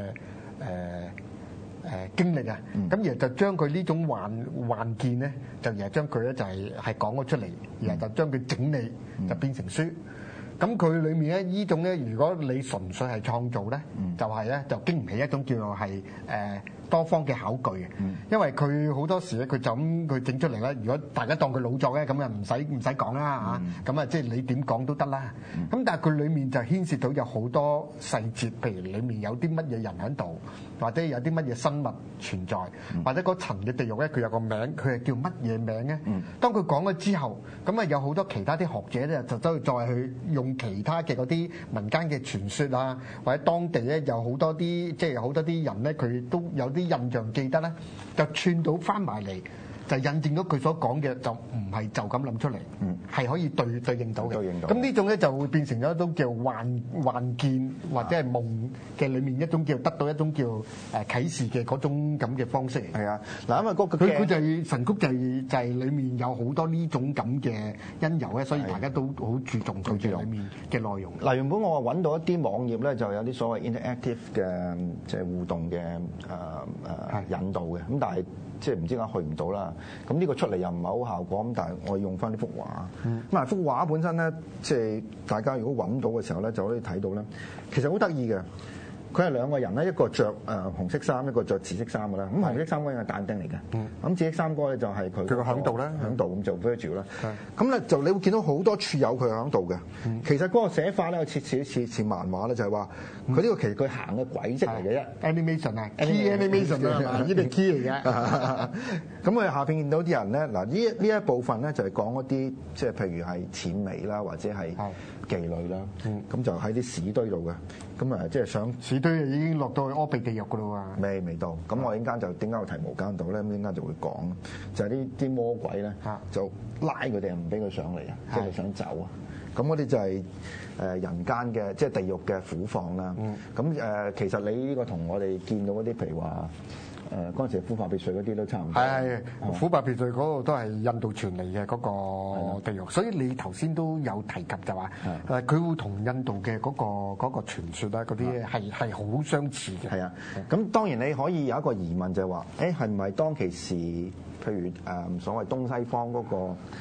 誒經歷啊。咁然後就將佢呢種幻幻見咧，就然後將佢咧就係係講咗出嚟，然後就將佢整理就變成書。咁佢裏面咧，呢種咧，如果你純粹係創造咧，就係咧就經唔起一種叫做係誒多方嘅考據嘅，因為佢好多時咧，佢就咁佢整出嚟咧。如果大家當佢老作咧，咁啊唔使唔使講啦嚇，咁啊即係你點講都得啦。咁但係佢裏面就牽涉到有好多細節，譬如裏面有啲乜嘢人喺度，或者有啲乜嘢生物存在，或者嗰層嘅地獄咧，佢有個名，佢係叫乜嘢名咧？當佢講咗之後，咁啊有好多其他啲學者咧，就都再去用。其他嘅嗰啲民間嘅傳說啊，或者當地咧有好多啲，即係好多啲人咧，佢都有啲印象記得咧，就串到翻埋嚟，就印證咗佢所講嘅，就唔係就咁諗出嚟，係、嗯、可以對對應到嘅。咁呢種咧就會變成咗一種叫幻幻見或者係夢嘅裏面一種叫得到一種叫誒啟示嘅嗰種咁嘅方式。係啊，嗱，因為嗰個佢佢就係神曲就係就係裏面有好多呢種咁嘅因由咧，所以大家都好注重佢嘅裏面嘅內容。嗱，原本我揾到一啲網頁咧，就有啲所謂 interactive 嘅即係互動嘅誒誒引導嘅，咁但係即係唔知點解去唔到啦。咁呢個出嚟又唔係好效果，咁但係我用翻呢幅畫。咁啊、嗯，幅畫本身咧，即係大家如果揾到嘅時候咧，就可以睇到咧，其實好得意嘅。佢係兩個人咧，一個着誒紅色衫，一個着紫色衫嘅啦。咁紅色衫嗰個係但丁嚟嘅，咁紫色衫嗰個咧就係佢佢個響度啦，響度咁就 Virgil 啦。咁咧就你會見到好多處有佢響度嘅。其實嗰個寫法咧，似似似似漫畫咧，就係話佢呢個其實佢行嘅軌跡嚟嘅啫。animation 啊 ，key animation 啊，呢啲 key 嚟嘅。咁佢下邊見到啲人咧，嗱呢呢一部分咧就係講嗰啲即係譬如係淺美啦，或者係妓女啦，咁就喺啲屎堆度嘅。咁啊，即係想屎堆已經落到去阿鼻地獄噶啦喎，未未到。咁我陣間就點解我提無間道咧？咁陣間就會講，就係呢啲魔鬼咧，就拉佢哋唔俾佢上嚟啊，即係佢想走啊。咁嗰啲就係誒人間嘅，即係地獄嘅苦況啦。咁誒，其實你呢個同我哋見到嗰啲，譬如話誒嗰陣時苦法別墅嗰啲都差唔多。係係，苦法別墅嗰度都係印度傳嚟嘅嗰個地獄。所以你頭先都有提及就話誒，佢會同印度嘅嗰個嗰個傳說啦，嗰啲係係好相似嘅。係啊，咁當然你可以有一個疑問就係話，誒係唔係當其時，譬如誒所謂東西方嗰個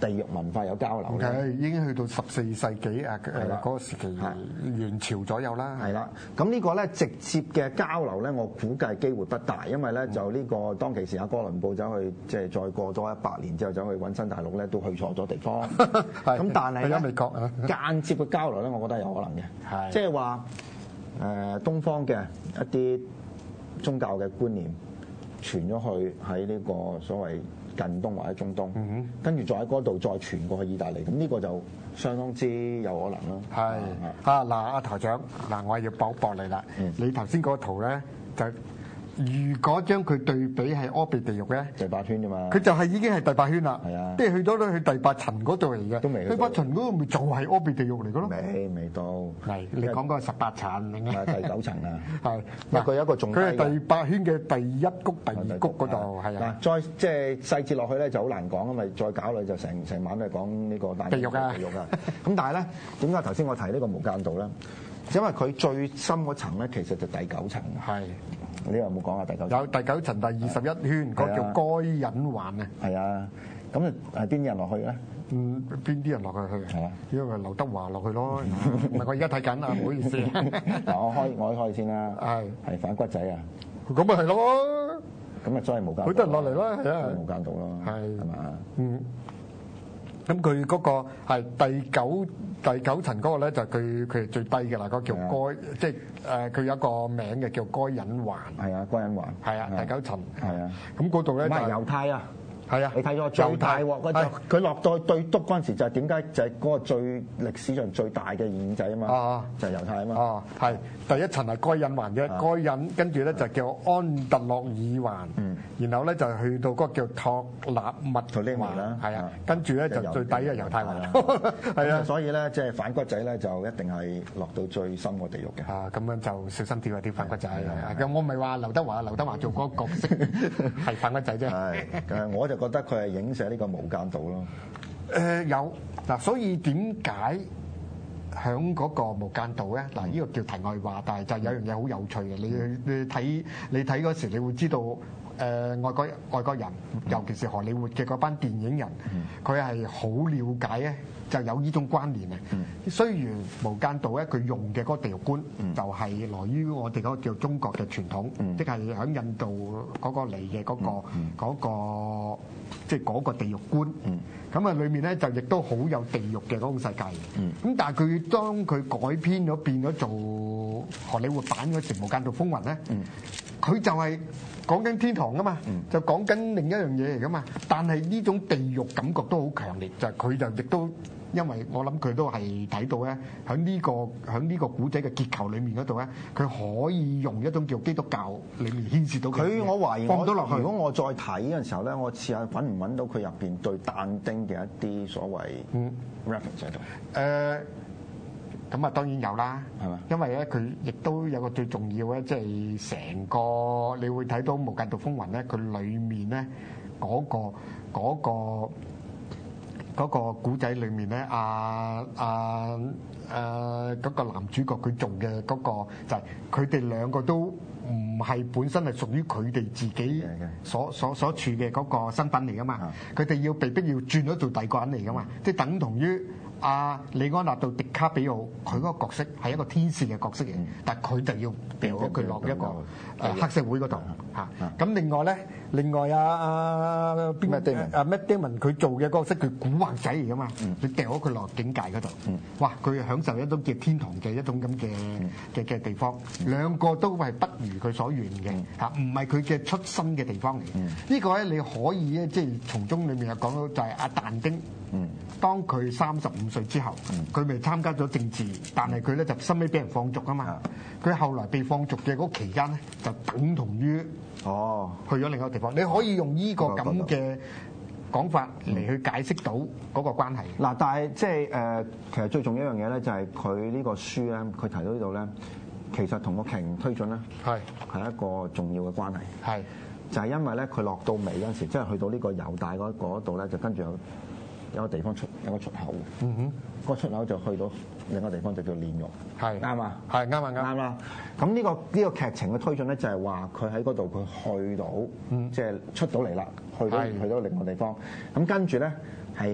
地獄文化有交流咧。 係已經去到十四世紀啊誒嗰個時期，元朝左右啦。 係啦，咁呢個咧直接嘅交流咧，我估計機會不大，因為咧就呢個當其時阿哥倫布走去即係再過多一百年之後走去揾新大陸咧，都去錯咗地方。咁但係咧美國啊間接嘅交流咧，我覺得有可能嘅。係即係話誒東方嘅一啲宗教嘅觀念傳咗去喺呢個所謂近東或者中東，嗯、跟住再喺嗰度再傳過去意大利，咁呢個就相當之有可能啦。 係啊嗱，阿台長嗱，我係要駁駁你啦。嗯、你頭先嗰個圖咧就。如果將佢對比係柯比地獄咧， 第八圈啫嘛， 佢就係已經係第八圈啦。 係啊， 即係去咗咧去第八層嗰度嚟嘅。 都未去。 第八層嗰度咪就係柯比地獄嚟嘅咯。 未未到。係你講嗰個十八層定係第九層啊？係。 嗱， 佢有一個重。 佢係第八圈嘅第一谷、第二谷嗰度係啊。 嗱，再即係細節落去咧就好難講，因為再搞落就成成晚都係講呢個大地獄啊。 地獄啊！咁但係咧，點解頭先我提呢個無間道咧？因為佢最深嗰層咧，其實就第九層。係。你有冇講下第九層？ 有第九層第二十一圈，嗰叫該隱環啊。係啊，咁啊係邊啲人落去咧？ 嗯，邊啲人落去去？係啊，因為劉德華落去咯。唔係我而家睇緊啊，唔好意思。 嗱，我開我開先啦。係係反骨仔啊！ 咁咪係咯。咁啊，真係無間。 好多人落嚟啦，係啊。 無間道咯。係係嘛？ 嗯。咁佢嗰個係第九第九層嗰個咧，就佢佢係最低嘅啦，嗰個叫該，即係誒佢有一個名嘅叫該隱環。係啊，該隱環。係啊，第九層。係啊。咁嗰度咧就係猶太啊。係啊，你睇咗最大鑊嗰陣，佢落到對篤嗰陣時就係點解就係嗰個最歷史上最大嘅耳仔啊嘛，啊就係猶太啊嘛。 啊，係第一層係該隱環嘅，該隱跟住咧就叫安特洛爾環，嗯，然後咧就去到嗰個叫托納密環啦，係啊，跟住咧就最底嘅猶太環，係啊， 所以咧即係反骨仔咧就一定係落到最深個地獄嘅。 啊，咁樣就小心啲啊啲反骨仔。咁我唔係話劉德華，劉德華做嗰個角色係反骨仔啫。 係，我就覺得佢係影射呢個無間道咯。 誒有嗱，所以點解響嗰個無間道咧？嗱，呢個叫題外話，但係就有樣嘢好有趣嘅。你你睇你睇嗰時，你會知道誒外國外國人，尤其是荷里活嘅嗰班電影人，佢係好了解咧，就有呢種關聯嘅。雖然無間道咧，佢用嘅嗰個地獄觀就係來於我哋嗰個叫中國嘅傳統，即係響印度嗰個嚟嘅嗰個嗰個。即係嗰個地獄觀，咁啊裏面咧就亦都好有地獄嘅嗰種世界。咁、嗯、但係佢當佢改編咗變咗做荷里活版嗰時《無間道風雲》咧，佢就係講緊天堂噶嘛，嗯、就講緊另一樣嘢嚟噶嘛。但係呢種地獄感覺都好強烈，就係、是、佢就亦都。因為我諗佢都係睇到咧，喺呢個喺呢個古仔嘅結構裏面嗰度咧，佢可以用一種叫基督教裏面牽涉到佢。我懷疑放到落去。 如果我再睇嗰陣時候咧，我試下揾唔揾到佢入邊對但丁嘅一啲所謂 reference 喺度。誒， 咁啊當然有啦，係嘛？因為咧佢亦都有個最重要咧，即係成個你會睇到《無間道風雲》咧，佢裡面咧嗰個嗰個。嗰個古仔裏面咧，阿阿誒嗰個男主角佢做嘅嗰個就係佢哋兩個都唔係本身係屬於佢哋自己所所所處嘅嗰個身份嚟噶嘛，佢哋要被逼要轉咗做第二個人嚟噶嘛，即係等同於阿李安納度狄卡比奧佢嗰個角色係一個天使嘅角色嚟，但係佢就要掉咗佢落一個誒黑社會嗰度嚇。咁另外咧，另外阿阿邊個阿 Matt Damon 佢做嘅角色佢古惑仔嚟噶嘛，佢掉咗佢落境界嗰度，哇！佢享受一種叫天堂嘅一種咁嘅嘅嘅地方，兩個都係不如佢所願嘅嚇，唔係佢嘅出身嘅地方嚟。呢個咧你可以咧，即係從中裡面又講到就係阿但丁，當佢三十五歲之後，佢咪參加咗政治，但係佢咧就收尾俾人放逐啊嘛。佢後來被放逐嘅嗰期間咧，就等同於哦去咗另一個地方。你可以用呢個咁嘅講法嚟去解釋到嗰個關係。 嗱，但係即係誒，其實最重要一樣嘢咧，就係佢呢個書咧，佢提到呢度咧，其實同個劇情推進咧係係一個重要嘅關係。係就係因為咧，佢落到尾嗰陣時，即係去到呢個猶大嗰嗰度咧，就跟住有。有個地方出有個出口，嗯哼，嗰個出口就去到另一個地方就叫煉獄，係啱啊，係啱啊啱啦。咁呢個呢個劇情嘅推進咧，就係話佢喺嗰度佢去到，即係出到嚟啦，去到去到另一個地方。咁跟住咧係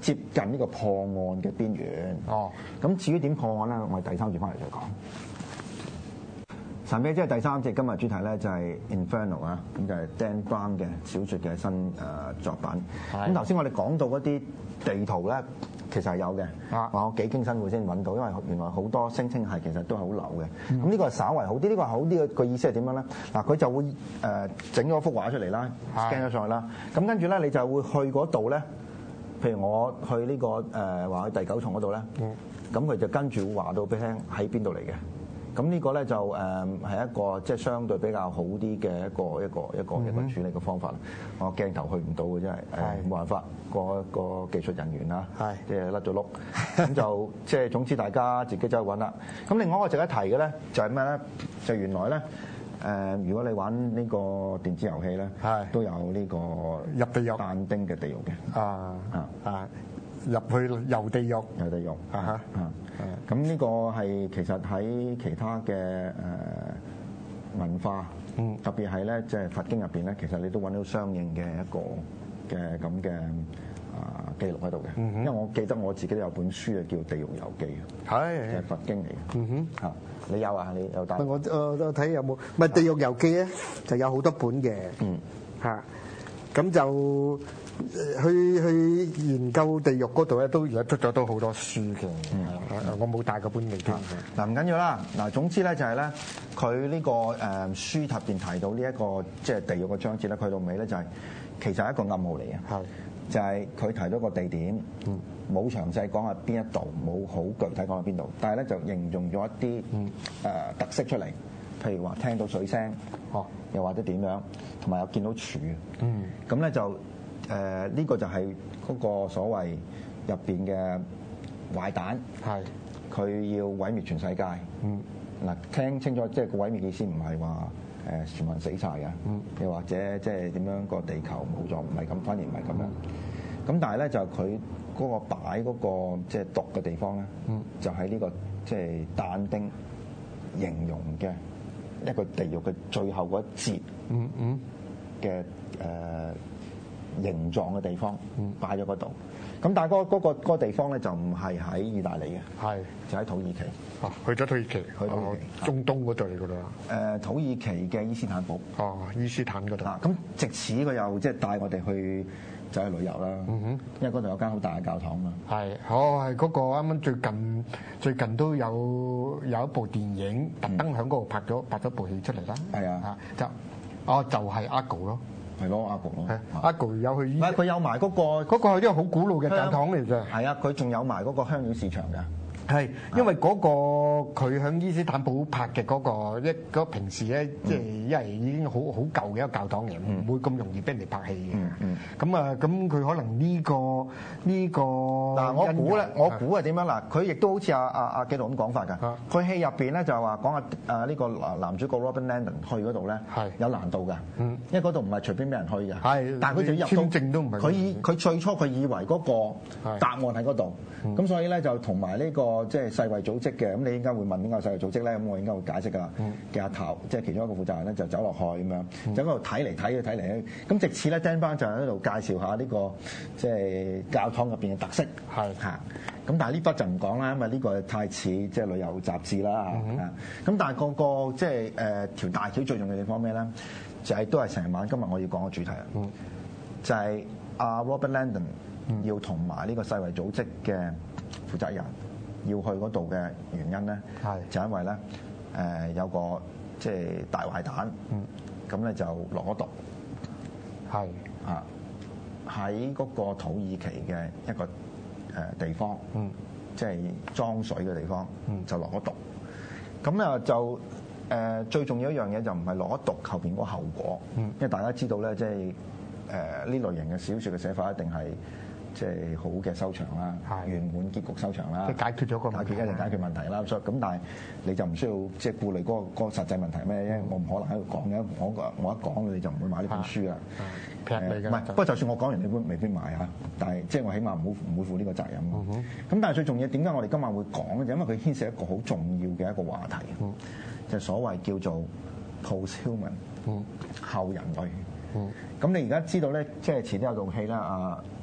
接近呢個破案嘅邊緣。哦，咁至於點破案咧，我哋第三節翻嚟再講。神秘即係第三節，今日主題咧就係 Inferno 啊，咁就係 Dan Brown 嘅小説嘅新誒作品。咁頭先我哋講到嗰啲地圖咧，其實係有嘅。話我幾經辛苦先揾到，因為原來好多聲稱係其實都係好流嘅。咁呢、嗯、個係稍為好啲，呢、呢個好啲嘅個意思係點樣咧？嗱，佢就會誒整咗幅畫出嚟啦 ，scan 咗上去啦。咁跟住咧，你就會去嗰度咧。譬如我去呢、呢個誒話、呃、去第九重嗰度咧，咁佢、嗯、就跟住會話到俾你聽喺邊度嚟嘅。咁呢個咧就誒係一個即係相對比較好啲嘅一個一個一個一個處理嘅方法。我鏡頭去唔到嘅真係誒冇辦法，個個技術人員啦，即係甩咗碌。咁就即係總之大家自己走去揾啦。咁另外一個值得提嘅咧就係咩咧？就原來咧誒，如果你玩呢個電子遊戲咧，都有呢個入地獄但丁嘅地獄嘅啊啊啊！入去遊地獄，遊地獄啊哈啊！咁呢個係其實喺其他嘅誒文化，嗯，特別係咧即係佛經入邊咧，其實你都揾到相應嘅一個嘅咁嘅啊記錄喺度嘅。嗯哼，因為我記得我自己都有本書啊，叫《地獄遊記》嘅，係係佛經嚟嘅。嗯哼，嚇你有啊？你有帶？ 我我睇有冇？唔係《地獄遊記》咧，就有好多本嘅。嗯，嚇咁就。去去研究地獄嗰度咧，都而家出咗都好多書嘅。嗯，我冇帶嗰本嚟聽。 嗱唔緊要啦。嗱總之咧就係咧，佢呢個誒書入邊提到呢一個即係地獄嘅章節咧，去到尾咧就係其實係一個暗號嚟嘅。係就係佢提到個地點，冇詳細講係邊一度，冇好具體講喺邊度，但係咧就形容咗一啲誒特色出嚟，譬如話聽到水聲，哦，又或者點樣，同埋有見到柱。嗯，咁咧就。誒呢、uh, 個就係嗰個所謂入邊嘅壞蛋，係佢是要毀滅全世界。嗯，嗱聽清楚，即係個毀滅意思唔係話誒全部人死晒嘅，嗯，又或者即係點樣個地球冇咗，唔係咁，反而唔係咁樣。咁、嗯、但係咧就佢嗰個擺嗰個即係毒嘅地方咧，嗯，就喺呢個即係但丁形容嘅一個地獄嘅最後嗰一節，嗯嗯嘅誒。呃形狀嘅地方擺咗嗰度，咁但係嗰嗰個嗰個地方咧就唔係喺意大利嘅，係就喺土耳其。 哦，去咗土耳其，去土耳其中東嗰度嚟㗎啦。 誒，土耳其嘅伊斯坦堡。哦， 伊斯坦嗰度。 啊，咁藉此佢又即係帶我哋去走去旅遊啦。嗯哼，因為嗰度有間好大嘅教堂嘛。係， 哦，係嗰個啱啱最近最近都有有一部電影特登喺嗰度拍咗拍咗部戲出嚟啦。係啊，就哦就係 Argo 咯。 係咯，阿國咯， 阿國有去。 唔係佢有埋嗰個， 嗰個係啲好古老嘅教堂嚟啫。 係啊，佢仲有埋嗰個香料市場㗎。 係，因為嗰個佢喺伊斯坦堡拍嘅嗰個一嗰平時咧，即係因為已經好好舊嘅一個教堂嚟，唔會咁容易俾人哋拍戲嘅。咁啊，咁佢可能呢個呢個嗱，我估咧，我估係點樣嗱？佢亦都好似阿阿阿紀陶咁講法㗎。佢戲入邊咧就係話講阿啊呢個男主角 Robert Langdon 去嗰度咧係有難度㗎，因為嗰度唔係隨便俾人去嘅。係，但係佢就入簽證都唔係。 佢以佢最初佢以為嗰個答案喺嗰度，咁所以咧就同埋呢個。即係世衛組織嘅，咁你應該會問點解世衛組織咧？咁我應該會解釋㗎啦。嘅阿頭，即係其中一個負責人咧，就走落去咁樣，就喺度睇嚟睇去睇嚟咧。咁直至咧，Dan Brown就喺度介紹下呢個即係教堂入邊嘅特色。係嚇。咁但係呢筆就唔講啦，因為呢個太似即係旅遊雜誌啦嚇。咁但係個個即係誒條大橋最重要嘅地方咩咧？就係都係成晚今日我要講嘅主題啊。就係阿 Robert Langdon 要同埋呢個世衛組織嘅負責人。要去嗰度嘅原因咧，係就因為咧，誒有個即係大壞蛋，咁咧就落咗毒，係啊喺嗰個土耳其嘅一個誒地方，即係裝水嘅地方，就落咗毒。咁啊就誒最重要一樣嘢就唔係落咗毒後邊嗰個後果，因為大家知道咧，即係誒呢類型嘅小説嘅寫法一定係。即係好嘅收場啦，圓滿結局收場啦， 即係解決咗個解決一定解決問題啦。所以咁，但係你就唔需要即係顧慮嗰個嗰個實際問題咩？因為我唔可能喺度講嘅，我我一講你就唔會買呢本書啦。劈你嘅，唔係。不過就算我講完，你會未必買嚇。但係即係我起碼唔好唔會負呢個責任。咁但係最重要點解我哋今晚會講咧？就因為佢牽涉一個好重要嘅一個話題，就係所謂叫做 post-human 後人類。咁你而家知道咧，即係遲啲有套戲啦，啊〜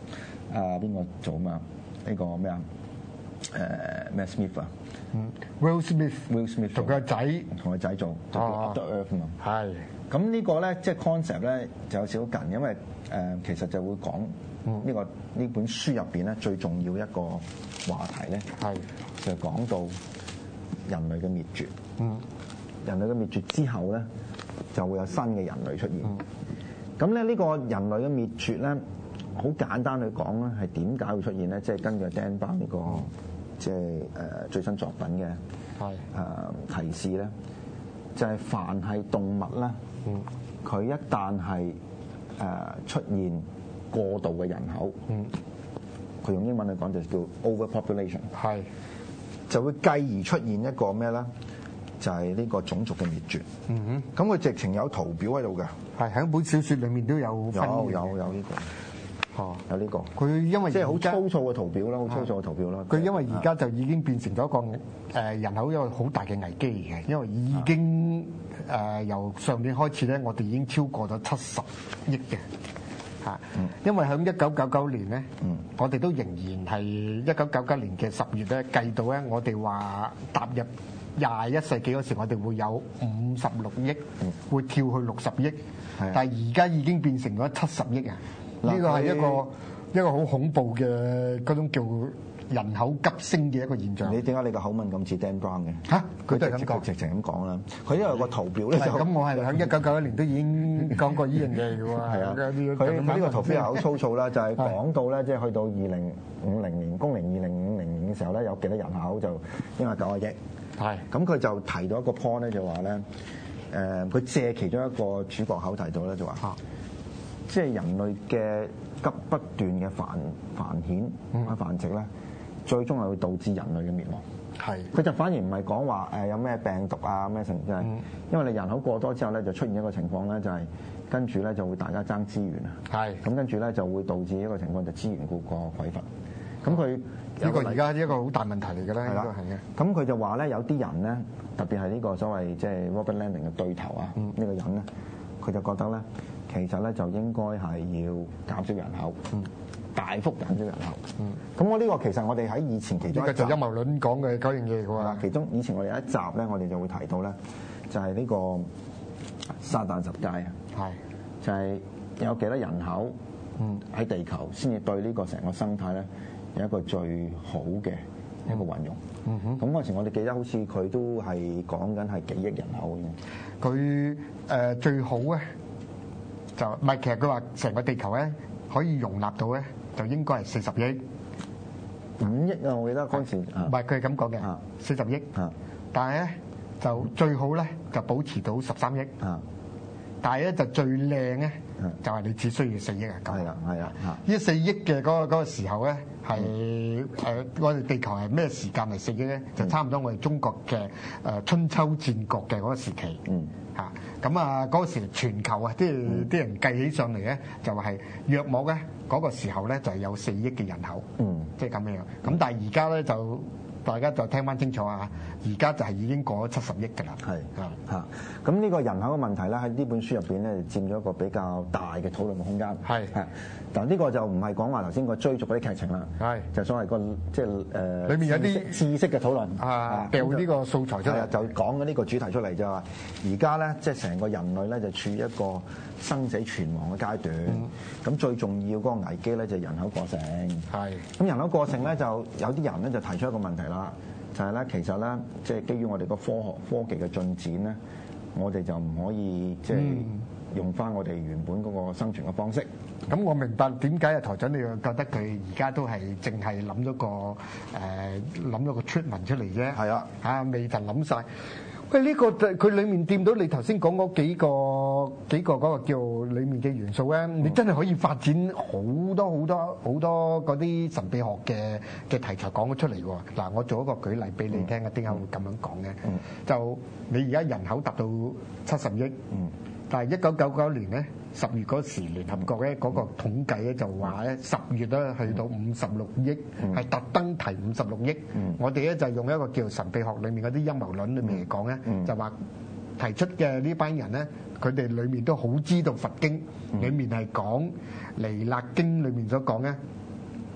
啊邊個做啊嘛？呢個咩啊？誒咩 Smith 啊？ 嗯 ，Will Smith。 Will Smith 同佢個仔， 同佢仔做，就叫 After Earth 嘛。 係。 咁呢個咧，即係 concept 咧，就有少少近，因為誒其實就會講呢個呢本書入邊咧最重要一個話題咧，係就講到人類嘅滅絕。嗯。人類嘅滅絕之後咧，就會有新嘅人類出現。咁咧呢個人類嘅滅絕咧，好簡單去講咧，係點解會出現咧？即係根據 Dan Brown 呢個即係誒最新作品嘅係誒提示咧，就係凡係動物咧，佢一旦係誒出現過度嘅人口，佢用英文嚟講就叫 overpopulation，係就會繼而出現一個咩咧？就係呢個種族嘅滅絕。嗯哼，咁佢直情有圖表喺度嘅，係喺本小説裡面都有分有有有呢個，哦，有呢個。佢因為即係好粗糙嘅圖表啦，好粗糙嘅圖表啦。佢因為而家就已經變成咗一個誒人口一個好大嘅危機嘅，因為已經誒由上年開始咧，我哋已經超過咗七十億嘅嚇。因為喺一九九九年咧，我哋都仍然係一九九九年嘅十月咧計到咧，我哋話踏入廿一世紀嗰時，我哋會有五十六億，會跳去六十億，但係而家已經變成咗七十億啊！呢個係一個一個好恐怖嘅嗰種叫人口急升嘅一個現象。你點解你個口吻咁似 Dan Brown 嘅？嚇，佢都係咁講，直情咁講啦。佢因為有個圖表咧就咁，我係喺一九九一年都已經講過呢樣嘢嘅喎。係啊，佢呢個圖表係好粗糙啦，就係講到咧，即係去到二零五零年，公元二零五零年嘅時候咧，有幾多人口就應該九個億。係，咁佢就提到一個 point 咧，就話咧，誒，佢借其中一個主角口提到咧，就話，啊、即係人類嘅急不斷嘅繁繁衍啊繁殖咧，最終係會導致人類嘅滅亡。係，佢就反而唔係講話誒有咩病毒啊咩成，即係因為你人口過多之後咧，就出現一個情況咧，就係跟住咧就會大家爭資源啊。係，咁跟住咧就會導致一個情況，就資源個個匱乏。咁佢呢個而家一個好大問題嚟嘅咧，係啦，係嘅。咁佢就話咧，有啲人咧，特別係呢個所謂即係 Robert Landing 嘅對頭啊，呢、嗯、個人咧，佢就覺得咧，其實咧就應該係要減少人口，嗯、大幅減少人口。咁、嗯、我呢個其實我哋喺以前其中一個就陰謀論講嘅嗰樣嘢嘅喎。其中以前我哋有一集咧，我哋就會提到咧，就係、是、呢個撒旦十誡啊，係就係、是、有幾多人口喺地球先至對呢個成個生態咧。有一個最好嘅一個運用，咁嗰陣時我哋記得好似佢都係講緊係幾億人口嘅。佢誒最好咧就唔係，其實佢話成個地球咧可以容納到咧，就應該係四十億、五億啊！我記得嗰陣時唔係佢係咁講嘅，四十億。但係咧就最好咧就保持到十三億。但係咧就最靚咧就係你只需要四億啊！係啊係啊！呢四億嘅嗰個嗰個時候咧係誒我哋地球係咩時間嚟四億咧？就差唔多我哋中國嘅誒春秋戰國嘅嗰個時期。嗯嚇咁啊嗰時全球啊，即係啲人計起上嚟咧，就係約莫咧嗰個時候咧就係有四億嘅人口。嗯，即係咁樣。咁但係而家咧就。大家就聽翻清楚啊！而家就係已經過咗七十億㗎啦。係嚇，咁呢個人口嘅問題咧，喺呢本書入邊咧，佔咗一個比較大嘅討論嘅空間。係係，但呢個就唔係講話頭先個追逐嗰啲劇情啦。係就所謂個即係誒，裏面有啲知識嘅討論啊，掉呢個素材出嚟，就講緊呢個主題出嚟就話，而家咧即係成個人類咧就處於一個生死存亡嘅階段。咁最重要嗰個危機咧就係人口過剩。係咁人口過剩咧，就有啲人咧就提出一個問題啦。就係咧，其實咧，即係基於我哋個科學科技嘅進展咧，我哋就唔可以即係用翻我哋原本嗰個生存嘅方式。咁、嗯、我明白點解啊台長你又覺得佢而家都係淨係諗咗個誒諗咗個 treatment 出嚟啫。係啊，嚇未曾諗晒。喂，呢、這個佢裡面掂到你頭先講嗰幾個幾個嗰個叫裡面嘅元素咧，嗯、你真係可以發展好多好多好多嗰啲神秘學嘅嘅題材講咗出嚟喎。嗱，我做一個舉例俾你聽啊，點解會咁樣講嘅？嗯、就你而家人口達到七十億，嗯、但係一九九九年咧十月嗰時聯合國咧嗰個統計咧就話咧十月咧去到五十六億，係、嗯、特登提五十六億。嗯、我哋咧就用一個叫神秘學裡面嗰啲陰謀論裡面嚟講咧，嗯、就話提出嘅呢班人咧，佢哋裡面都好知道佛經裡面係講《彌勒經》裡面所講咧，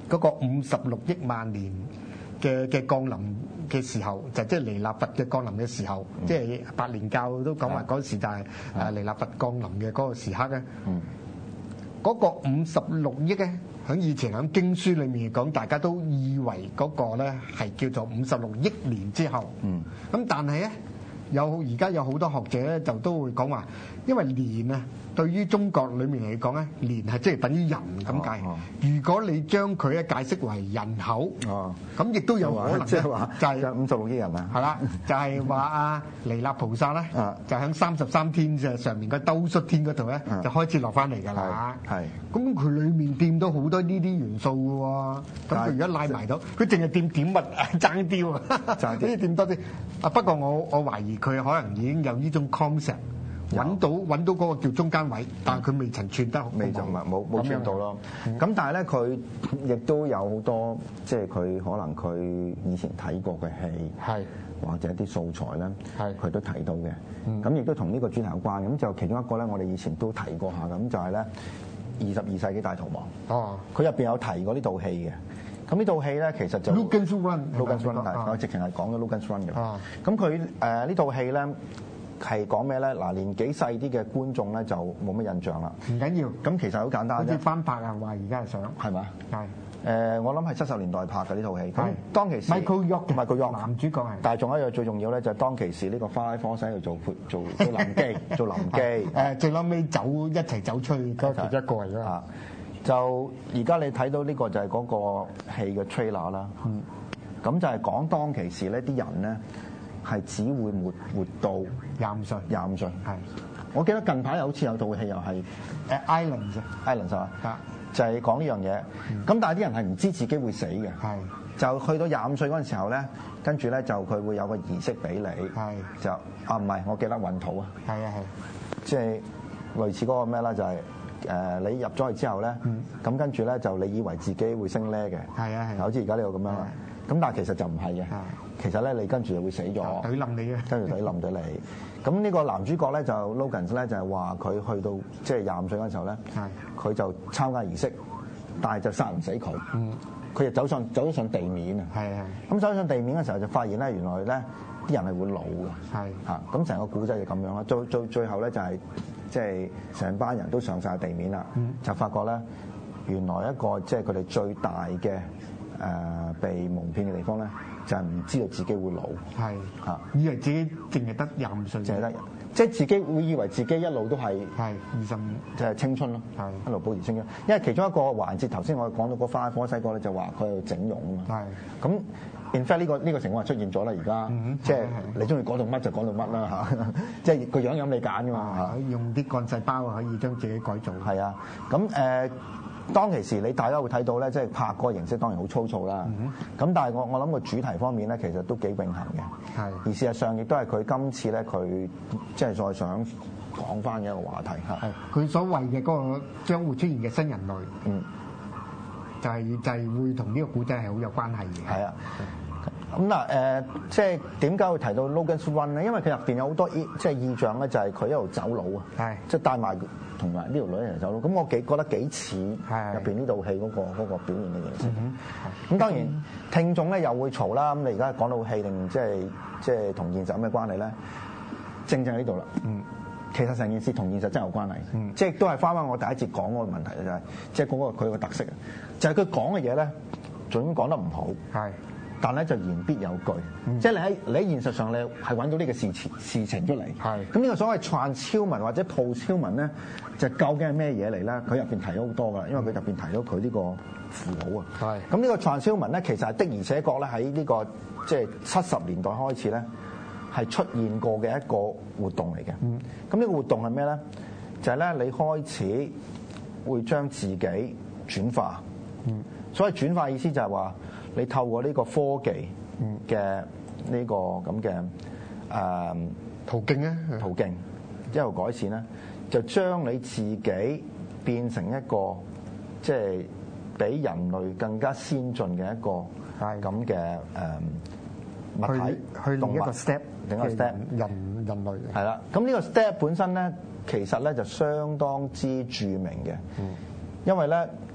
嗰個五十六億萬年嘅嘅降臨嘅時候，就即係彌勒佛嘅降臨嘅時候，嗯、即係白蓮教都講話嗰時就係誒彌勒佛降臨嘅嗰個時刻咧。嗯，嗰個五十六億咧，喺以前喺經書裏面講，大家都以為嗰個咧係叫做五十六億年之後。嗯，咁但係咧，有而家有好多學者咧就都會講話，因為年啊。對於中國裏面嚟講咧，年係即係等於人咁解。哦哦、如果你將佢咧解釋為人口，咁亦、哦、都有可能，即係話就係五十六億人啊。係啦，就係話阿彌勒菩薩咧，啊、就喺三十三天嘅上面個兜率天嗰度咧，啊、就開始落翻嚟㗎啦。係，咁佢裡面掂到好多呢啲元素㗎喎。咁佢而家拉埋到，佢淨係掂點物爭啲喎，爭啲掂多啲。啊，不過我我懷疑佢可能已經有呢種 concept。揾到揾到嗰個叫中間位，但係佢未曾串得，未就冇冇串到咯。咁但係咧，佢亦都有好多，即係佢可能佢以前睇過嘅戲，係或者啲素材咧，係佢都睇到嘅。咁亦都同呢個主題有關。咁就其中一個咧，我哋以前都提過下，咁就係咧二十二世紀大逃亡。哦，佢入邊有提過呢套戲嘅。咁呢套戲咧，其實就 Logan's Run，Logan's Run 係我直情係講咗 Logan's Run 嘅。咁佢誒呢套戲咧。係講咩咧？嗱，年紀細啲嘅觀眾咧就冇乜印象啦。唔緊要，咁其實好簡單啫。好似翻拍啊，話而家係想係嘛？係誒、呃，我諗係七十年代拍嘅呢套戲。咁當其時 Michael York，Michael York 男主角係。但係仲有一樣最重要咧，就係當其時呢個花拉科西喺度做做做臨機，做臨機。誒，最撚尾走一齊走出去嗰其中一個嚟啦。就而家你睇到呢個就係嗰個戲嘅 trailer 啦。嗯。咁就係講當其時呢啲人咧。係只會活活到廿五歲，廿五歲。係，我記得近排好似有套戲又係誒 Islands，Islands 啊，就係講呢樣嘢。咁但係啲人係唔知自己會死嘅。係，就去到廿五歲嗰陣時候咧，跟住咧就佢會有個儀式俾你。係，就啊唔係，我記得運土啊。係啊係，即係類似嗰個咩啦，就係誒你入咗去之後咧，咁跟住咧就你以為自己會升呢嘅。係啊係，好似而家呢個咁樣啦。咁但係其實就唔係嘅，其實咧你跟住就會死咗，懟冧你嘅，跟住懟冧咗你。咁呢個男主角咧就 Logan 咧就係話佢去到即係廿五歲嗰陣時候咧，佢就參加儀式，但係就殺唔死佢。嗯，佢就走上走咗上地面啊。係啊，咁走上地面嘅時候就發現咧，原來咧啲人係會老嘅。係嚇，咁成個古仔就咁樣啦。最最最後咧就係即係成班人都上晒地面啦，就發覺咧原來一個即係佢哋最大嘅。誒、呃、被蒙騙嘅地方咧，就係、是、唔知道自己會老，係嚇，啊、以為自己淨係得廿五歲，淨係得，即係自己會以為自己一路都係係二十五，就係青春咯，係一路保持青春。因為其中一個環節，頭先我講到個花科西哥咧，就話佢喺度整容啊嘛，係咁。in fact 呢個呢個情況係出現咗啦，而家即係你中意講到乜就講到乜啦嚇，即係個樣有你揀噶嘛，可以用啲幹細胞可以將自己改造。係啊，咁誒。呃當其時，你大家會睇到咧，即係拍嗰個形式當然好粗糙啦。咁、嗯、但係我我諗個主題方面咧，其實都幾永恆嘅。係。而事實上亦都係佢今次咧，佢即係再想講翻嘅一個話題嚇。係。佢所謂嘅嗰個將會出現嘅新人類，嗯，就係、是、就係、是、會同呢個古仔係好有關係嘅。係啊。咁嗱誒，即係點解會提到 Logan's Run 咧？因為佢入邊有好多意即係意象咧，就係佢一路走佬啊。係。即係帶埋。同埋呢條女一齊走咯，咁我幾覺得幾似入邊呢套戲嗰個嗰個表現嘅形式。咁當然聽眾咧又會嘈啦。咁你而家講到戲定即係即係同現實有咩關係咧？正正喺呢度啦。嗯，其實成件事同現實真係有關係。嗯，即係都係翻返我第一節講嗰個問題就係，即係嗰個佢個特色啊，就係佢講嘅嘢咧，總講得唔好。係。但咧就言必有據，嗯、即係你喺你喺現實上你係揾到呢個事情事情出嚟。係咁呢個所謂串超文或者鋪超文咧，就究竟係咩嘢嚟咧？佢入邊提咗好多㗎，因為佢入邊提咗佢呢個符號啊。係咁呢個串超文咧，其實係的而且確咧喺呢個即係七十年代開始咧係出現過嘅一個活動嚟嘅。嗯，咁呢個活動係咩咧？就係、是、咧你開始會將自己轉化。嗯，所謂轉化意思就係話。你透過呢個科技嘅呢個咁嘅誒途徑咧，途徑一路改善咧，就將你自己變成一個即係比人類更加先進嘅一個咁嘅誒物體，去另一個 step，另一個 step 人人類係啦。咁呢個 step 本身咧，其實咧就相當之著名嘅，因為咧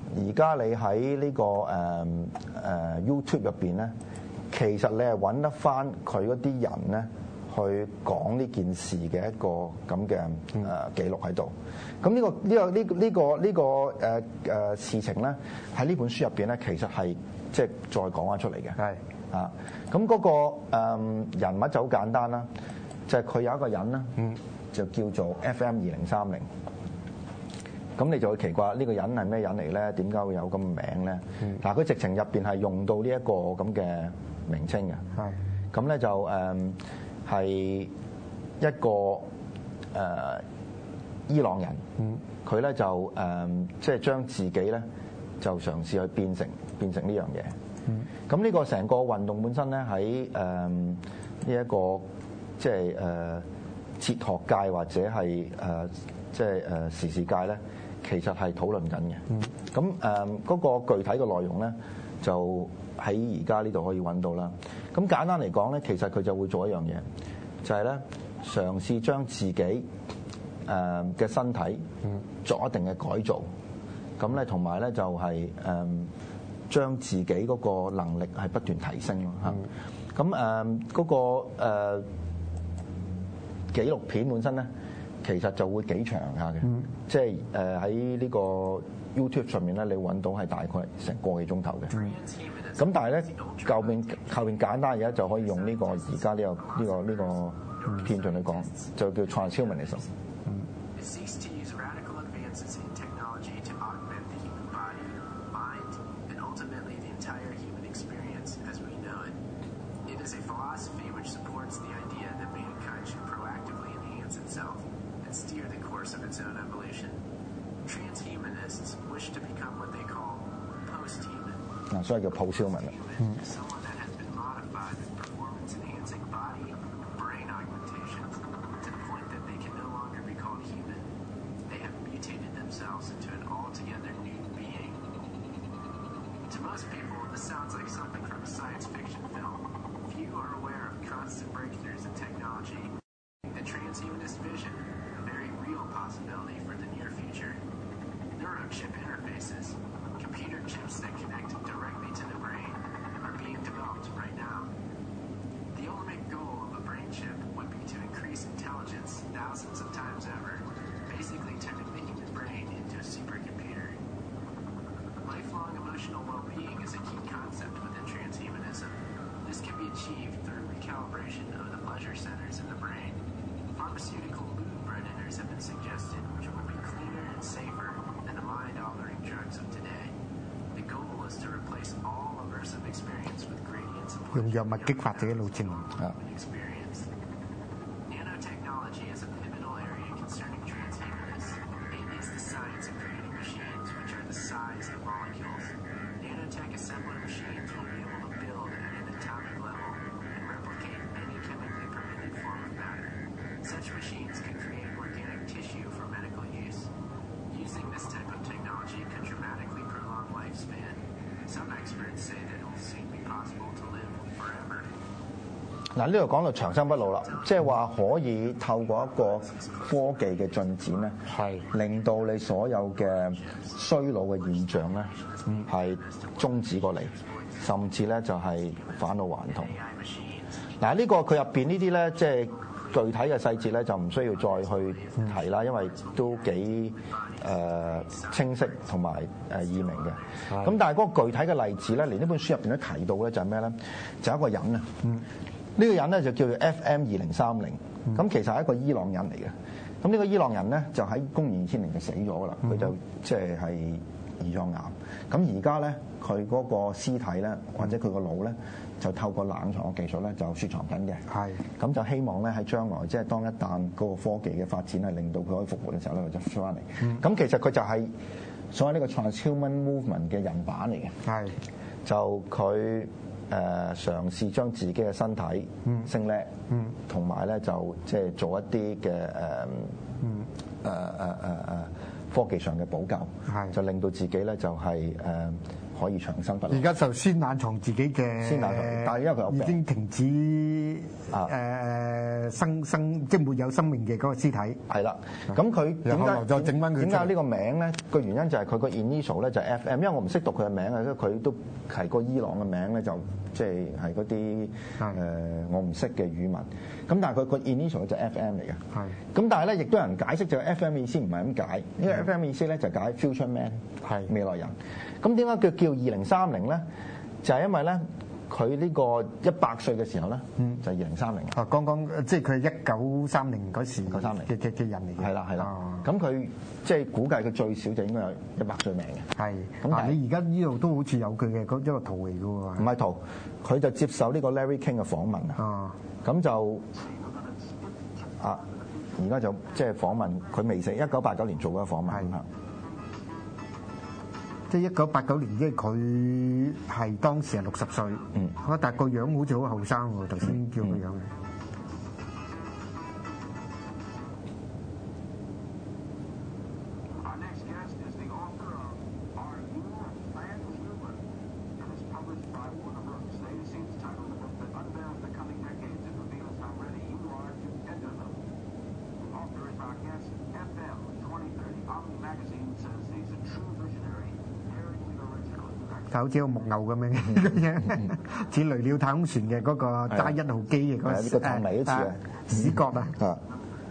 而家你喺呢、這個誒誒、呃、YouTube 入邊咧，其實你係揾得翻佢嗰啲人咧去講呢件事嘅一個咁嘅誒記錄喺度。咁呢、這個呢、這個呢呢、這個呢、這個誒誒、呃、事情咧，喺呢本書入邊咧，其實係即係再講翻出嚟嘅。係啊，咁嗰、那個、呃、人物就好簡單啦，就係、是、佢有一個人啦，嗯、就叫做 F M 二零三零。咁你就會奇怪呢、這個人係咩人嚟咧？點解會有咁嘅名咧？嗱、嗯，佢直情入邊係用到呢一個咁嘅名稱嘅。係咁咧就誒係、嗯、一個誒、呃、伊朗人。佢、嗯、咧就誒即係將自己咧就嘗試去變成變成呢樣嘢。咁呢、嗯、個成個運動本身咧喺誒呢一個即係誒哲學界或者係誒即係誒時事界咧。其實係討論緊嘅，咁誒嗰個具體嘅內容咧，就喺而家呢度可以揾到啦。咁簡單嚟講咧，其實佢就會做一樣嘢，就係咧嘗試將自己誒嘅身體作一定嘅改造，咁咧同埋咧就係誒將自己嗰個能力係不斷提升咯嚇。咁誒嗰個誒紀錄片本身咧。其實就會幾長下嘅，嗯、即係誒喺呢個 YouTube 上面咧，你揾到係大概成個幾鐘頭嘅。咁、嗯、但係咧，後面後面簡單嘅就可以用呢、這個而家呢個呢、這個呢、這個片段去講，就叫 Transhumanism。嗱，所以叫 post-human 啦。嗯。用藥物激發自己腦智能啊！嗱，呢度講到長生不老啦，即係話可以透過一個科技嘅進展咧，係令到你所有嘅衰老嘅現象咧，係終止過嚟，甚至咧就係返老還童。嗱，呢個佢入邊呢啲咧，即係具體嘅細節咧，就唔需要再去提啦，因為都幾誒清晰同埋誒易明嘅。咁但係嗰個具體嘅例子咧，連呢本書入邊都提到咧，就係咩咧？就係一個人啊。嗯呢個人咧就叫做 F M 二零三零，咁其實係一個伊朗人嚟嘅。咁呢個伊朗人咧就喺公元二千年就死咗㗎啦，佢、嗯、就即係係胰臟癌。咁而家咧佢嗰個屍體咧或者佢個腦咧就透過冷藏嘅技術咧就雪藏緊嘅。係咁就希望咧喺將來即係當一旦嗰個科技嘅發展係令到佢可以復活嘅時候咧，就出翻嚟。咁、嗯、其實佢就係所謂呢個 transhuman movement 嘅人版嚟嘅。係就佢。誒、呃、嘗試將自己嘅身體升叻，同埋咧就即係做一啲嘅誒誒誒誒誒科技上嘅補救，就令到自己咧就係、是、誒、呃、 可以長生不老。 而家就先冷藏自己嘅， 先冷藏，但係因為佢有病已經停止誒誒生生，即係沒有生命嘅嗰個屍體。 係啦，咁佢點解再整翻佢？ 點解呢個名咧？個原因就係佢個 initial 咧就係 F M，因為我唔識讀佢嘅名啊，因為佢都係個伊朗嘅名咧，就即係係嗰啲誒我唔識嘅語文。咁但係佢個 initial 就係 F M 嚟嘅。係。咁但係咧，亦都有人解釋就係 F M 意思唔係咁解，因為 F M 意思咧就解 future man， 係未來人。咁點解叫叫二零三零咧？就係因為咧，佢呢個一百歲嘅時候咧，嗯，就係二零三零。 啊，剛剛即係佢係一九三零嗰時九三零嘅嘅嘅人嚟嘅。 係啦係啦。咁佢即係估計佢最少就應該有一百歲命嘅。係。咁但係你而家呢度都好似有佢嘅嗰一個圖嚟嘅喎。唔係圖，佢就接受呢個 Larry King 嘅訪問啊。啊。咁就啊，而家就即係訪問佢未死，一九八九年做嗰個訪問。 即係一九八九年，即係佢係當時係六十歲，嗯，但係個樣好似好後生喎，頭先叫個樣嘅。就好似個木偶咁樣嘅，似雷鳥太空船嘅嗰個揸一號機嘅嗰個誒主角啊！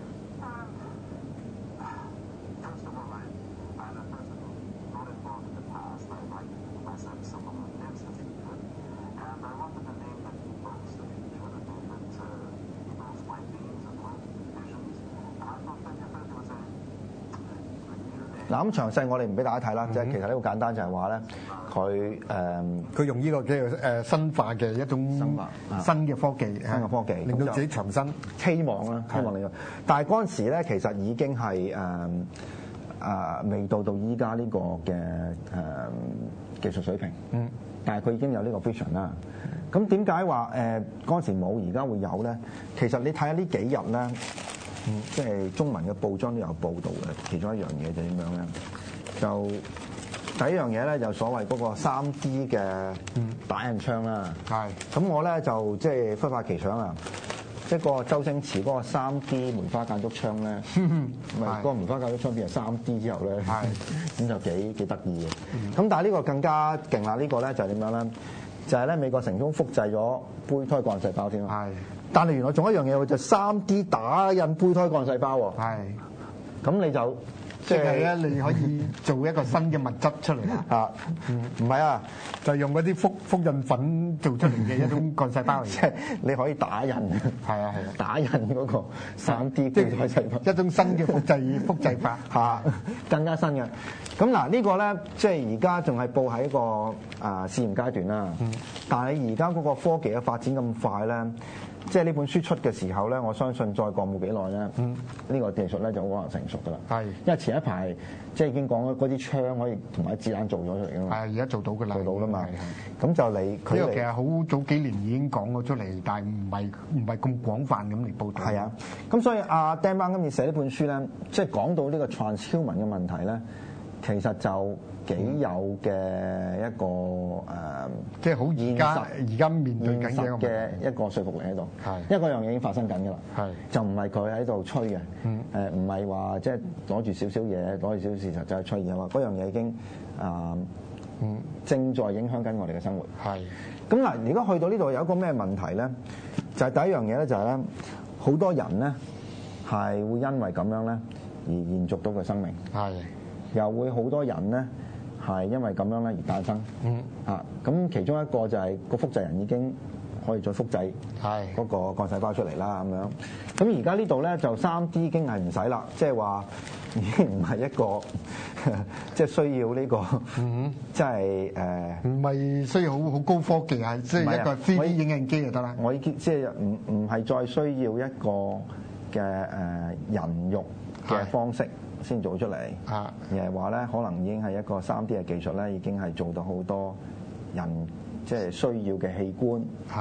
嗱咁詳細我哋唔俾大家睇啦，即係、嗯、其實呢個簡單就係話咧，佢誒佢用呢個叫做誒生化嘅一種新嘅科技， 新嘅科技令到自己長生， 希望啦，希望你。但係嗰陣時咧，其實已經係誒誒未到到依家呢個嘅誒、呃、技術水平。嗯。但係佢已經有呢個 vision 啦。咁點解話誒嗰陣時冇，而家會有咧？其實你睇下呢幾日咧。嗯、即係中文嘅報章都有報導嘅，其中一樣嘢就點樣咧？就第一樣嘢咧，就所謂嗰個三 D 嘅打印槍啦。係、嗯。咁我咧就即係忽發奇想啊！一個周星馳嗰個三 D 梅花間竹槍咧，咪嗰個梅花間竹槍變成三 D 之後咧，咁就幾幾得意嘅。咁、嗯、但係呢個更加勁啦！呢、呢個咧就係點樣咧？就係、是、咧美國成功複製咗胚胎幹細胞添啊！係。但係原來仲有一樣嘢喎，就三 D 打印胚胎幹細胞喎。係，咁你就即係咧，你可以做一個新嘅物質出嚟啦。 啊，唔係啊， 就用嗰啲複複印粉做出嚟嘅一種幹細胞嚟嘅。 即係你可以打印。係啊係啊，打印嗰個三 D 胚胎細胞， 一種新嘅複製複製法嚇，更加新嘅。咁嗱，呢個咧，即係而家仲係報喺一個啊試驗階段啦。嗯。但係而家嗰個科技嘅發展咁快咧。即係呢本書出嘅時候咧，我相信再過冇幾耐咧，呢、嗯呢個技術咧就好可能成熟噶啦。係，因為前一排即係已經講咗嗰啲槍可以同埋子彈做咗出嚟噶嘛。係，而家做到噶啦，做到啦嘛。咁就你佢呢個其實好早幾年已經講過出嚟，但係唔係唔係咁廣泛咁嚟報導。係啊， 咁所以阿 Dan Brown 今次寫呢本書咧，即係講到呢個 transhuman 嘅問題咧，其實就幾有嘅一個誒， 即係好而家而家面對緊嘅一個說服力喺度。係，因為嗰樣嘢已經發生緊㗎啦。係，就唔係佢喺度吹嘅。嗯。誒，唔係話即係攞住少少嘢，攞住少少事實就係吹嘅話，嗰樣嘢已經啊，嗯，正在影響緊我哋嘅生活。係。咁嗱，而家去到呢度有一個咩問題咧？就係第一樣嘢咧，就係咧，好多人咧係會因為咁樣咧而延續到個生命。係。又會好多人咧。係因為咁樣咧而誕生，嗯啊，咁其中一個就係個複製人已經可以再複製係嗰個幹細胞出嚟啦，咁樣。咁而家呢度咧就三 D 已經係唔使啦，即係話已經唔係一個即係需要呢、呢個，嗯，即係誒，唔係需要好好高科技啊，即係一個 三 D 影印機就得啦。 我已經即係唔唔係再需要一個嘅誒人肉嘅方式。先做出嚟，而係話咧，可能已經係一個三 D 嘅技術咧，已經係做到好多人即係需要嘅器官，係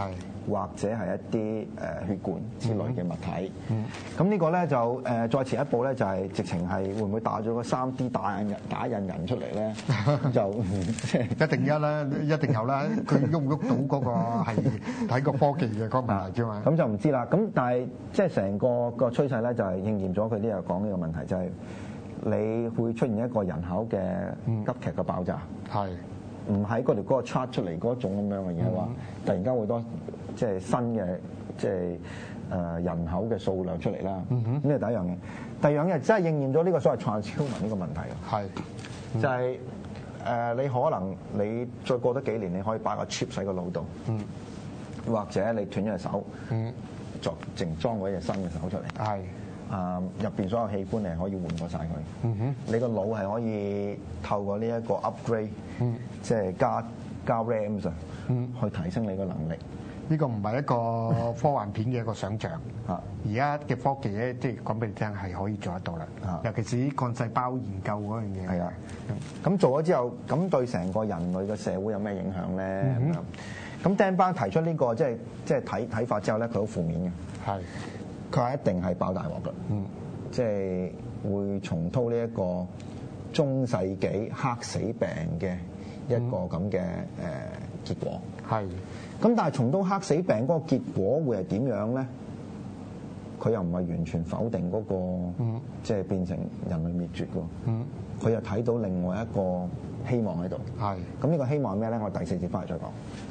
或者係一啲誒血管之類嘅物體。咁呢個咧就誒再前一步咧，就係直情係會唔會打咗個三 D 打印人打印人出嚟咧？就即係一定有啦，一定有啦。佢喐唔喐到嗰個係睇個科技嘅嗰個問題啫嘛。 咁就唔知啦。咁但係即係成個個趨勢咧，就係應驗咗佢呢日講呢個問題，就係你會出現一個人口嘅急劇嘅爆炸。係。唔喺嗰條嗰個 chart 出嚟嗰種咁樣嘅嘢話，突然間會多即係新嘅即係誒人口嘅數量出嚟啦。咁呢係第一樣嘢。第二樣嘢真係應驗咗呢個所謂 transhuman 呢個問題。係，就係誒你可能你再過多幾年，你可以擺個 chip 喺個腦度，或者你斷咗隻手，作淨裝嗰隻新嘅手出嚟。係。啊！入邊所有器官你係可以換過晒佢。嗯哼，你個腦係可以透過呢一個 upgrade，嗯，即係加加 rams 啊，嗯，去提升你個能力。 呢個唔係一個科幻片嘅一個想像。啊，而家嘅科技咧，即係講俾你聽係可以做得到啦。啊，尤其是啲幹細胞研究嗰樣嘢。係啊。 咁做咗之後，咁對成個人類嘅社會有咩影響咧？咁樣。咁 Dan Brown 提出呢個即係即係睇睇法之後咧，佢好負面嘅。係。佢話一定係爆大鑊㗎，嗯，即係會重蹈呢一個中世紀黑死病嘅一個咁嘅誒結果。係，咁但係重蹈黑死病嗰個結果會係點樣咧？佢又唔係完全否定嗰個，嗯，即係變成人類滅絕㗎。嗯，佢又睇到另外一個希望喺度。係，咁呢個希望係咩咧？我第四節翻嚟再講。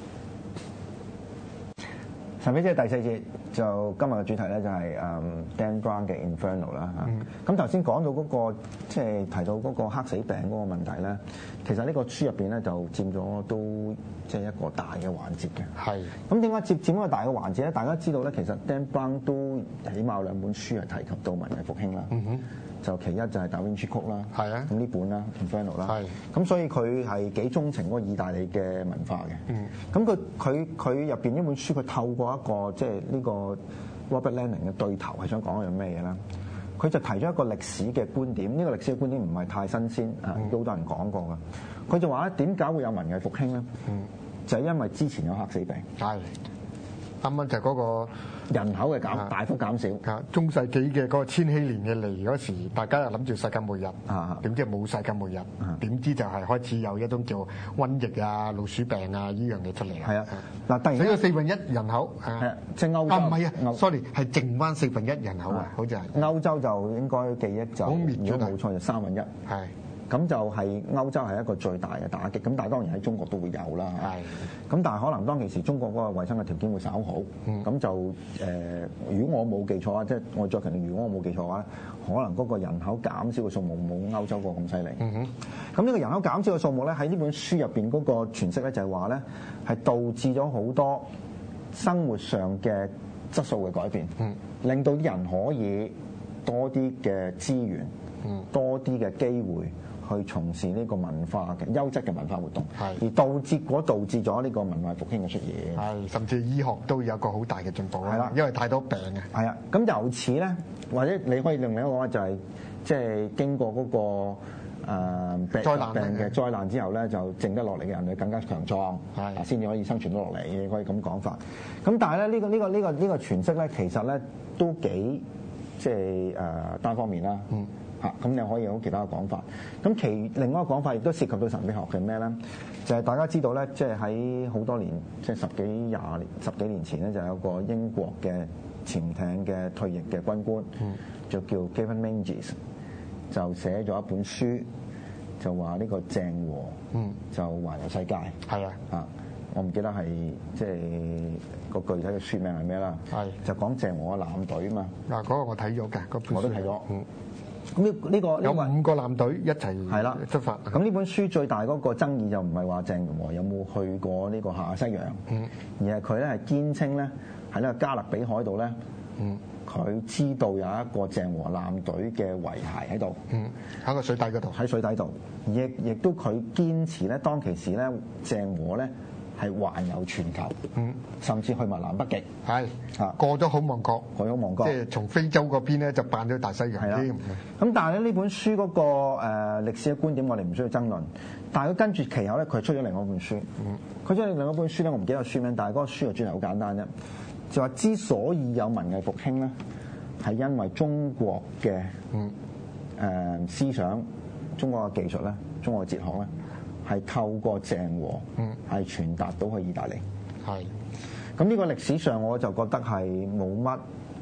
神秘之夜第四節就今日嘅主題咧就係誒 Dan Brown 嘅 Inferno 啦嚇。咁頭先講到嗰個即係提到嗰個黑死病嗰個問題咧，其實呢個書入邊咧就佔咗都即係一個大嘅環節嘅。係。咁點解佔佔一個大嘅環節咧？大家知道咧，其實 Dan Brown 都起碼有兩本書係提及到文藝復興啦。嗯哼。就其一就係達芬奇曲啦，係啊，咁呢本啦 Inferno 啦，係，咁所以佢係幾鍾情嗰個意大利嘅文化嘅，嗯，咁佢佢佢入邊呢本書佢透過一個即係呢個 Robert Lenin 嘅對頭係想講一樣咩嘢啦？佢就提咗一個歷史嘅觀點，呢、這個歷史嘅觀點唔係太新鮮啊，都好多人講過嘅。佢就話咧，點解會有文藝復興咧？嗯，就係因為之前有黑死病，係。啱啱就係嗰個人口嘅減大幅減少， 啊，中世紀嘅嗰個千禧年嘅嚟嗰時，大家又諗住世界末日，啊，點知冇世界末日，點、啊、知就係開始有一種叫瘟疫啊、老鼠病啊呢樣嘢出嚟。係啊，嗱，突然間死咗四分一人口，係啊，即係歐洲，啊唔係啊 ，sorry， 係剩翻四分一人口啊，好似係歐洲就應該記憶就如果冇錯就三分一，係。咁就係歐洲係一個最大嘅打擊，咁但係當然喺中國都會有啦。係。咁但係可能當其時中國嗰個衞生嘅條件會稍好，咁、嗯、就誒、呃，如果我冇記錯啊，即係我再強調，如果我冇記錯嘅話，可能嗰個人口減少嘅數目冇歐洲個咁犀利。嗯哼。咁呢個人口減少嘅數目咧，喺呢本書入邊嗰個詮釋咧，就係話咧係導致咗好多生活上嘅質素嘅改變，嗯，令到啲人可以多啲嘅資源，嗯，多啲嘅機會。去從事呢個文化嘅優質嘅文化活動，而導結果導致咗呢個文化復興嘅出現， 係甚至醫學都有個好大嘅進步啦。係啦，因為太多病嘅。 係啊，咁由此咧，或者你可以另外一個講法就係、是，即係經過嗰、那個誒、呃、災難病嘅災難之後咧，就剩得落嚟嘅人類更加強壯，係先至可以生存到落嚟，你可以咁講法。咁但係咧，呢、這個呢、這個呢、這個呢、這個詮釋咧，其實咧都幾即係誒單方面啦。嗯。咁你可以有其他嘅講法，咁其另外一個講法亦都涉及到神秘學嘅咩咧？就係、是、大家知道咧，即係喺好多年，即、就、係、是、十幾廿年、十幾年前咧，就有個英國嘅潛艇嘅退役嘅軍官，嗯、就叫 Gavin Menzies，就寫咗一本書，就話呢個鄭和，嗯、就環遊世界。係啊，啊，我唔記得係即係個具體嘅書名係咩啦。係就講鄭和嘅艦隊啊嘛。嗱，嗰個我睇咗嘅，嗰本書我都睇咗。嗯。咁呢呢個有五個艦隊一齊係啦出發。 咁呢本書最大嗰個爭議就唔係話鄭和有冇去過呢個下亞西洋，嗯、而係佢咧係堅稱咧喺呢個加勒比海度咧，佢、嗯、知道有一個鄭和艦隊嘅遺骸喺度， 喺個水底嗰度， 喺水底度，亦亦都佢堅持咧當其時咧鄭和咧係環遊全球，嗯，甚至去埋南北極， 係啊，過咗好望角， 過咗望角， 即係從非洲嗰邊咧就扮咗大西洋添。 咁但係咧呢本書嗰、那個誒、呃、歷史嘅觀點，我哋唔需要爭論。但係佢跟住其後咧，佢出咗另外一本書。嗯，佢出咗另外一本書咧，我唔記得個書名，但係嗰個書嘅主題好簡單啫，就話之所以有文藝復興咧，係因為中國嘅嗯誒、呃、思想、中國嘅技術咧、中國嘅哲學咧。係透過鄭和，係傳達到去意大利。係，咁呢個歷史上我就覺得係冇乜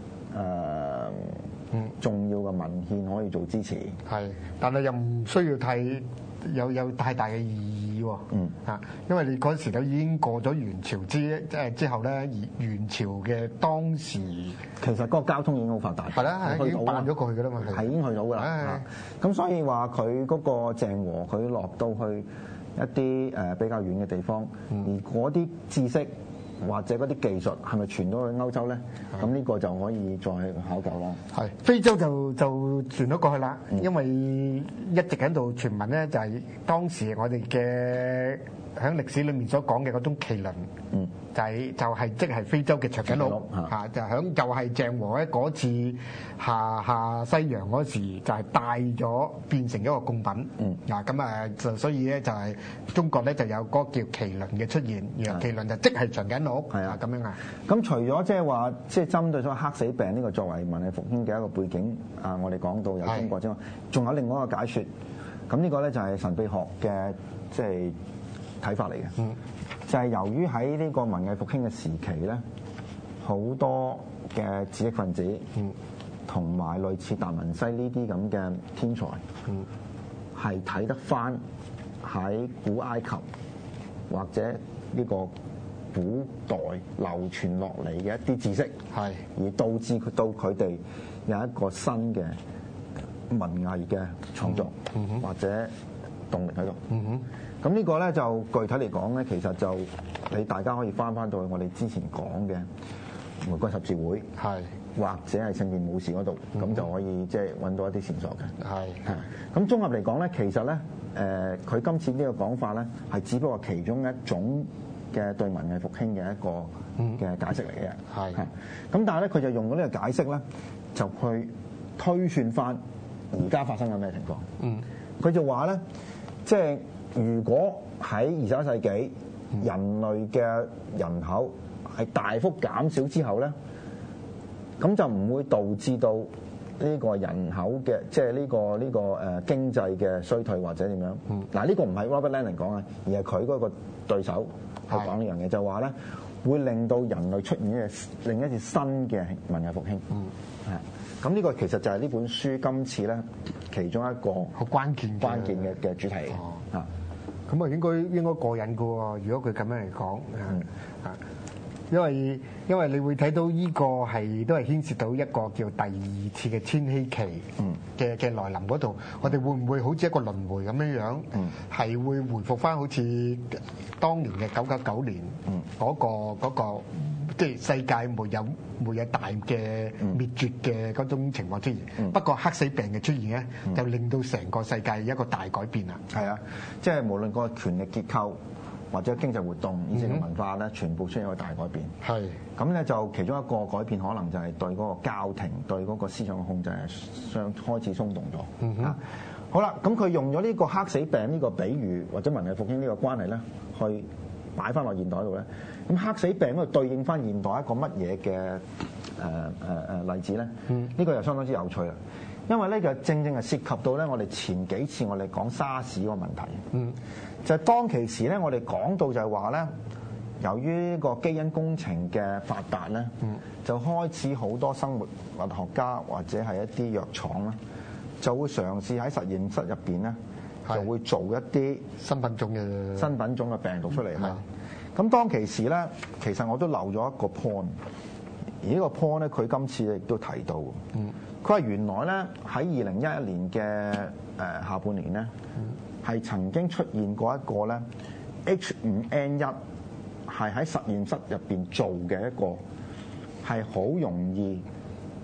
誒重要嘅文獻可以做支持。係， 但係又唔需要太有有太大嘅意義喎。嗯，啊，因為你嗰陣時都已經過咗元朝之即係之後咧，元朝嘅當時其實嗰個交通已經好發達。係啦， 係已經辦咗過去㗎啦嘛。 係已經去到㗎啦。咁所以話佢嗰個鄭和佢落到去一啲誒比較遠嘅地方，而嗰啲知識或者嗰啲技術係咪傳到去歐洲咧？咁呢個就可以再考究啦。 係非洲就就傳咗過去啦，因為一直喺度傳聞咧，就係當時我哋嘅喺歷史裏面所講嘅嗰種麒麟，嗯，就係就係即係非洲嘅長頸鹿嚇，就響就係鄭和咧嗰次下下西洋嗰時就係帶咗變成一個貢品，嗯，嗱咁啊就所以咧就係中國咧就有嗰個叫麒麟嘅出現，而麒麟就即係長頸鹿，係啊咁樣啊。 咁除咗即係話即係針對咗黑死病呢個作為文藝復興嘅一個背景啊，我哋講到有中國之外，仲有另外一個解説。咁呢個咧就係神秘學嘅即係睇法嚟嘅，嗯，就係由於喺呢個文藝復興嘅時期咧，好多嘅知識分子，嗯，同埋類似達文西呢啲咁嘅天才，嗯，係睇得翻喺古埃及或者呢個古代流傳落嚟嘅一啲知識，係而導致佢到佢哋有一個新嘅文藝嘅創作，嗯嗯，或者動力喺度，嗯哼。咁呢個咧就具體嚟講咧，其實就你大家可以翻翻到去我哋之前講嘅玫瑰十字會，係或者係聖殿武士嗰度，咁、嗯、就可以即係揾到一啲線索嘅。係係。咁綜合嚟講咧，其實咧誒，佢、呃、今次呢個講法咧，係只不過其中一種嘅對文藝復興嘅一個嘅解釋嚟嘅。係。咁但係咧，佢就用咗呢個解釋咧，就去推算翻而家發生緊咩情況。嗯。佢就話咧，即係。如果喺二十一世紀人類嘅人口係大幅減少之後咧，咁就唔會導致到呢個人口嘅即係呢個呢個誒經濟嘅衰退或者點樣。嗱，呢個唔係 Robert Landon 講啊，而係佢嗰個對手去講呢樣嘢，就話咧會令到人類出現一另一次新嘅文藝復興。嗯，係。咁呢個其實就係呢本書今次咧其中一個好關鍵關鍵嘅嘅主題啊。 咁啊，應該應該過癮㗎喎！如果佢咁樣嚟講，啊，因為因為你會睇到呢個係都係牽涉到一個叫第二次嘅千禧期嘅嘅來臨嗰度，我哋會唔會好似一個輪迴咁樣樣？係、嗯、會回復翻好似當年嘅九九九年嗰、嗰個嗰個即係世界沒有沒有大嘅滅絕嘅嗰種情況出現。嗯、不過黑死病嘅出現咧，嗯、就令到成個世界一個大改變啦。 係啊，即係無論個權力結構或者經濟活動以至嘅文化咧，全部出現一個大改變。係咁咧，就其中一個改變可能就係對嗰個教廷對嗰個思想嘅控制係相開始鬆動咗。嗯哼，好啦，咁佢用咗呢個黑死病呢個比喻或者文藝復興呢個關係咧，去擺翻落現代度咧。咁黑死病嗰度對應翻現代一個乜嘢嘅誒誒誒例子咧？嗯，呢個又相當之有趣啦。因為咧就正正係涉及到咧我哋前幾次我哋講沙士嗰個問題。嗯，就係當其時咧，我哋講到就係話咧，由於呢個基因工程嘅發達咧，嗯，就開始好多生活物學家或者係一啲藥廠啦，就會嘗試喺實驗室入邊咧，就會做一啲新品種嘅新品種嘅病毒出嚟。係，咁當其時咧，其實我都漏咗一個 point，而呢個 point 咧，佢今次亦都提到。嗯。佢話原來咧喺二零一一年嘅誒下半年咧，係、嗯、曾經出現過一個咧 H 五 N 一，係喺實驗室入邊做嘅一個係好容易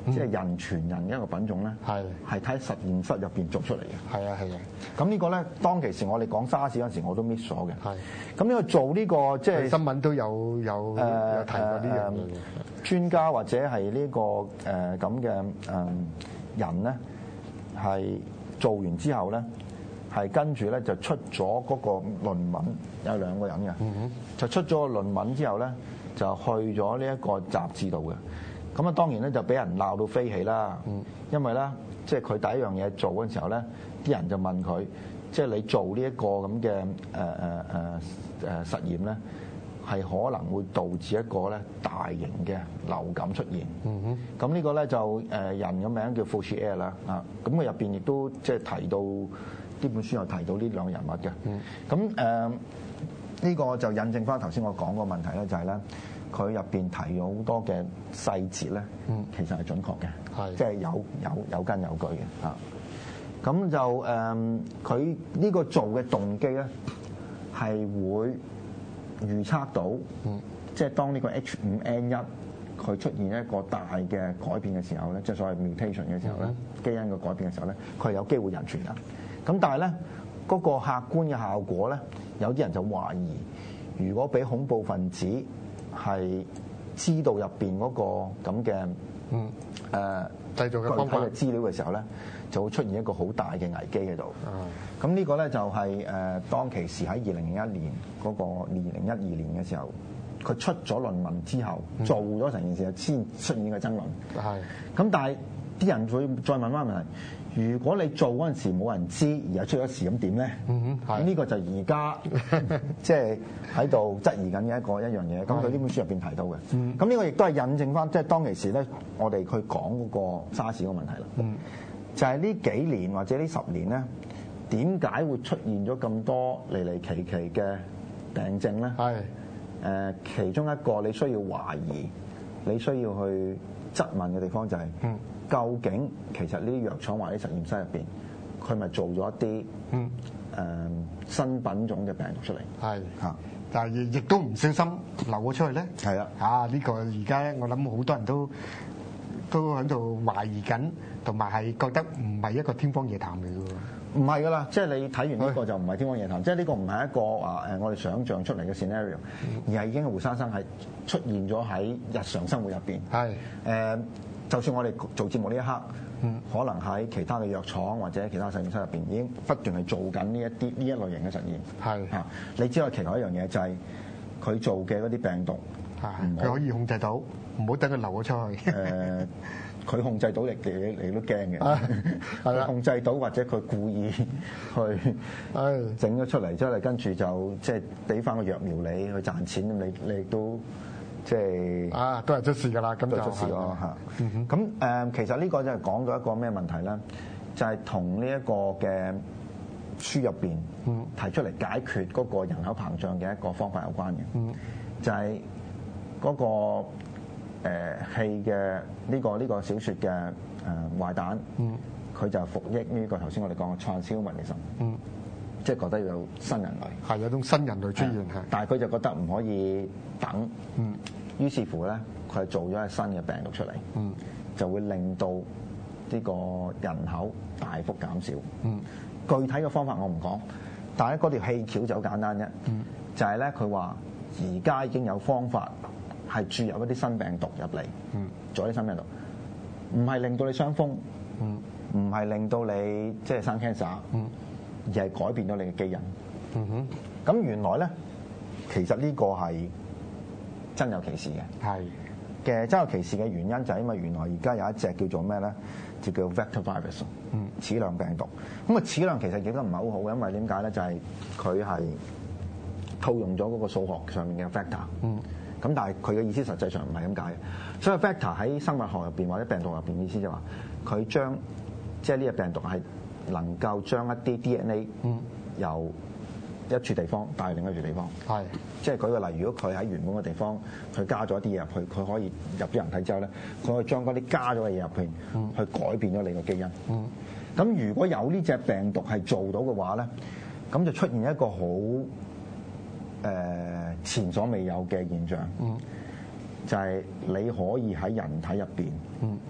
即係人傳人嘅一個品種咧，係係喺實驗室入邊做出嚟嘅。 係啊係啊。 咁呢個咧，當其時我哋講沙士嗰陣時，我都 miss 咗嘅。係。咁呢個做呢個即係新聞都有有有提過呢樣嘢嘅。 專家或者係呢個誒咁嘅誒人咧，係做完之後咧，係跟住咧就出咗嗰個論文，有兩個人嘅，嗯、就出咗個論文之後咧，就去咗呢一個雜誌度嘅。咁啊，當然咧就俾人鬧到飛起啦。嗯、因為咧，即係佢第一樣嘢做嗰陣時候咧，啲人就問佢，即係你做呢一個咁嘅誒誒誒誒實驗咧，係可能會導致一個咧大型嘅流感出現。咁、嗯、呢個咧就誒人嘅名叫 Faucier 啦。啊，咁佢入邊亦都即係提到呢本書有提到呢兩個人物嘅。咁誒呢個就引證翻頭先我講個問題咧，就係咧。佢入邊提咗好多嘅細節咧，其實係準確嘅，即係有有有根有據嘅嚇。咁就誒，佢、呃、呢個做嘅動機咧，係會預測到，嗯、即係當呢個 H 五 N 一佢出現一個大嘅改變嘅時候咧，即係所謂 mutation 嘅時候咧，嗯、基因嘅改變嘅時候咧，佢係有機會人傳人。咁但係咧，嗰、嗰個客觀嘅效果咧，有啲人就懷疑，如果俾恐怖分子係知道入邊嗰個咁嘅嗯誒製造嘅方法嘅資料嘅時候咧，就會出現一個好大嘅危機喺度。咁、嗯、呢個咧就係誒當其時喺二零零一年嗰個二零一二年嘅時候，佢出咗論文之後，嗯、做咗成件事先出現嘅爭論。係咁、嗯，但係啲人會再問翻問題。如果你做嗰陣時冇人知，而係出咗事咁點咧？嗯哼，呢個就而家即係喺度質疑緊嘅一個一樣嘢。咁佢呢本書入邊提到嘅。嗯，咁呢個亦都係印證翻，即係當其時咧，我哋去講嗰個沙士個問題啦。嗯，就係呢幾年或者呢十年咧，點解會出現咗咁多離離奇奇嘅病症咧？係誒，其中一個你需要懷疑、你需要去質問嘅地方就係。嗯。究竟其實呢啲藥廠或者實驗室入邊，佢咪做咗一啲誒、嗯呃、新品種嘅病毒出嚟？係嚇是，但係亦都唔小心流咗出去咧。係啊，啊呢、呢個而家我諗好多人都都喺度懷疑緊，同埋係覺得唔係一個天方夜譚嚟嘅喎。唔係噶啦，即係你睇完呢個就唔係天方夜譚，是即係呢個唔係一個話誒我哋想像出嚟嘅 scenario，而係已經活生生係出現咗喺日常生活入邊。係誒是。呃就算我哋做節目呢一刻，嗯、可能喺其他嘅藥廠或者其他實驗室入邊，已經不斷係做緊呢一啲呢一類型嘅實驗。係嚇是，你只係期待一樣嘢，就係佢做嘅嗰啲病毒，佢可以控制到，唔好等佢流咗出去。誒、呃，佢控制到你，你你都驚嘅。係啦，控制到或者佢故意去整咗出嚟，之後跟住就即係俾翻個藥苗你去賺錢，咁你你亦都。即係啊，都係出事㗎啦，咁就出事咯嚇。咁誒、嗯，其實呢個就係講到一個咩問題咧？就係同呢一個嘅書入邊提出嚟解決嗰個人口膨脹嘅一個方法有關嘅。嗯、就係嗰、那個誒、呃、氣嘅呢個呢、這個小説嘅誒壞蛋，佢、嗯、就服役呢個頭先我哋講嘅 transhumanism。嗯。即係覺得有新人類，係有種新人類出現，係。但係佢就覺得唔可以等，嗯。於是乎咧，佢係做咗一個新嘅病毒出嚟，嗯，就會令到呢個人口大幅減少，嗯。具體嘅方法我唔講，但係嗰條氣橋就好簡單啫，嗯。就係咧，佢話而家已經有方法係注入一啲新病毒入嚟，嗯，做一啲新病毒，唔係令到你傷風，嗯，唔係令到你即係生 cancer，嗯。而係改變咗你嘅基因。嗯哼。咁原來咧，其實呢個係真有其事嘅。係嘅，真有其事嘅原因就係因為原來而家有一隻叫做咩咧，就叫 vector virus。嗯。齒量病毒。咁啊，齒量其實亦都唔係好好嘅，因為點解咧？就係佢係套用咗嗰個數學上面嘅 vector。嗯。咁但係佢嘅意思實際上唔係咁解嘅。所以 vector 喺生物學入邊或者病毒入邊意思就話，佢將即係呢個病毒係。能夠將一啲 D N A 由一處地方帶去另一處地方，係是即係舉個例，如果佢喺原本嘅地方，佢加咗一啲嘢入去，佢可以入咗人體之後咧，佢可以將嗰啲加咗嘅嘢入去，嗯、去改變咗你個基因。咁、嗯、如果有呢隻病毒係做到嘅話咧，咁就出現一個好誒、呃、前所未有嘅現象，嗯、就係你可以喺人體入邊。嗯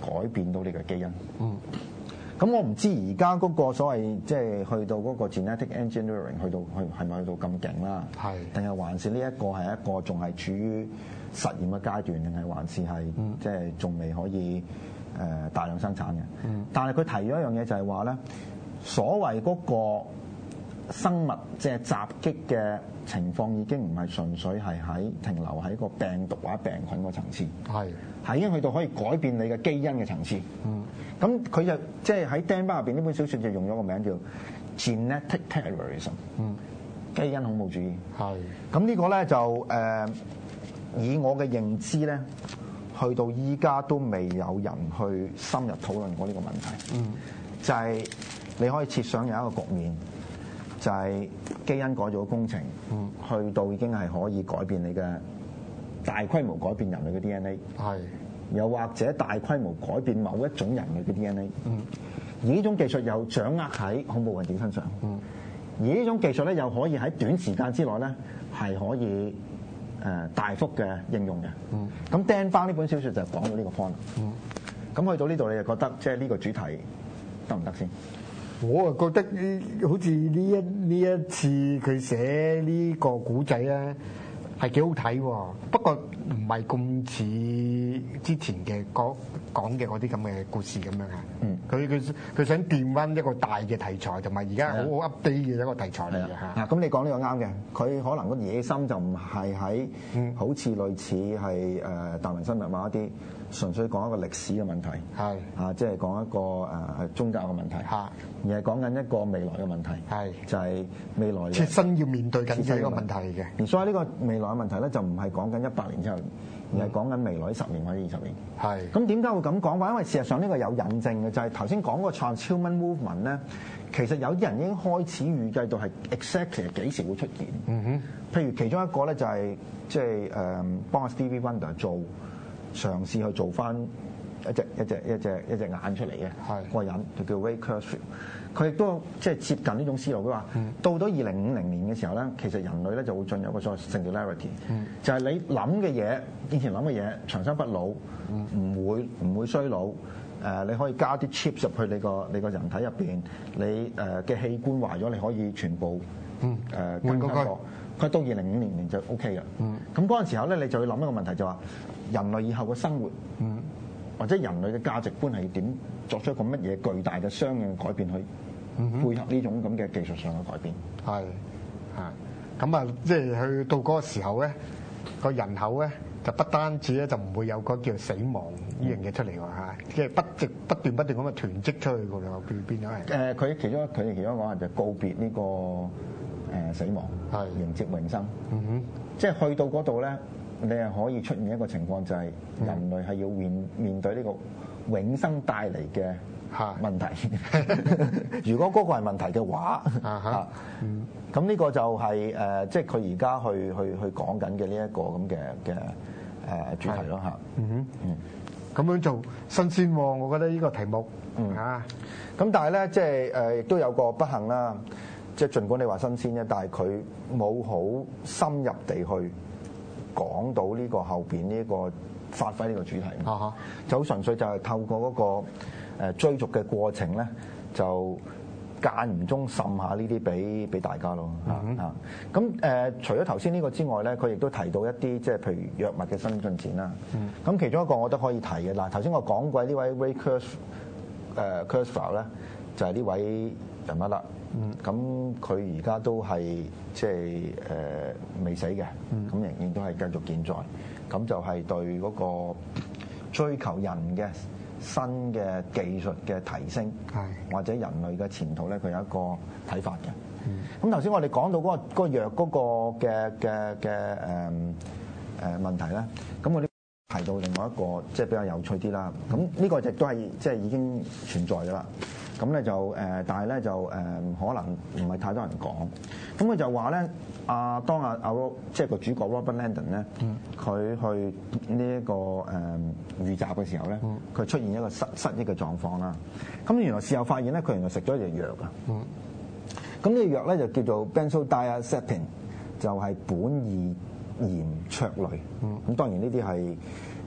改變到你嘅基因。嗯。咁我唔知而家嗰個所謂即係去到嗰個 genetic engineering 去到去係咪去到咁勁啦？係。定係還是呢一個係一個仲係處於實驗嘅階段，定係還是係即係仲未可以誒大量生產嘅？嗯。但係佢提咗一樣嘢就係話咧，所謂嗰個生物即係襲擊嘅情況已經唔係純粹係喺停留喺個病毒或者病菌個層次，係係已經去到可以改變你嘅基因嘅層次。嗯，咁佢就即係喺 Dan Brown入邊呢本小説就用咗個名叫 Genetic Terrorism， 嗯，基因恐怖主義。係咁呢個咧就誒、呃，以我嘅認知咧，去到依家都未有人去深入討論過呢個問題。嗯，就係、是、你可以設想有一個局面。就係基因改造工程，嗯，去到已經係可以改變你嘅大規模改變人類嘅 D N A， 係，又或者大規模改變某一種人類嘅 D N A， 嗯，而呢種技術又掌握喺恐怖分子身上，嗯，而呢種技術咧又可以喺短時間之內咧係可以誒大幅嘅應用嘅，嗯，咁 Dan Brown呢本小説就講到呢個 point，嗯，咁去到呢度你就覺得即係呢個主題得唔得先？ 我啊覺得呢，好似呢一呢一次佢寫呢個古仔咧，係幾好睇喎。不過唔係咁似之前嘅講講嘅嗰啲咁嘅故事咁樣啊。嗯，佢佢佢想掂翻一個大嘅題材，同埋而家好好 update 嘅一個題材嚟嘅嚇。 嗱，咁你講呢個啱嘅。佢可能個野心就唔係喺好似類似係誒達文西密碼一啲。純粹講一個歷史嘅問題，係啊，即係講一個誒、呃、宗教嘅問題，係而係講緊一個未來嘅問題，係就係、是、未來切身要面對緊嘅一個問題嘅。 而所以呢個未來嘅問題咧，就唔係講緊一百年之後，而係講緊未來十年或者二十年。係咁點解會咁講？話因為事實上呢個有引證嘅，就係頭先講個 transhuman movement 咧，其實有啲人已經開始預計到係 exactly 幾時會出現。嗯哼，譬如其中一個咧就係即係誒幫阿 Stevie Wonder 做。嘗試去做翻一隻一隻一隻一隻眼出嚟嘅，係個人就叫 Ray Kurzweil，佢亦都即係接近呢種思路。佢話、嗯、到咗二零五零年嘅時候咧，其實人類咧就會進入一個所謂 singularity，嗯、就係你諗嘅嘢，以前諗嘅嘢長生不老，唔、嗯、會唔會衰老。誒，你可以加啲 chips 入去你個你個人體入邊，你誒嘅器官壞咗，你可以全部誒更新過。佢到二零五零年就 OK 嘅。咁嗰陣時候咧，你就要諗一個問題，就話人類以後嘅生活，嗯、或者人類嘅價值觀係點作出一個乜嘢巨大嘅相應改變去配合呢種咁嘅技術上嘅改變。 係係咁啊，即係去到嗰個時候咧，個人口咧就不單止咧就唔會有個叫死亡呢樣嘢出嚟喎嚇，即係不直不斷不斷咁啊囤積出去㗎啦，變變咗係。誒， 佢其中佢哋其中一個講就係告別呢個誒死亡，係迎接永生。嗯哼，即係去到嗰度咧，你係可以出現一個情況，就係人類係要面面對呢個永生帶嚟嘅問題。如果嗰個係問題嘅話，啊嗯，咁呢個就係誒，即係佢而家去去去講緊嘅呢一個咁嘅嘅誒主題咯嚇。嗯哼，嗯。 咁樣做新鮮喎，我覺得呢個題目，嗯啊， 咁但係咧，即係誒亦都有個不幸啦，即係儘管你話新鮮啫，但係佢冇好深入地去講到呢個後邊呢個發揮呢個主題，啊哈，就好純粹就係透過嗰個誒追逐嘅過程咧，就間唔中滲下呢啲俾俾大家咯，啊啊，咁誒除咗頭先呢個之外咧，佢亦都提到一啲即係譬如藥物嘅新進展啦。咁、嗯、其中一個我覺得可以提嘅，嗱頭先我講過呢位 Ray Kurzweil 誒 Kurzweil 咧，就係呢位人物啦。咁佢而家都係即係誒未死嘅，咁、嗯、仍然都係繼續健在。咁就係對嗰個追求人嘅新嘅技術嘅提升，或者人類嘅前途咧，佢有一個睇法嘅。咁頭先我哋講到嗰、嗰個嗰個藥嗰個嘅嘅嘅誒誒問題咧，咁我哋提到另外一個即係比較有趣啲啦。咁呢個亦都係即係已經存在㗎啦。咁咧就誒，但係咧就誒，可能唔係太多人講。咁佢就話咧，阿當阿阿即係個主角 Robert Langdon 咧，佢去呢一個誒遇襲嘅時候咧，佢出現一個失失憶嘅狀況啦。咁原來事後發現咧，佢原來食咗一隻藥㗎。咁呢隻藥咧就叫做 Benzodiazepine，就係苯二鹽卓類。咁當然呢啲係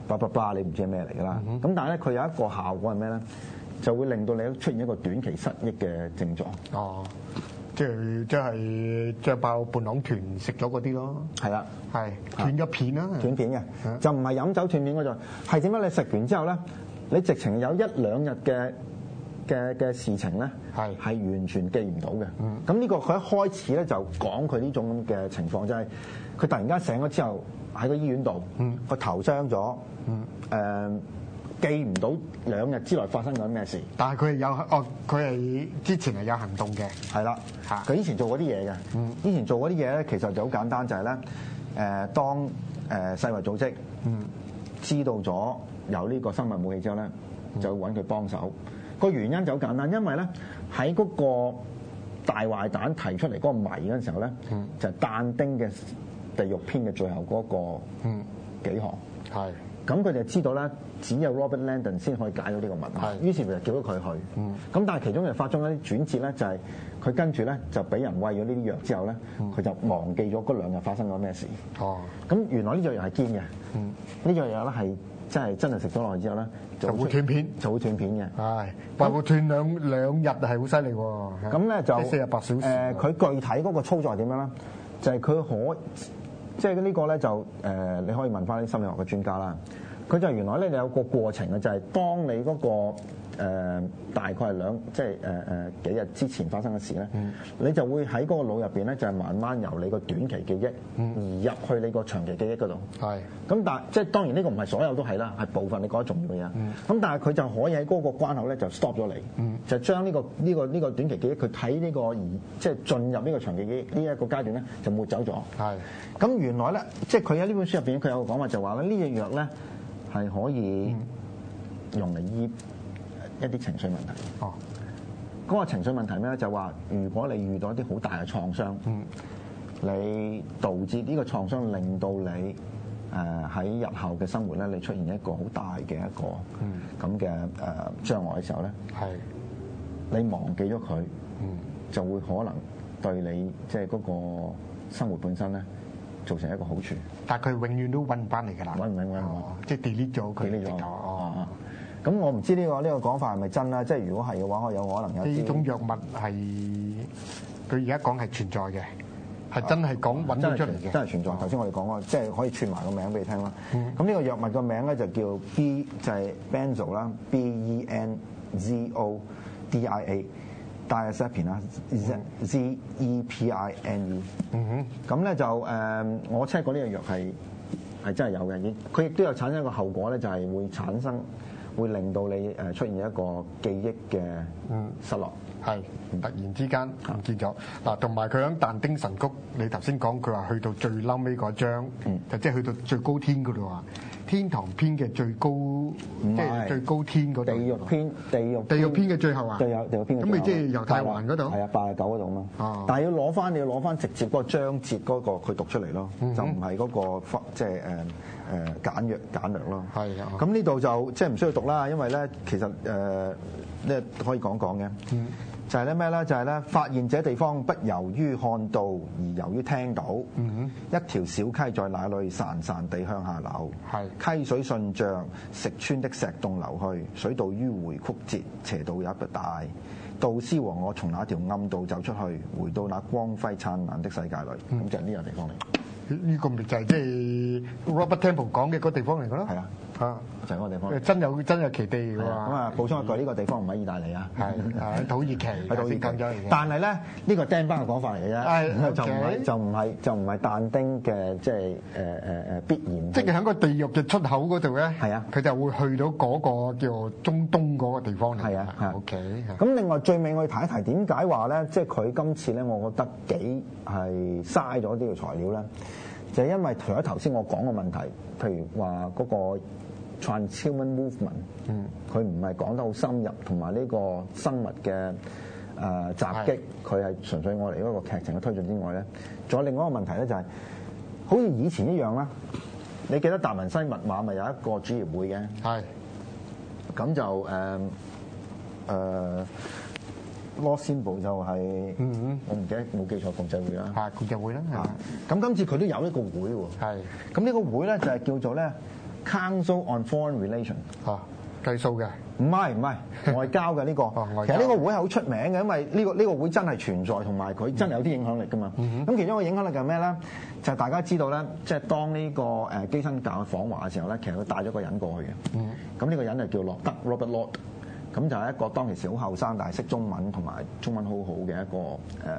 叭叭叭，你唔知係咩嚟㗎啦。咁、嗯、但係咧，佢有一個效果係咩咧？就會令到你出現一個短期失憶嘅症狀。 哦，即係即係著爆伴郎團食咗嗰啲咯。係啦，係斷咗片啦， 斷片嘅，就唔係飲酒斷片嗰種，係點解你食完之後咧，你直情有一兩日嘅嘅嘅事情咧，係係完全記唔到嘅。咁、嗯、呢個佢一開始咧就講佢呢種咁嘅情況，就係、是、佢突然間醒咗之後喺個醫院度，個、嗯、頭傷咗，誒、嗯。呃記唔到兩日之內發生緊咩事， 但係佢係有哦，佢係之前係有行動嘅， 係啦，佢以前做過啲嘢嘅，嗯，以前做嗰啲嘢咧，其實就好簡單，就係咧，誒，當誒世衛組織嗯知道咗有呢個生物武器之後咧，就揾佢幫手。個原因就好簡單，因為咧喺嗰個大壞蛋提出嚟嗰個謎嗰陣時候咧，嗯，就係但丁嘅地獄篇嘅最後嗰個嗯幾行係。咁佢哋知道咧，只有 Robert Langdon 先可以解到呢個問題。於是乎就叫咗佢去。咁、嗯、但係其中又發生一啲轉折咧，就係佢跟住咧就俾人餵咗呢啲藥之後咧，佢、嗯、就忘記咗嗰兩日發生咗咩事。哦。咁原來呢隻藥係堅嘅。嗯。呢隻藥咧係真係真係食咗落去之後咧， 就會斷片， 就會斷片嘅。係。 話會斷兩兩日係好犀利喎。 咁咧就四十八小時。 誒，佢、呃、具體嗰個操作係點樣咧？就係、是、佢可。即係呢個咧就誒，你可以問翻啲心理學嘅專家啦。佢就原來咧你有個過程嘅，就係當你嗰個誒大概係兩即係誒誒幾日之前發生嘅事咧，嗯、你就會喺嗰個腦入邊咧就係慢慢由你個短期記憶移入去你個長期記憶嗰度。係。咁但係即係當然呢個唔係所有都係啦，係部分你覺得重要嘅嘢。咁、嗯、但係佢就可以喺嗰個關口咧就 stop 咗你，嗯、就將呢、呢個呢、呢個呢、呢個短期記憶佢睇呢個移即係進入呢個長期記憶呢一個階段咧就抹走咗。係。咁原來咧即係佢喺呢本書入邊佢有個講法就話咧呢隻藥咧係可以用嚟醫一啲情緒問題。哦，嗰個情緒問題咩咧？就話如果你遇到一啲好大嘅創傷，嗯，你導致呢個創傷令到你誒喺、呃、日後嘅生活咧，你出現一個好大嘅一個咁嘅誒障礙嘅時候咧，係你忘記咗佢，嗯，就會可能對你即係嗰個生活本身咧造成一個好處。 但係佢永遠都揾唔翻嚟㗎啦， 揾唔揾揾唔， 即係 delete 咗佢。delete 咗哦。咁我唔知呢個呢個講法係咪真啦？即係如果係嘅話，我有可能有呢種藥物係佢而家講係存在嘅，係真係講揾到出嚟嘅， 真係存在。頭先我哋講過，即係可以串埋個名俾你聽啦。咁呢個藥物個名咧就叫 B 就係 Benzo 啦 ，B E N Z O D I A。Diazepam 啦 ，Z E P I N E。嗯哼，咁咧就誒，我 check 過呢個藥係係真係有嘅，佢亦都有產生一個後果咧，就係會產生會令到你誒出現一個記憶嘅失落，係、 嗯、突然之間唔見咗嗱，同埋佢喺但丁神曲，你頭先講佢話去到最嬲尾嗰章，嗯、就即係去到最高天嗰度啊。天堂篇嘅最高，即係最高天嗰度。地獄篇， 地獄地獄篇嘅最後啊！ 地獄地獄篇嘅最後。咁咪即係猶太環嗰度？係啊，八十九嗰度嘛。哦。但係要攞翻，你要攞翻直接嗰個章節嗰個佢讀出嚟咯，嗯、就唔係嗰個即係誒誒簡約簡略咯。係啊。咁呢度就即係唔需要讀啦，因為咧其實誒咧可以講講嘅。嗯。就係咧咩咧？就係咧，發現這地方不由於看到，而由於聽到。嗯哼，一條小溪在那裏潺潺地向下流。係溪水順著石川的石洞流去，水道迂迴曲折，斜度也不大。導師和我從那條暗道走出去，回到那光輝燦爛的世界裏。咁、嗯、就係呢個地方嚟。 呢個咪就係即係 Robert Temple 講嘅嗰地方嚟㗎咯。係啊。啊， 就係嗰個地方， 真有真有其地㗎喎。咁啊，補充一句，呢個地方唔喺意大利啊，係喺土耳其，喺土耳其。 但係咧，呢個釘班嘅講法嚟嘅啫，就唔係就唔係就唔係但丁嘅，即係誒誒誒必然。 即係喺個地獄嘅出口嗰度咧， 係啊，佢就會去到嗰個叫中東嗰個地方嚟。 係啊，係 OK。 咁另外最尾我哋提一提，點解話咧，即係佢今次咧，我覺得幾係嘥咗呢個材料咧，就係因為除咗頭先我講嘅問題，譬如話嗰個。Transhuman movement，嗯，佢唔係講得好深入，同埋呢個生物嘅誒、呃、襲擊，佢係純粹我哋嗰個劇情嘅推進之外咧，仲有另外一個問題咧，就係、是、好似以前一樣啦。你記得達文西密碼咪有一個主業會嘅？係。咁就誒誒、呃呃、Lost Symbol 就係、是，嗯嗯，我唔記得冇記錯國際會啦。係國際會啦。嚇。咁今次佢都有一個會喎。係。咁呢個會咧就係叫做咧。 Council on Foreign Relations。 啊，計數嘅？ 唔係唔係外交嘅呢個。 哦，外交。 其實呢個會係好出名嘅，因為呢個呢個會真係存在，同埋佢真係有啲影響力㗎嘛。咁、嗯、其中一個影響力係咩咧？就係、是、大家知道咧，即係當呢個誒基辛格訪華嘅時候咧，其實佢帶咗個人過去嘅。咁、嗯、呢個人就叫洛德 Robert Lord。咁就係一個當其時好後生，但係識中文同埋中文好好嘅一個誒誒、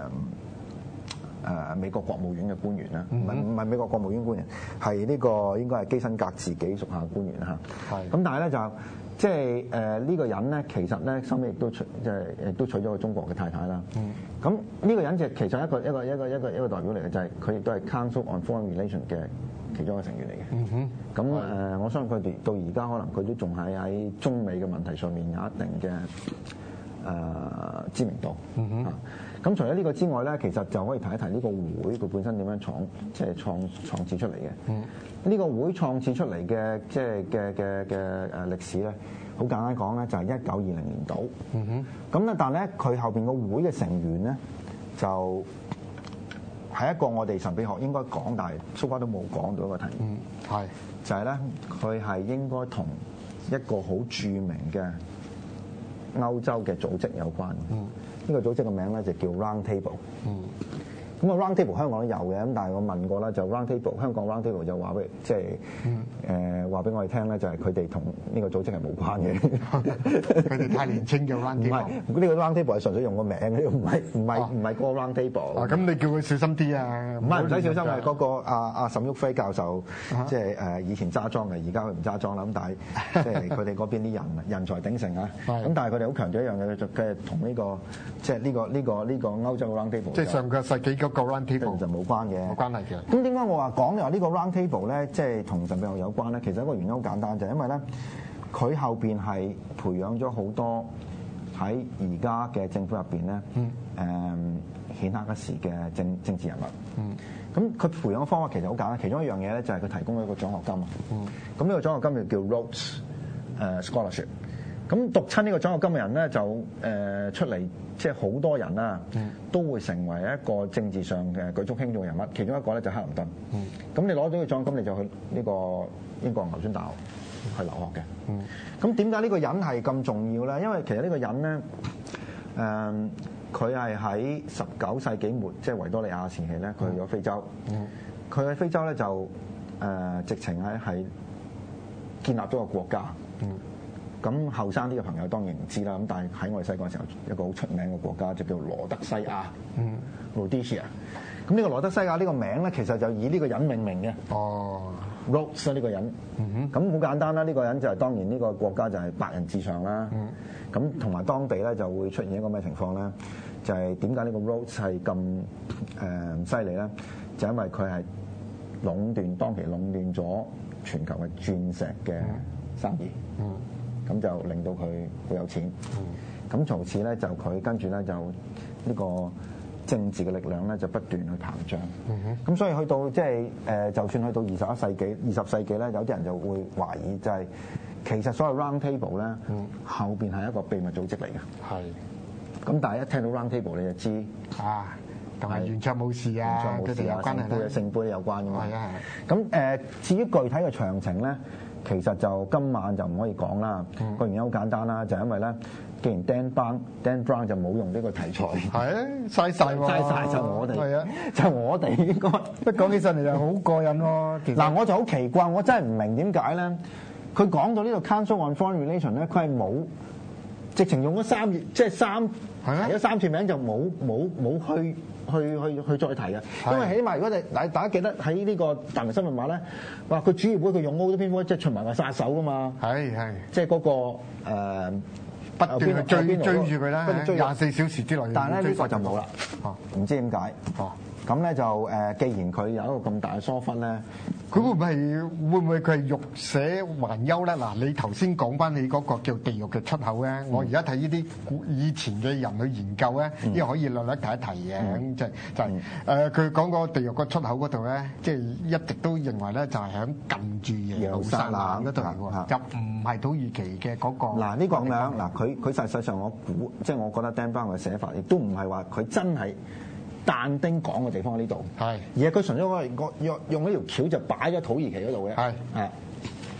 呃、美國國務院嘅官員啦，唔係唔係美國國務院官員，係呢個應該係基辛格自己屬下嘅官員啦嚇。係。咁但係咧就即係誒呢個人咧，其實咧收尾亦都娶即係亦都娶咗個中國嘅太太啦。嗯。咁呢個人就其實一個一個一個一個一個代表嚟嘅，就係佢亦都係 Council on Foreign Relations 嘅其中一個成員嚟嘅。嗯哼。咁誒、呃，我相信佢哋到而家可能佢都仲係喺中美嘅問題上面有一定嘅誒、呃、知名度。嗯哼。啊，咁除咗呢個之外咧，其實就可以提一提呢個會佢本身點樣創即係創創始出嚟嘅。嗯。呢、這個會創始出嚟嘅即係嘅嘅嘅誒歷史咧，好簡單講咧，就係一九二零年度。嗯哼。咁咧，但係咧，佢後邊個會嘅成員咧，就係一個我哋神秘學應該講，但係蘇瓜都冇講到一個題目。嗯，係就係咧，佢係應該同一個好著名嘅歐洲嘅組織有關。嗯，呢個組織嘅名咧就叫 Round Table。嗯。咁啊 Round Table 香港都有嘅，咁但係我問過啦，就 Round Table 香港 Round Table 就話俾即係誒話俾我哋聽咧，就係佢哋同呢個組織係冇關嘅。佢哋太年青嘅 Round Table。唔係，呢個 Round Table 係純粹用個名嘅，唔係唔係唔係嗰個 Round Table。啊，咁你叫佢小心啲啊！唔係唔使小心嘅，嗰個阿阿沈旭暉教授，即係誒以前揸莊嘅，而家佢唔揸莊啦。咁但係即係佢哋嗰邊啲人人才鼎盛啊。咁但係佢哋好強調一樣嘢，就嘅同呢個即係呢個呢個呢個歐洲嘅 Round Table。即係上個世紀嗰個 Round Table 就冇關嘅，冇關係嘅。咁點解我話講嘅話呢個 Round Table 咧，即係同神秘學有關咧？其實一個原因好簡單，就係因為咧，佢後邊係培養咗好多喺而家嘅政府入邊咧，誒顯赫一時嘅政政治人物。嗯。咁佢培養嘅方法其實好簡單，其中一樣嘢咧就係佢提供一個獎學金啊。嗯。咁呢個獎學金就叫 Rhodes 誒 Scholarship。咁讀親呢個獎學金嘅人咧，就誒出嚟，即係好多人啦，都會成為一個政治上嘅舉足輕重人物。其中一個咧就克林頓。咁你攞咗個獎學金，你就去呢個英國牛津大學去留學嘅。咁點解呢個人係咁重要咧？因為其實呢個人咧，誒佢係喺十九世紀末，即係維多利亞時期咧，佢去咗非洲。佢喺非洲咧就誒直情係係建立咗個國家。咁後生啲嘅朋友當然唔知啦，咁但係喺我哋細個嘅時候，一個好出名嘅國家就叫羅德西亞，嗯 Rhodesia。咁呢個羅德西亞呢個名咧，其實就以呢個人命名嘅。哦 Rhodes 呢個人。咁好、嗯、簡單啦，呢、呢個人就係、是、當然呢個國家就係白人至上啦。咁同埋當地咧就會出現一個咩情況咧？就係點解呢個 Rhodes 係咁誒犀利咧？就因為佢係壟斷當期壟斷咗全球嘅鑽石嘅生意。嗯嗯咁就令到佢好有錢。咁、嗯、從此咧就佢跟住咧就呢個政治嘅力量咧就不斷去膨脹。咁、嗯、所以去到即係誒，就算去到二十一世紀、二十世紀咧，有啲人就會懷疑就係、是、其實所謂 Round Table 咧、嗯，後邊係一個秘密組織嚟嘅。係。咁但係一聽到 Round Table 你就知啊，同埋圓桌冇事啊，佢哋有關係啦，聖杯有關㗎嘛。係啊係。咁誒，至於具體嘅詳情咧？其實就今晚就唔可以講啦，個、嗯、原因好簡單啦，就係、因為咧，既然 Dan Brown Dan Brown 就冇用呢個題材，係啊，嘥晒喎，嘥晒就我哋，係啊，就我哋應該，一講起上嚟就好過癮喎。嗱，我就好奇怪，我真係唔明點解咧，佢講到呢個 Council on Foreign Relations 咧，佢係冇直情用咗三頁，即係三提咗三次名就冇冇冇去。去去去再提嘅，因為起碼如果你大大家記得喺呢個大明新聞話咧，話佢主要會佢用好多蝙蝠即係循環話殺手噶嘛，係係，即係嗰個誒、呃、不斷去追追住佢啦，廿四小時之內。但係咧呢個就冇啦，哦，唔知點解，哦，咁咧就誒，既然佢有一個咁大嘅疏忽咧。佢會唔係會唔會佢係欲捨還憂咧？嗱，你頭先講翻你嗰個叫地獄嘅出口咧，嗯、我而家睇呢啲以前嘅人去研究咧，呢、嗯、個可以略略提一提嘅，咁就就係誒佢講個地獄個出口嗰度咧，即、就、係、是、一直都認為咧就係喺近住耶路撒冷嗰度嚟喎，就唔係土耳其嘅嗰、那個。嗱呢個咁樣，嗱佢佢實際上我估，即係我覺得 Dan Brown 嘅寫法，亦都唔係話佢真係。但丁講嘅地方喺呢度，係而係佢純粹我用用呢條橋就擺咗土耳其嗰度嘅，係係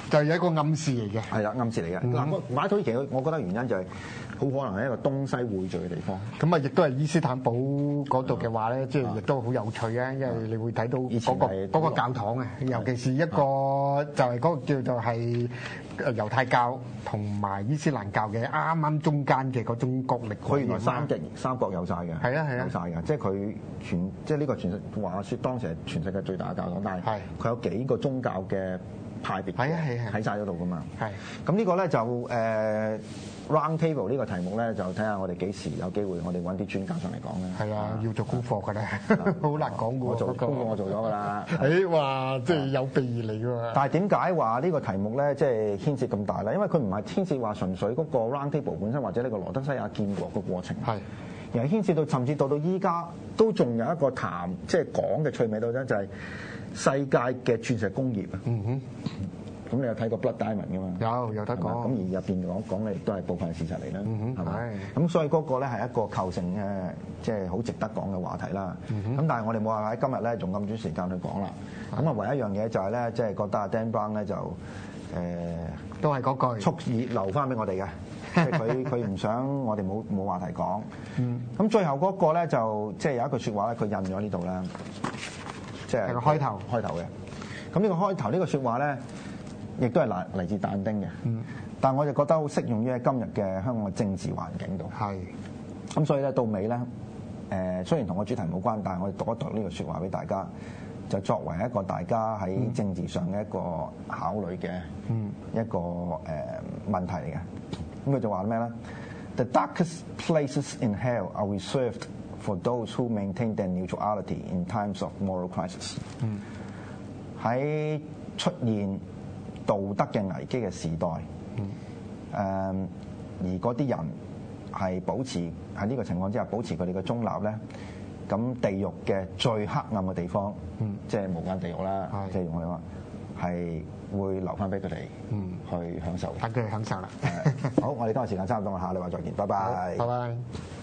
就係一個暗示嚟嘅。 係啦，暗示嚟嘅。嗱，馬土耳其，我覺得原因就係好可能係一個東西匯聚嘅地方。 咁啊，亦都係伊斯坦堡嗰度嘅話咧，即係亦都好有趣啊！因為你會睇到嗰個嗰個教堂啊，尤其是一個就係嗰個叫做係猶太教同埋伊斯蘭教嘅啱啱中間嘅嗰種角力。 佢原來三極三國有晒嘅， 係啊係啊， 有晒嘅。即係佢全即係呢個全世話説當時係全世界最大嘅教堂，但係佢有幾個宗教嘅派別喺晒嗰度噶嘛。係咁呢個咧就誒。呃 Round Table 呢個題目咧，就睇下我哋幾時有機會，我哋揾啲專家上嚟講咧。 係啊，要做功課㗎咧，好難講㗎喎。 我做功課我做咗㗎啦。 誒哇，即係有備而嚟㗎。 但係點解話呢個題目咧，即係牽涉咁大咧？因為佢唔係牽涉話純粹嗰個 Round Table 本身，或者呢個羅德西亞建國嘅過程。係。而係牽涉到，甚至到到依家都仲有一個談，即係講嘅趣味度咧，就係世界嘅鑽石工業啊。嗯哼。咁你有睇過 Blood Diamond 㗎嘛？有有得講。咁而入邊講講嘅亦都係部分事實嚟啦，係咪？咁所以嗰個咧係一個構成嘅，即係好值得講嘅話題啦。咁但係我哋冇辦法喺今日咧仲咁短時間去講啦。咁啊，唯一一樣嘢就係咧，即係覺得阿 Dan Brown 咧就誒都係嗰句， 蓄意留翻俾我哋嘅，即係佢佢唔想我哋冇冇話題講。咁最後嗰個咧就即係有一句説話咧，佢印咗呢度啦，即係個開頭開頭嘅。咁呢個開頭呢個説話咧，亦都係嚟嚟自但丁嘅，嗯、但係我就覺得好適用於今日嘅香港嘅政治環境度。係是，咁所以咧到尾咧，誒、呃、雖然同個主題冇關，但係我哋讀一讀呢個説話俾大家，就作為一個大家喺政治上嘅一個考慮嘅一個誒、呃、問題嚟嘅。咁佢就話咩咧 ？The darkest places in hell are reserved for those who maintain their neutrality in times of moral crisis。喺、嗯、出現道德嘅危機嘅時代，誒、嗯，而嗰啲人係保持喺呢個情況之下保持佢哋嘅中立咧，咁地獄嘅最黑暗嘅地方，嗯、即係無間地獄啦，即係用我哋話係會留翻俾佢哋去享受， 等佢哋享受啦。 好，我哋今日時間差唔多，我下禮拜再見，拜拜。 拜拜。